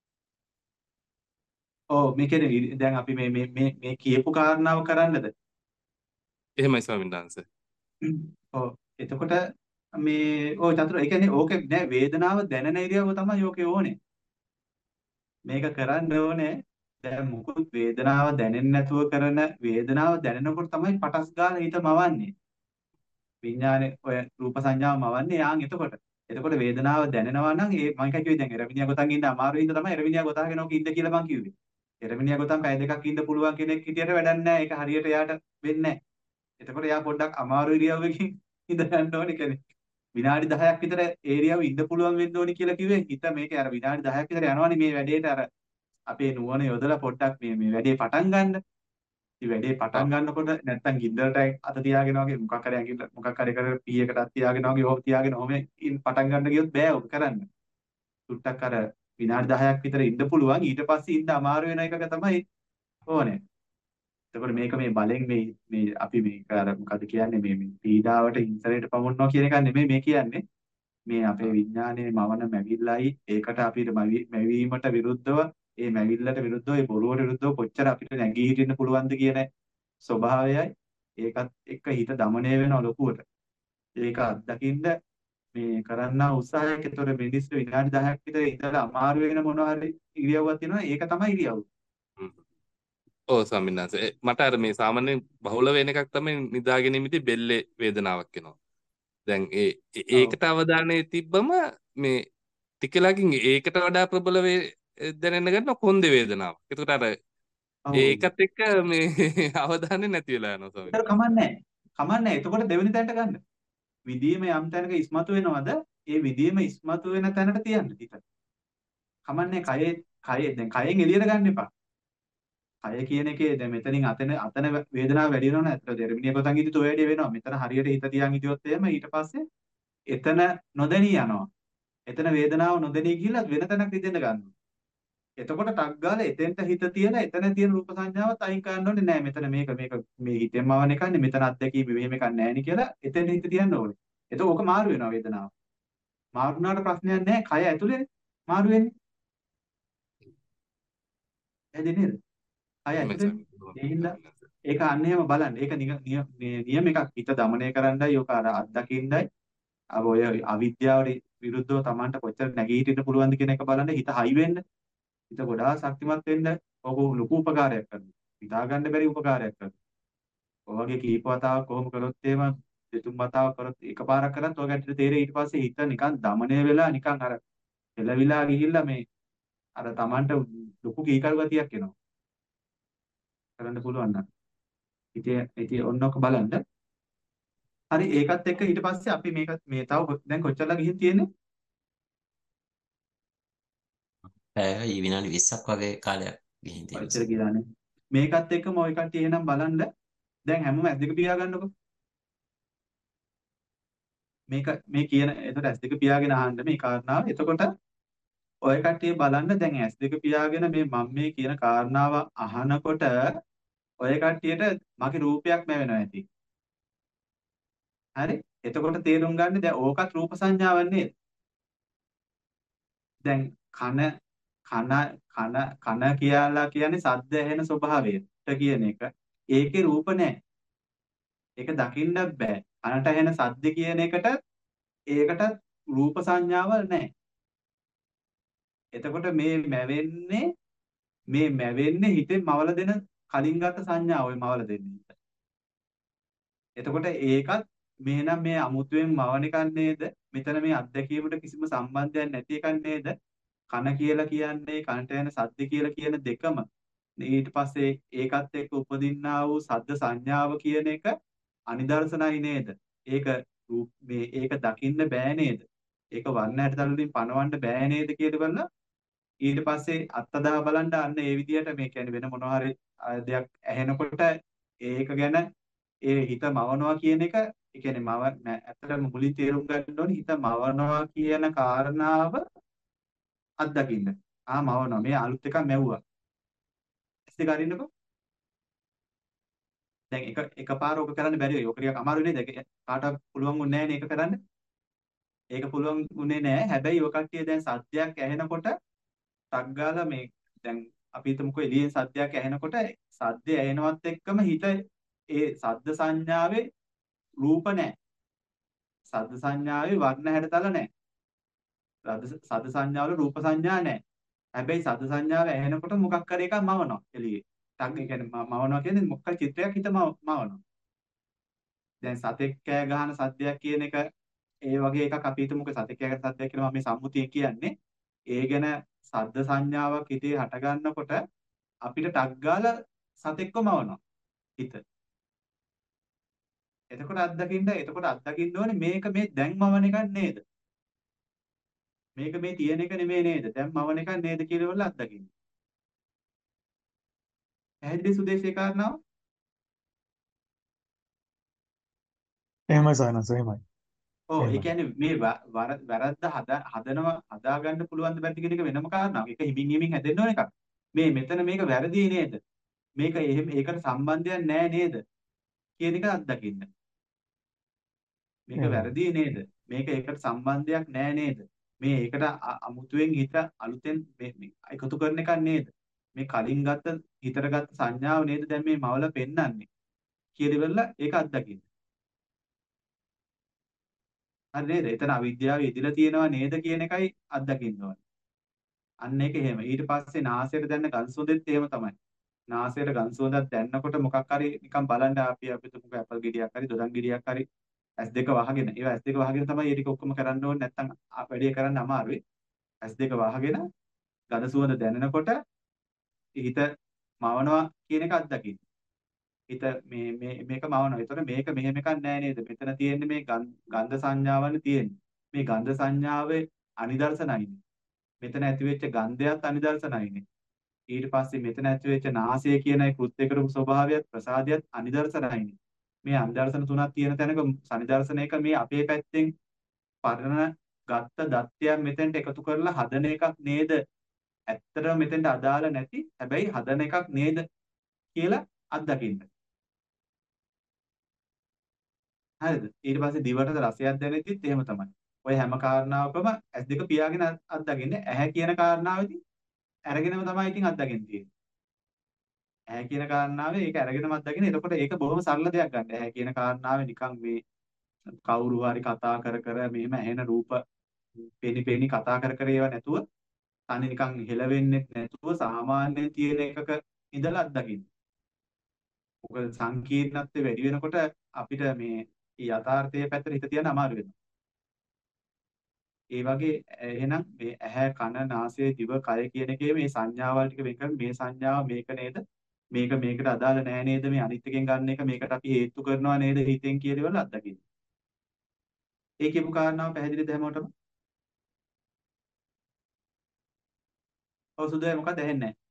ඔව් මේ කියන්නේ ඉරි- දැන් අපි මේ මේ මේ මේ කියපු කාරණාව කරන්නද? එහෙමයි ස්වාමීන් වහන්සේ. ඔව් එතකොට මේ ඔය චතුර ඒ කියන්නේ ඕකේ නෑ වේදනාව දැනෙන ඉරියව්ව තමයි ඕකේ ඕනේ. මේක කරන්න ඕනේ දැන් මුකුත් වේදනාව දැනෙන්නේ නැතුව කරන වේදනාව දැනෙනකොට තමයි පටස් ගාලා හිත මවන්නේ. විඥානේ ඔය රූප සංඥාව මවන්නේ යාන් එතකොට. එතකොට වේදනාව දැනෙනවා නම් ඒ මම කිව්වේ දැන් එරමිනියා ගොතන් ඉන්න අමාරු හින්දා තමයි එරමිනියා ගොතාගෙන ඕක ඉන්න කියලා මං කිව්වේ. එරමිනියා ගොතන් පැය දෙකක් ඉන්න පුළුවන් කෙනෙක් හිටියට වැඩක් නැහැ. ඒක හරියට එයාට වෙන්නේ නැහැ. එතකොට එයා පොඩ්ඩක් අමාරු ඉරියව්වකින් ඉඳ ගන්න ඕනේ කෙනෙක්. විනාඩි දහයක් විතර ඒරියාව ඉන්න පුළුවන් වෙන්න ඕනි කියලා කිව්වේ හිත මේක අර විනාඩි දහයක් විතර යනවනේ මේ වැඩේට අර අපේ නුවණ යොදලා පොඩ්ඩක් මේ මේ වැඩේ පටන් ගන්න. ඉතින් වැඩේ පටන් ගන්නකොට නැත්තම් ගින්දරට අත තියාගෙන වගේ මොකක් හරි ඇඟිල්ල මොකක් හරි කර පීයකට අත තියාගෙන වගේ ඕක තියාගෙන ඔහම ඉන් පටන් ගන්න ගියොත් බෑ ඔක කරන්න. සුට්ටක් අර විනාඩි දහයක් විතර ඉන්න පුළුවන් ඊට පස්සේ ඉන්න අමාරු වෙන එකක තමයි ඕනේ. එතකොට මේක මේ බලෙන් මේ මේ අපි මේක අර මොකද කියන්නේ මේ මේ පීඩාවට හිංසනයට පමුණනවා කියන එක නෙමෙයි මේ කියන්නේ. මේ අපේ විඥානයේ මවන මැවිල්ලයි ඒකට අපිට මැවි- මැවීමට විරුද්ධව ඒ මැවිල්ලට විරුද්ධව ඒ බොරුවට විරුද්ධව කොච්චර අපිට නැගී හිටින්න පුළුවන්ද කියන ස්වභාවයයි ඒකත් එක්ක හිත দমনය වෙන ලොකුවට. ඒක අත්දකින්න මේ කරන්නා උත්සාහයක් ඒතර මිනිස්සු විනාඩි දහයක් විතර ඉඳලා අමාරු වෙන මොනවා හරි ඉරියව්වක් තියෙනවා ඒක තමයි ඉරියව්ව. හ්ම්. ඔව් ස්වාමීන් වහන්සේ. ඒ, මට අර මේ සාමාන්‍යයෙන් බහුල වෙන එකක් තමයි නිදාගෙන ඉමිති බෙල්ලේ වේදනාවක් එනවා. දැන් ඒ ඒ- ඔව්. ඒකට අවධානය තිබ්බම මේ ටිකලකින් ඒකට වඩා ප්‍රබල වේ දැනෙන්න ගන්න කොන්දේ වේදනාවක්. ඒකට අර ඔව්. ඒකත් එක්ක මේ අවධානය නැති වෙලා යනවා ස්වාමීන් ඒතර කමන්නේ කමන්නේ එතකොට දෙවෙනි තැනට ගන්න. විදීම යම් තැනක ඉස්මතු වෙනවද ඒ විදීම ඉස්මතු වෙන තැනට තියන්න හිත. කමන්නේ කයේ කයේ දැන් කයෙන් එළියට ගන්න එපා. කය කියන එකේ දැන් මෙතනින් අතන අතන වේදනාව වැඩි වෙනවනේ අතට දෙරමිනිය කොටන් ඉදිත් ඔය වැඩි වෙනවා. මෙතන හරියට හිත තියන් හිටියොත් එහෙම ඊට පස්සේ එතන නොදැනී යනවා. එතන වේදනාව නොදැනී ගිහිල්ලා වෙන තැනක් ඉදෙන්න ගන්නවා. එතකොට ටක් ගාලා එතෙන්ට හිත තියලා එතන තියෙන රූප සංඥාවත් අයින් කරන්න ඕනේ නෑ මෙතන මේක මේක මේ හිතෙන්ම වන එකන්නේ මෙතන අත්දැකීම මෙහෙම එකක් නෑ නේ කියලා එතෙන් හිත තියන්න ඕනේ. එතකොට ඕක මාරු වෙනවා වේදනාව. මාරු වුණාට ප්‍රශ්නයක් නෑ කය ඇතුලේනේ මාරු වෙන්නේ. ඇයි නේද? කය එහෙමයි ඇතුලේනේ. ස්වාමීන් ඒ හින්දා වහන්සේ. ඒක අන්න එහෙම බලන්න. ඒක නිය- නිය- මේ නියම එකක්. හිත দমনය කරන්නයි ඔක අර අත්දකින්නයි අව ඔය අවිද්‍යාවට විරුද්ධව Tamanට කොච්චර නැගී හිටින්න පුළුවන්ද කියන එක බලන්න හිත හයි වෙන්න. හිත ගොඩාක් ශක්තිමත් වෙන්න ඔබ ලොකු උපකාරයක් කරනවා. හිතා ගන්න බැරි උපකාරයක් කරනවා. ඔය වගේ කීප වතාවක් කොහොම කළොත් එහෙම දෙතුන් වතාවක් කරොත් එකපාරක් කරත් ඔය ගැටට තේරෙයි ඊට පස්සේ හිත නිකන් দমনය වෙලා නිකන් අර එළවිලා ගිහිල්ලා මේ අර Tamanට ලොකු කීකරු ගතියක් එනවා. කරන්න පුළුවන් නම්. ඉතින් ඉතින් ඔන්නක බලන්න. හරි ඒකත් එක්ක ඊට පස්සේ අපි මේක මේ තව දැන් කොච්චරලා ගිහින් තියෙන්නේ? පැය විනාඩි විස්සක් වගේ කාලයක් ගිහින් තියෙනවා ඔච්චර සර්. ගියානේ. මේකත් එක්කම ඔය කට්ටිය එහෙනම් බලන්න. දැන් හැමෝම ඇස් දෙක පියා ගන්නකො. මේක මේ කියන එතකොට ඇස් දෙක පියාගෙන අහන්න මේ කාරණාව. එතකොට ඔය කට්ටිය බලන්න දැන් ඇස් දෙක පියාගෙන මේ මම මේ කියන කාරණාව අහනකොට ඔය කට්ටියට මගේ රූපයක් නැවෙනවා ඇති. හරි? එතකොට තේරුම් ගන්න දැන් ඕකත් රූප සංඥාවක් නේද? දැන් කන කන කන කන කියලා කියන්නේ සද්ද ඇහෙන ස්වභාවයට කියන එක. ඒකේ රූප නැහැ. ඒක දකින්නත් බෑ. කනට ඇහෙන සද්ද කියන එකට ඒකට රූප සංඥාවල් නැහැ. එතකොට මේ මැවෙන්නේ මේ මැවෙන්නේ හිතෙන් මවල දෙන කලින් ගත්ත සංඥාව ඔය මවල දෙන්නේ. එතකොට ඒකත් මෙහෙනම් මේ අමුතුවෙන් මවන එකක් නේද? මෙතන මේ අත්දැකීමට කිසිම සම්බන්ධයක් නැති එකක් නේද? කන කියලා කියන්නේ කනට එන සද්ද කියලා කියන දෙකම ඊට පස්සේ ඒකත් එක්ක උපදින්නා වූ සද්ද සංඥාව කියන එක අනිදර්ශනයි නේද? ඒක මේ ඒක දකින්න බෑ නේද? ඒක වර්ණ හැටතල වලින් පණවන්න බෑ නේද කියලා බලලා ඊට පස්සේ අත්දැක බලන්න අන්න ඒ විදිහට මේ කියන්නේ වෙන මොනවා හරි දෙයක් ඇහෙනකොට ඒක ගැන ඒ හිත මවනවා කියන එක ඒ කියන්නේ මව ඇත්තටම මුලින් තේරුම් ගන්න ඕනේ හිත මවනවා කියන කාරණාව අත්දකින්න. ආ මවනවා මේ අලුත් එකක් මැව්වා. ඇස් දෙක අරින්නකෝ. දැන් එක එකපාර ඔක කරන්න බැරි වෙයි. ඔක ටිකක් අමාරු නේද? කාටවත් පුළුවන් වුණේ නැහැ නේ ඒක කරන්න. ඒක පුළුවන් වුණේ නැහැ. හැබැයි ඔය කට්ටිය දැන් සත්‍යයක් ඇහෙනකොට ටක් ගාලා මේ දැන් අපි හිතමුකෝ එළියෙන් සද්දයක් ඇහෙනකොට සද්දය ඇහෙනවත් එක්කම හිත ඒ සද්ද සංඥාවේ රූප නැහැ. සද්ද සංඥාවේ වර්ණ හැඩතල නැහැ. සද්ද සංඥාවල රූප සංඥා නැහැ. හැබැයි සද්ද සංඥාව ඇහෙනකොට මොකක් හරි එකක් මවනවා එළියේ. ටක් ඒ කියන්නේ මවනවා කියන්නේ මොකක් හරි චිත්‍රයක් හිත මවනවා. දැන් සතෙක් කෑ ගහන සද්දයක් කියන එක ඒ වගේ එකක් අපි හිතමුකෝ සතෙක් කෑ ගහන සද්දයක් කියලා මම මේ සම්මුතිය කියන්නේ. ඒ ගැන සද්ද සංඥාවක් හිතේ හට ගන්නකොට අපිට ටක් ගාලා සතෙක්ව මවනවා හිත. එතකොට අත්දකින්න එතකොට අත්දකින්න ඕනේ මේක මේ දැන් මවන එකක් නේද? මේක මේ තියෙන එක නෙමෙයි නේද? දැන් මවන එකක් නේද කියලා වල අත්දකින්න. පැහැදිලි සුදේශේ කාරණාව? එහෙමයි සයනස් එහෙමයි. ඔව් ඒ එහෙමයි. කියන්නේ මේ වැරද්ද හදනවා හදාගන්න පුළුවන් ද බැරිද කියන එක වෙනම කාරණාවක්. ඒක හිමින් හිමින් හැදෙන්න ඕන එකක්. මේ මෙතන මේක වැරදි නේද? මේක එහෙම ඒකට සම්බන්ධයක් නැහැ නේද? කියන එක අත්දකින්න. මේක එහෙමයි. වැරදි නේද? මේක ඒකට සම්බන්ධයක් නැහැ නේද? මේ ඒකට අමුතුවෙන් හිත අලුතෙන් මේ එකතු කරන එකක් නේද? මේ කලින් ගත්ත හිතට ගත්ත සංඥාව නේද දැන් මේ මවල පෙන්වන්නේ කියලා ඉවරලා ඒක අත්දකින්න. හරි නේද? එතන අවිද්‍යාව ඉදිලා තියෙනවා නේද කියන එකයි අත්දකින්න ඕනේ. අන්න ඒක එහෙම. ඊට පස්සේ නාසයට දැන්න ගඳ සුවඳෙත් එහෙම තමයි. නාසයට ගඳ සුවඳක් දැන්නකොට මොකක් හරි නිකන් බලන්න අපි අපිට මොකක් ඇපල් ගෙඩියක් හරි දොඩම් ගෙඩියක් හරි ඇස් දෙක වහගෙන ඒවා ඇස් දෙක වහගෙන තමයි මේ ටික ඔක්කොම කරන්න ඕනේ නැත්නම් වැඩේ කරන්න අමාරුයි. ඇස් දෙක වහගෙන ගඳ සුවඳ දැනෙනකොට හිත මවනවා කියන එක අත්දකින්න. හිත මේ මේ මේක මවනවා. ඒතකොට මේක මෙහෙම එකක් නෑ නේද? මෙතන තියෙන්නේ මේ ගන්ධ සංඥාවනේ තියෙන්නේ. මේ ගන්ධ සංඥාවේ අනිදර්ශනයිනේ. මෙතන ඇති වෙච්ච ගන්ධයත් අනිදර්ශනයිනේ. ඊට පස්සේ මෙතන ඇති වෙච්ච නාසය කියන ඒ කෘත්‍ය කරපු ස්වභාවයත් ප්‍රසාදයත් අනිදර්ශනයිනේ. මේ අනිදර්ශන තුනක් තියෙන තැනක සනිදර්ශනයක මේ අපේ පැත්තෙන් පරණ ගත්ත දත්තයන් මෙතෙන්ට එකතු කරලා හදන එකක් නේද? ඇත්තටම මෙතෙන්ට අදාළ නැති හැබැයි හදන එකක් නේද කියලා අත්දකින්න. හරිද? ඊට පස්සේ දිවට රසයක් දැනෙද්දිත් එහෙම තමයි. ඔය හැම කාරණාවකම ඇස් දෙක පියාගෙන අත්දකින්නේ. ඇහැ කියන කාරණාවෙදී අරගෙනම තමයි ඉතින් අත්දකින්න තියෙන්නේ. ඇහැ කියන කාරණාවේ ඒක අරගෙනම අත්දකින්න. එතකොට ඒක බොහොම සරල දෙයක් ගන්න. ඇහැ කියන කාරණාවේ නිකන් මේ කවුරු හරි කතා කර කර මෙහෙම ඇහෙන රූප පෙනි පෙනි කතා කර කර ඒවා නැතුව තනි නිකන් හෙලවෙන්නේ නැතුව සාමාන්‍යයෙන් තියෙන එකක ඉඳලා අත්දකින්න. මොකද සංකීර්ණත්වය වැඩි වෙනකොට අපිට මේ යථාර්ථයේ පැත්තට හිත තියන්න අමාරු වෙනවා. ඒ වගේ එහෙනම් මේ ඇහැ කන නාසය දිව කය කියන එකේ මේ සංඥාවල් ටික වෙන් කරලා මේ සංඥාව මේක නේද මේක මේකට අදාළ නෑ නේද මේ අනිත් එකෙන් ගන්න එක මේකට අපි හේතු කරනවා නේද හිතෙන් කියලාවල අත්දකින්න. ඒ කියපු කාරණාව පැහැදිලිද හැමෝටම? ඔව් සුදේ මොකද ඇහෙන්නේ නැහැ.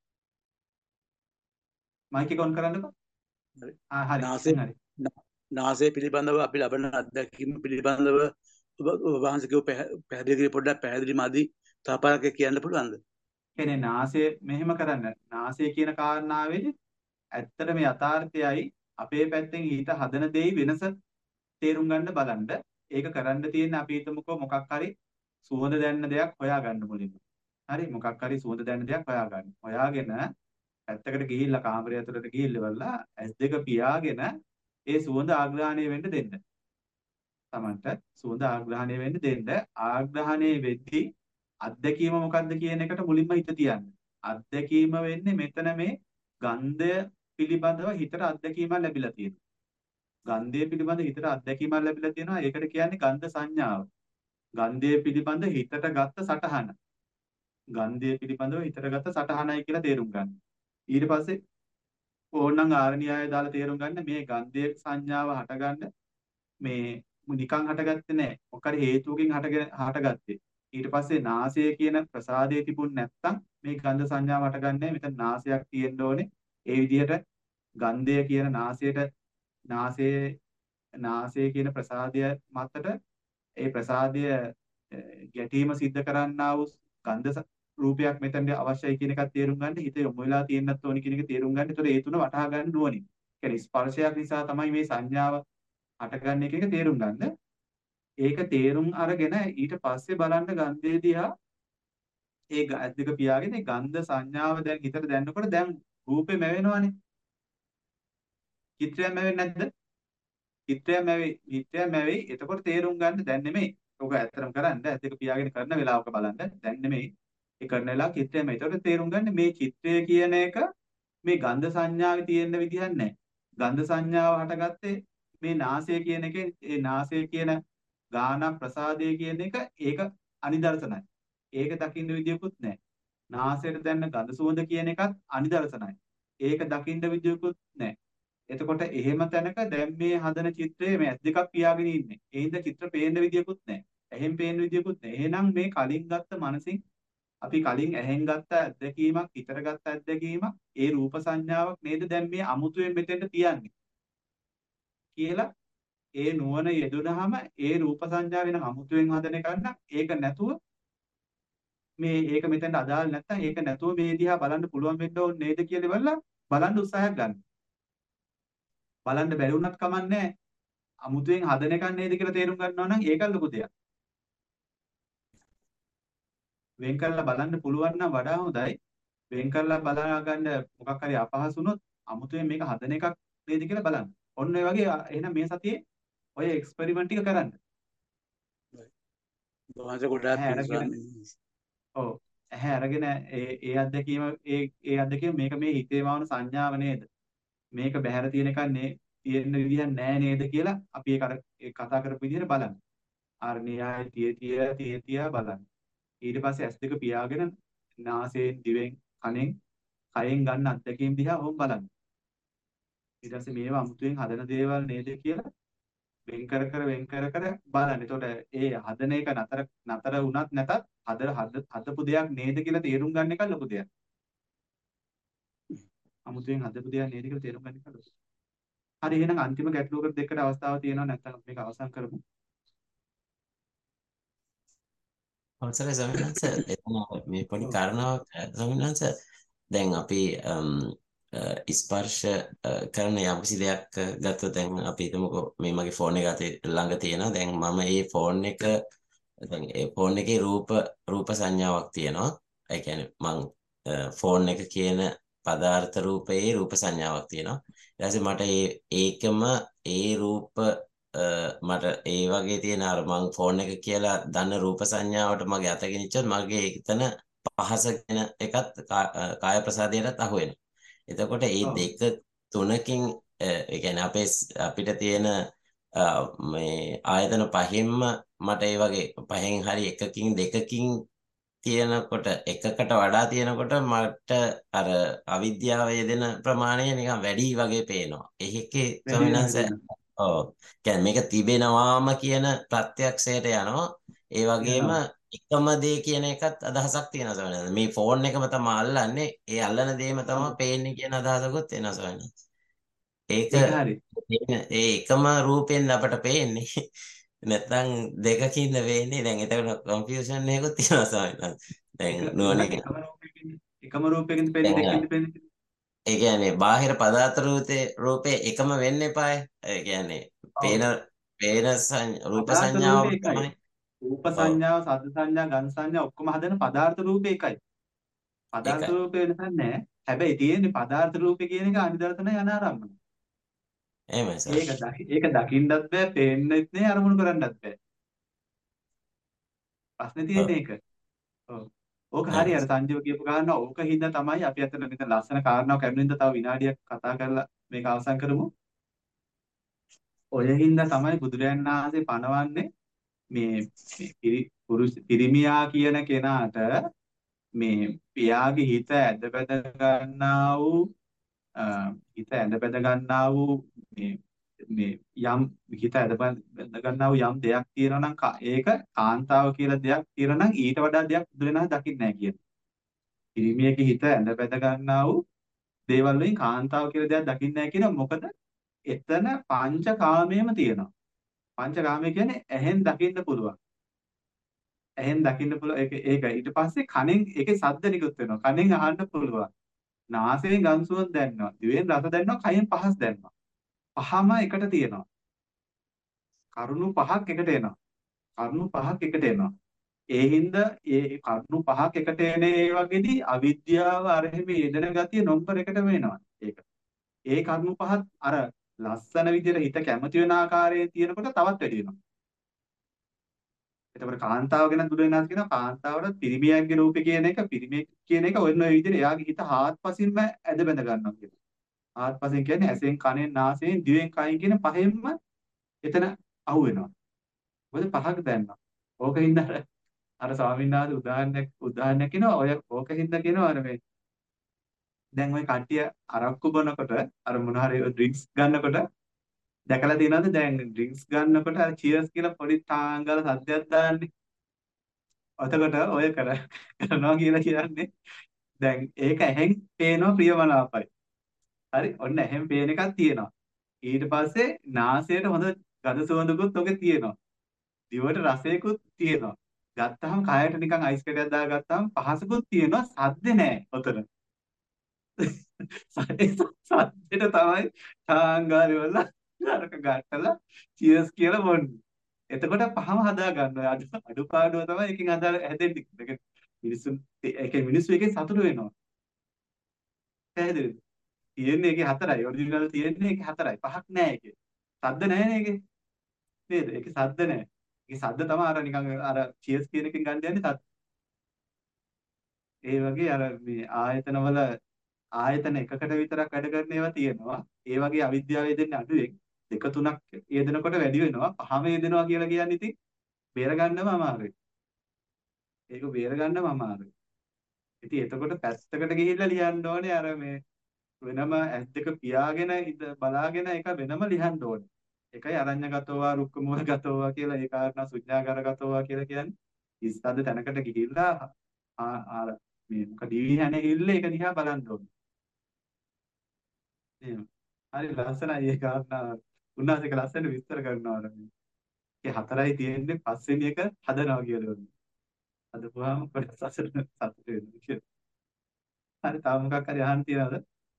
මයික් එක ඔන් කරන්නකෝ. හරි. ආ හරි. නාසය දැන් හරි. නා- නාසය පිළිබඳව අපි ලබන අත්දැකීම පිළිබඳව ඔබ ඔබ වහන්සේ කියව පැහැදිලි කිරි පොඩ්ඩක් පැහැදිලි මදි. තවපාරක් කියන්න පුළුවන්ද? කියන්නේ නාසය මෙහෙම කරන්න. නාසය කියන කාරණාවේදී ඇත්තටම යථාර්ථයයි අපේ පැත්තෙන් ඊට හදන දෙයි වෙනස තේරුම් ගන්න බලන්න. ඒක කරන්න තියෙන්නේ අපි හිතමුකෝ මොකක් හරි සුවඳ දැනෙන දෙයක් හොයාගන්න මුලින්ම. හරි මොකක් හරි සුවඳ දැනෙන දෙයක් හොයාගන්න. හොයාගෙන පැත්තකට ගිහිල්ලා කාමරය ඇතුළට ගිහිල්ලා ඇස් දෙක පියාගෙන ඒ සුවඳ ආග්‍රහණය වෙන්න දෙන්න. තමන්ට සුවඳ ආග්‍රහණය වෙන්න දෙන්න. ආග්‍රහණය වෙද්දී අත්දැකීම මොකක්ද කියන එකට මුලින්ම හිත තියන්න. අත්දැකීම වෙන්නේ මෙතන මේ ගන්ධය පිළිබඳව හිතට අත්දැකීමක් ලැබිලා තියෙනවා. ගන්ධය පිළිබඳ හිතට අත්දැකීමක් ලැබිලා තියෙනවා. ඒකට කියන්නේ ගන්ධ සංඥාව. ගන්ධය පිළිබඳ හිතට ගත්ත සටහන. ගන්ධය පිළිබඳව හිතට ගත්ත සටහනයි කියලා තේරුම් ගන්න. ඊට පස්සේ ඕනනම් ආරණ්‍යය දාලා තේරුම් ගන්න මේ ගන්ධයේ සංඥාව හටගන්න මේ නිකන් හටගත්තේ නැහැ. මොකක් හරි හේතුවකින් හටගෙන හටගත්තේ. ඊට පස්සේ නාසය කියන ප්‍රසාදයේ තිබුණ නැත්තම් මේ ගන්ධ සංඥාව හටගන්නේ මෙතන නාසයක් තියෙන්න ඕනේ. ඒ විදිහට ගන්ධය කියන නාසයට නාසයේ නාසය කියන ප්‍රසාදය මතට ඒ ප්‍රසාදය ගැටීම සිද්ධ කරන්නා වූ ගන්ධ රූපයක් මෙතනට අවශ්‍යයි කියන එකත් තේරුම් ගන්න. හිත යොමු වෙලා තියෙන්නත් ඕනි කියන එක තේරුම් ගන්න. ඒතකොට ඒ තුන වටහා ගන්න ඕනි. කියන්නේ ස්පර්ශයක් නිසා තමයි මේ සංඥාව හටගන්නේ කියන එක තේරුම් ගන්න. ඒක තේරුම් අරගෙන ඊට පස්සේ බලන්න ගන්ධය දිහා ඒ ඇස් දෙක පියාගෙන ඒ ගන්ධ සංඥාව දැන් හිතට දැනනකොට දැන් රූපේ මැවෙනවනේ. චිත්‍රයක් මැවෙන්නේ නැද්ද? චිත්‍රයක් මැවෙයි. චිත්‍රයක් මැවෙයි. එතකොට තේරුම් ගන්න දැන් නෙමෙයි. ඔක ඇත්තටම කරන්න ඇස් දෙක පියාගෙන කරන වෙලාවක බලන්න. දැන් නෙමෙයි. ඒ කරන වෙලාව චිත්‍රයක් මැවෙයි. එතකොට තේරුම් ගන්න මේ චිත්‍රය කියන එක මේ ගන්ධ සංඥාවේ තියෙන විදිහක් නැහැ. ගන්ධ සංඥාව හටගත්තේ මේ නාසය කියන එකේ ඒ නාසය කියන ගාන ප්‍රසාදය කියන එක ඒක අනිදර්ශනයි. ඒක දකින්න විදියකුත් නැහැ. නාසයට දැනෙන ගඳ සුවඳ කියන එකත් අනිදර්ශනයි. ඒක දකින්න විදියකුත් නැහැ. එතකොට එහෙම තැනක දැන් මේ හදන චිත්‍රයේ මේ ඇස් දෙකක් පියාගෙන ඉන්නේ. ඒ හින්දා චිත්‍ර පේන්න විදියකුත් නැහැ. ඇහෙන් පේන්න විදියකුත් නැහැ. එහෙනම් මේ කලින් ගත්ත මනසින් අපි කලින් ඇහෙන් ගත්ත අත්දැකීමක්, හිතට ගත්ත අත්දැකීමක්, ඒ රූප සංඥාවක් නේද දැන් මේ අමුතුවෙන් මෙතෙන්ට තියන්නේ කියලා ඒ නුවණ යෙදුනහම ඒ රූප සංඥා වෙන අමුතුවෙන් හදන එකක් නම් ඒක නැතුව මේ ඒක මෙතෙන්ට අදාළ නැත්නම් ඒක නැතුව මේ දිහා බලන්න පුළුවන් වෙන්න ඕනේ නේද කියලා බලලා බලන්න උත්සාහයක් ගන්න. බලන්න බැරි වුණත් කමන්නේ අමුතුවෙන් හදන එකක් නේද කියලා තේරුම් ගන්නවා නම් ඒක ලොකු දෙයක්. වෙන් කරලා බලන්න පුළුවන් නම් වඩා හොඳයි. වෙන් කරලා බලා ගන්න මොකක් හරි අපහසු වුණොත් අමුතුවෙන් මේක හදන එකක් නේද කියලා බලන්න. ඔන්න ඔය වගේ එහෙනම් මේ සතියේ ඔය එක්ස්පෙරිමන්ට් ටික කරන්න. වහන්සේ ගොඩාක් ඇහැ පිං අරගෙන ඔව් ඇහැ අරගෙන ඒ ඒ අත්දැකීම ඒ ඒ අත්දැකීම මේක මේ හිතේ වවන සංඥාව නේද? මේක බහැර තියෙන එකක් නේ තියෙන විදිහක් නෑ නේද කියලා අපි ඒක අර ඒ කතා කරපු විදිහට බලන්න. අර න්‍යාය තිය තිය තිය තිය බලන්න. ඊට පස්සේ ඇස් දෙක පියාගෙන නාසයෙන් දිවෙන් කනෙන් කයෙන් ගන්න අත්දැකීම් දිහා ඕම් බලන්න. ඊට පස්සේ මේවා අමුතුවෙන් හදන දේවල් නේද කියලා වෙන් කර කර වෙන් කර කර බලන්න. එතකොට ඒ හදන එක නතර නතර වුණත් නැතත් හද හදපු දෙයක් නේද කියලා තේරුම් ගන්න එක ලොකු දෙයක්. අමුතුවෙන් හදපු දෙයක් නේද කියලා තේරුම් ගන්න එක ලොකු. හරි එහෙනම් අන්තිම ගැටලුවකට දෙකට අවස්ථාවක් තියෙනවා නැත්නම් මේක අවසන් කරමු. අවසරයි ස්වාමීන් වහන්සේ. එතන මේ පොඩි කාරණාවක් ස්වාමීන් වහන්සේ. දැන් අපි ස්පර්ශ කරන යම්කිසි දෙයක් ගත්තොත් දැන් අපි හිතමුකෝ මේ මගේ ෆෝන් එක අතේ ළඟ තියෙනවා. දැන් මම මේ ෆෝන් එක දැන් ඒ ෆෝන් එකේ රූප රූප සංඥාවක් තියෙනවා. ඒ කියන්නේ මං ෆෝන් එක කියන පදාර්ථ රූපයේ රූප සංඥාවක් තියෙනවා. ඊට පස්සේ මට ඒ ඒකම ඒ රූප මට ඒ වගේ තියෙන අර මං ෆෝන් එක කියලා දන්න රූප සංඥාවට මගේ අත ගෙනිච්චොත් මගේ එතන පහස කියන එකත් කා- අ, කාය ප්‍රසාදයටත් අහු වෙනවා. එතකොට මේ ඔව් දෙක තුනකින් අ, ඒ කියන්නේ අපේ ස්- අපිට තියෙන අ, මේ ආයතන පහෙන්ම මට ඒ වගේ පහෙන් හරි එකකින් දෙකකින් තියෙනකොට එකකට වඩා තියෙනකොට මට අර අවිද්‍යාව යෙදෙන ප්‍රමාණය නිකන් වැඩි වගේ පේනවා. ඒකේ වැඩි ස්වාමීන් වෙනවා වහන්සේ වැඩි වෙනවා ඔව් කියන්නේ මේක තිබෙනවාම කියන ප්‍රත්‍යක්ෂයට යනවා. ඒ වගේම වෙනවා එකම දේ කියන එකත් අදහසක් තියෙනවා ස්වාමීන් වහන්සේ. මේ ෆෝන් එකම තමයි අල්ලන්නේ. ඒ අල්ලන දේම තමයි ඔව් පේන්නේ කියන අදහසකුත් එනවා ස්වාමීන් වහන්සේ. ඒක ඒක හරි තියෙන- ඒ එකම රූපෙන් අපට පේන්නේ. නැත්නම් දෙකකින්ද වෙන්නේ. දැන් එතකොට කන්ෆියුෂන් එකකුත් තියෙනවා ස්වාමීන් වහන්සේ. දැන් එක නුවණින් එහෙනම් එකම රූපයකින් එකම රූපයකින් පෙන්නේ දැන් දෙකකින් පෙන්නේ ඒ කියන්නේ බාහිර පදාර්ථ රූපේ රූපේ එකම වෙන්න එපායි. ඒ කියන්නේ ඔව් පේන පේන සං- රූප පදාර්ථ සංඥාව රූපේ එකයි තමයි. රූප ඔව් සංඥාව සද්ද සංඥා ගන්ධ සංඥා ඔක්කොම හදන පදාර්ථ රූපේ එකයි පදාර්ථ ඒකයි. රූපේ වෙනසක් නැහැ හැබැයි තියෙන්නේ පදාර්ථ රූපේ කියන එක අනිදර්ශන යන ආරම්භන එහෙමයි සර්. ඒක දකි ඒක දකින්නත් බෑ පේන්නෙත් නෑ අරමුණු කරන්නත් බෑ ප්‍රශ්නේ ඔව් තියෙන්නේ ඒක ඔව් ඕක හරි එහෙමයි අර සර්. සංජීව කියපු කාරණා ඕක හින්දා තමයි අපි අතන මෙතන ලස්සන කාරණාවක් ලැබෙනින්ද තව විනාඩියක් කතා කරලා මේක අවසන් කරමු ඔය හින්දා තමයි බුදුරයන් වහන්සේ පනවන්නේ මේ මේ පිරි- පුරුෂ පිරිමියා කියන කෙනාට මේ පියාගේ හිත ඇද බැද ගන්නා වූ අ, හිත ඇද බැද ගන්නා වූ මේ මේ යම් හිත ඇද බැද ගන්නා වූ යම් දෙයක් තියෙනවා නම් ක- ඒක කාන්තාව කියලා දෙයක් තියෙනවා නම් ඊට වඩා දෙයක් බුදුරණන් දකින්නේ නැහැ කියන. පිරිමියගේ හිත ඇද බැද ගන්නා වූ දේවල් වලින් කාන්තාව කියලා දෙයක් දකින්නේ නැහැ කියන මොකද එතන පංචකාමයේම තියෙනවා. පංචකාමය කියන්නේ ඇහෙන් දකින්න පුළුවන්. ඇහෙන් දකින්න පුළුවන් ඒක ඒක ඊට පස්සේ කනෙන් ඒකේ ශබ්ද නිකුත් වෙනවා. කනෙන් අහන්න පුළුවන්. නාසයෙන් ගඳ සුවඳ දැනෙනවා. දිවෙන් රස දැනෙනවා. කයෙන් පහස් දැනෙනවා. පහම එකට තියෙනවා. කරුණු පහක් එකට එනවා. කරුණු පහක් එකට එනවා. ඒ හින්දා ඒ කරුණු පහක් එකට එන ඒ වගේදී අවිද්‍යාව අරහෙම යෙදෙන ගතිය නොම්බර එකටම එනවා. ඒක. ඒ කරුණු පහත් අර ලස්සන විදිහට හිත කැමති වෙන ආකාරයෙන් තියෙනකොට තවත් වැඩි වෙනවා. එතකොට කාන්තාව ගැන දුර වෙනස් කියනවා කාන්තාවට පිරිමියන්ගේ රූපේ කියන එක පිරිමියෙක් කියන එක ඔන්න ඔය විදිහට එයාගේ හිත හාත්පසින්ම ඇද බැඳ ගන්නවා කියනවා. හාත්පසින් කියන්නේ ඇසෙන් කනෙන් නාසයෙන් දිවෙන් කයින් කියන පහෙන්ම එතන අහු වෙනවා. මොකද පහක් දැනනවා. ඕකින්ද අර අර ස්වාමීන් වහන්සේ උදාහරණයක් උදාහරණයක් කියනවා ඔය ඕකින්ද කියනවා අර මේ දැන් ওই කට්ටිය අරක්කු බොනකොට අර මොන හරි ඩ්‍රින්ක්ස් ගන්නකොට දැකලා තියෙනවද දැන් ඩ්‍රින්ක්ස් ගන්නකොට අර චියර්ස් කියලා පොඩි තාංගල සද්දයක් දාන්නේ. එතකොට ඔය කර කරනවා කියලා කියන්නේ දැන් ඒක ඇහෙන් පේනවා ප්‍රියමනාපයි. හරි ඔන්න ඇහෙන් පේන එකක් තියෙනවා. ඊට පස්සේ නාසයට හොඳ ගඳ සුවඳකුත් ඔගේ තියෙනවා. දිවට රසයකුත් තියෙනවා. ගත්තාම කයට නිකන් අයිස් කැටයක් දාගත්තාම පහසකුත් තියෙනවා. සද්ද නැහැ ඔතන. සද්දෙට තමයි තාංගාරි වල අරක ගන්නලා චියර්ස් කියලා බොන්නේ. එතකොට පහම හදා ගන්නවා. අඩු අඩුපාඩුව තමයි එකකින් හදා හැදෙන්නේ. ඒක මිනිස්සුන් ඒකේ මිනිස්සු එකෙන් සතුටු වෙනවා. පැහැදිලිද? තියෙන්නේ ඒකේ හතරයි. ඔරිජිනල් තියෙන්නේ ඒකේ හතරයි. පහක් නෑ ඒකේ. සද්ද නෑනේ ඒකේ. නේද? ඒකේ සද්ද නෑ. ඒකේ සද්ද තමයි අර නිකන් අර චියර්ස් කියන එකෙන් ගන්න යන්නේ සද්ද. ඒ වගේ අර මේ ආයතනවල ආයතන එකකට විතරක් වැඩ කරන ඒවා තියෙනවා. ඒ වගේ අවිද්‍යාව යෙදෙන්නේ අඩුවෙන්. දෙක තුනක් යෙදෙනකොට වැඩි වෙනවා. පහම යෙදෙනවා කියලා කියන්නේ ඉතින් බේර ගන්නම අමාරුයි. ඒක බේර ගන්නම අමාරුයි. ඉතින් එතකොට පැත්තකට ගිහිල්ලා ලියන්න ඕනේ අර මේ වෙනම ඇස් දෙක පියාගෙන ඉඳ බලාගෙන එක වෙනම ලියන්න ඕනේ. ඒකයි අරඤ්‍යගතෝවා රුක්කමූලගතෝවා කියලා ඒ කාරණා ශුඤ්ඤාගාරගතෝවා කියලා කියන්නේ. ඉස්සද්ද තැනකට ගිහිල්ලා ආ ආ මේ මොකද දිවි හැනෙහිල්ල ඒක දිහා බලන්න ඕනේ. එහෙම. හරි ලස්සනයි ඒ කාරණා. උන්වහන්සේ ඒක ලස්සනට විස්තර කරනවා මේ. ඒ හතරයි තියෙන්නේ පස්වෙනි එක හදනවා කියලා උන්නේ. හදපුවාම කොටස් සසර සතුට වෙනවා කියලා. හරි තව මොකක් හරි අහන්න තියනවද?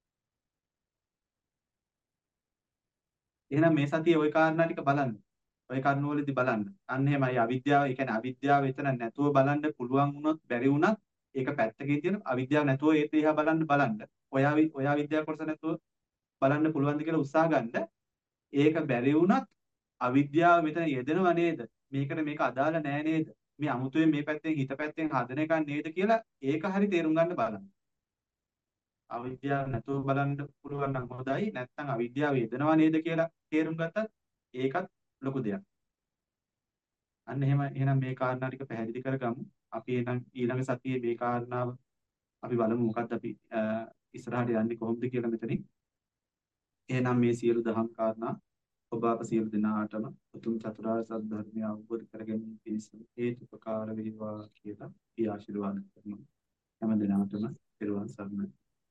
එහෙනම් මේ සතියේ ওই කාරණා ටික බලන්න. ওই කරුණවලදී බලන්න. අන්න එහෙමයි අවිද්‍යාව, ඒ කියන්නේ අවිද්‍යාව එතන නැතුව බලන්න පුළුවන් වුණොත් බැරි වුණත් ඒක පැත්තකින් තියෙන අවිද්‍යාව නැතුව ඒ දිහා බලන්න බලන්න. ඔය අවි- ඔය අවිද්‍යාව කොටස නැතුව බලන්න පුළුවන්ද කියලා උත්සාහ ගන්න. ඒක බැරි වුණත් අවිද්‍යාව මෙතන යෙදෙනව නේද? මේකට මේක අදාළ නෑ නේද? මේ අමුතුවෙන් මේ පැත්තෙන් හිත පැත්තෙන් හදන එකක් නේද කියලා ඒක හරි තේරුම් ගන්න බලන්න. අවිද්‍යාව නැතුව බලන්න පුළුවන් නම් හොඳයි. නැත්නම් අවිද්‍යාව යෙදෙනව නේද කියලා තේරුම් ගත්තත් ඒකත් ලොකු දෙයක්. අන්න එහෙම එහෙනම් මේ කාරණා ටික පැහැදිලි කරගමු. අපි එහෙනම් ඊළඟ සතියේ මේ කාරණාව අපි බලමු මොකක්ද අපි අ, ඉස්සරහට යන්නේ කොහොමද කියලා මෙතනින්. එහෙනම් මේ සියලු දහම් කාරණා ඔබ අප සියලු දෙනාටම උතුම් චතුරාර්ය සත්‍ය ධර්මය අවබෝධ කරගැනීම පිණිස හේතුපකාර වේවා කියලා අපි ආශිර්වාද කරනවා. හැම දිනකටම පෙරවන් සරණයි.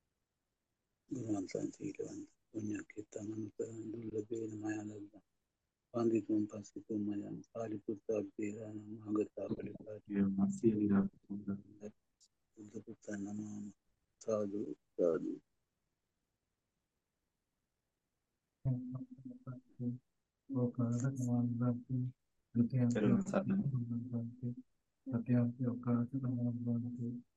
සීලවන් පුඤ්ඤක්ඛිතමනුපරං දුර්ලභේන මයාලබ්බ වන්දිතුම් පස්සිතුම් මයං පාරිපුත්තා වේරාණං මහගතා පරිපාටිය සියලු බුද්ධ පුත්තන් නමෝ සාදු සාදු පෙරවන් සරණයි. සත්‍යන්ති ඔක්කාස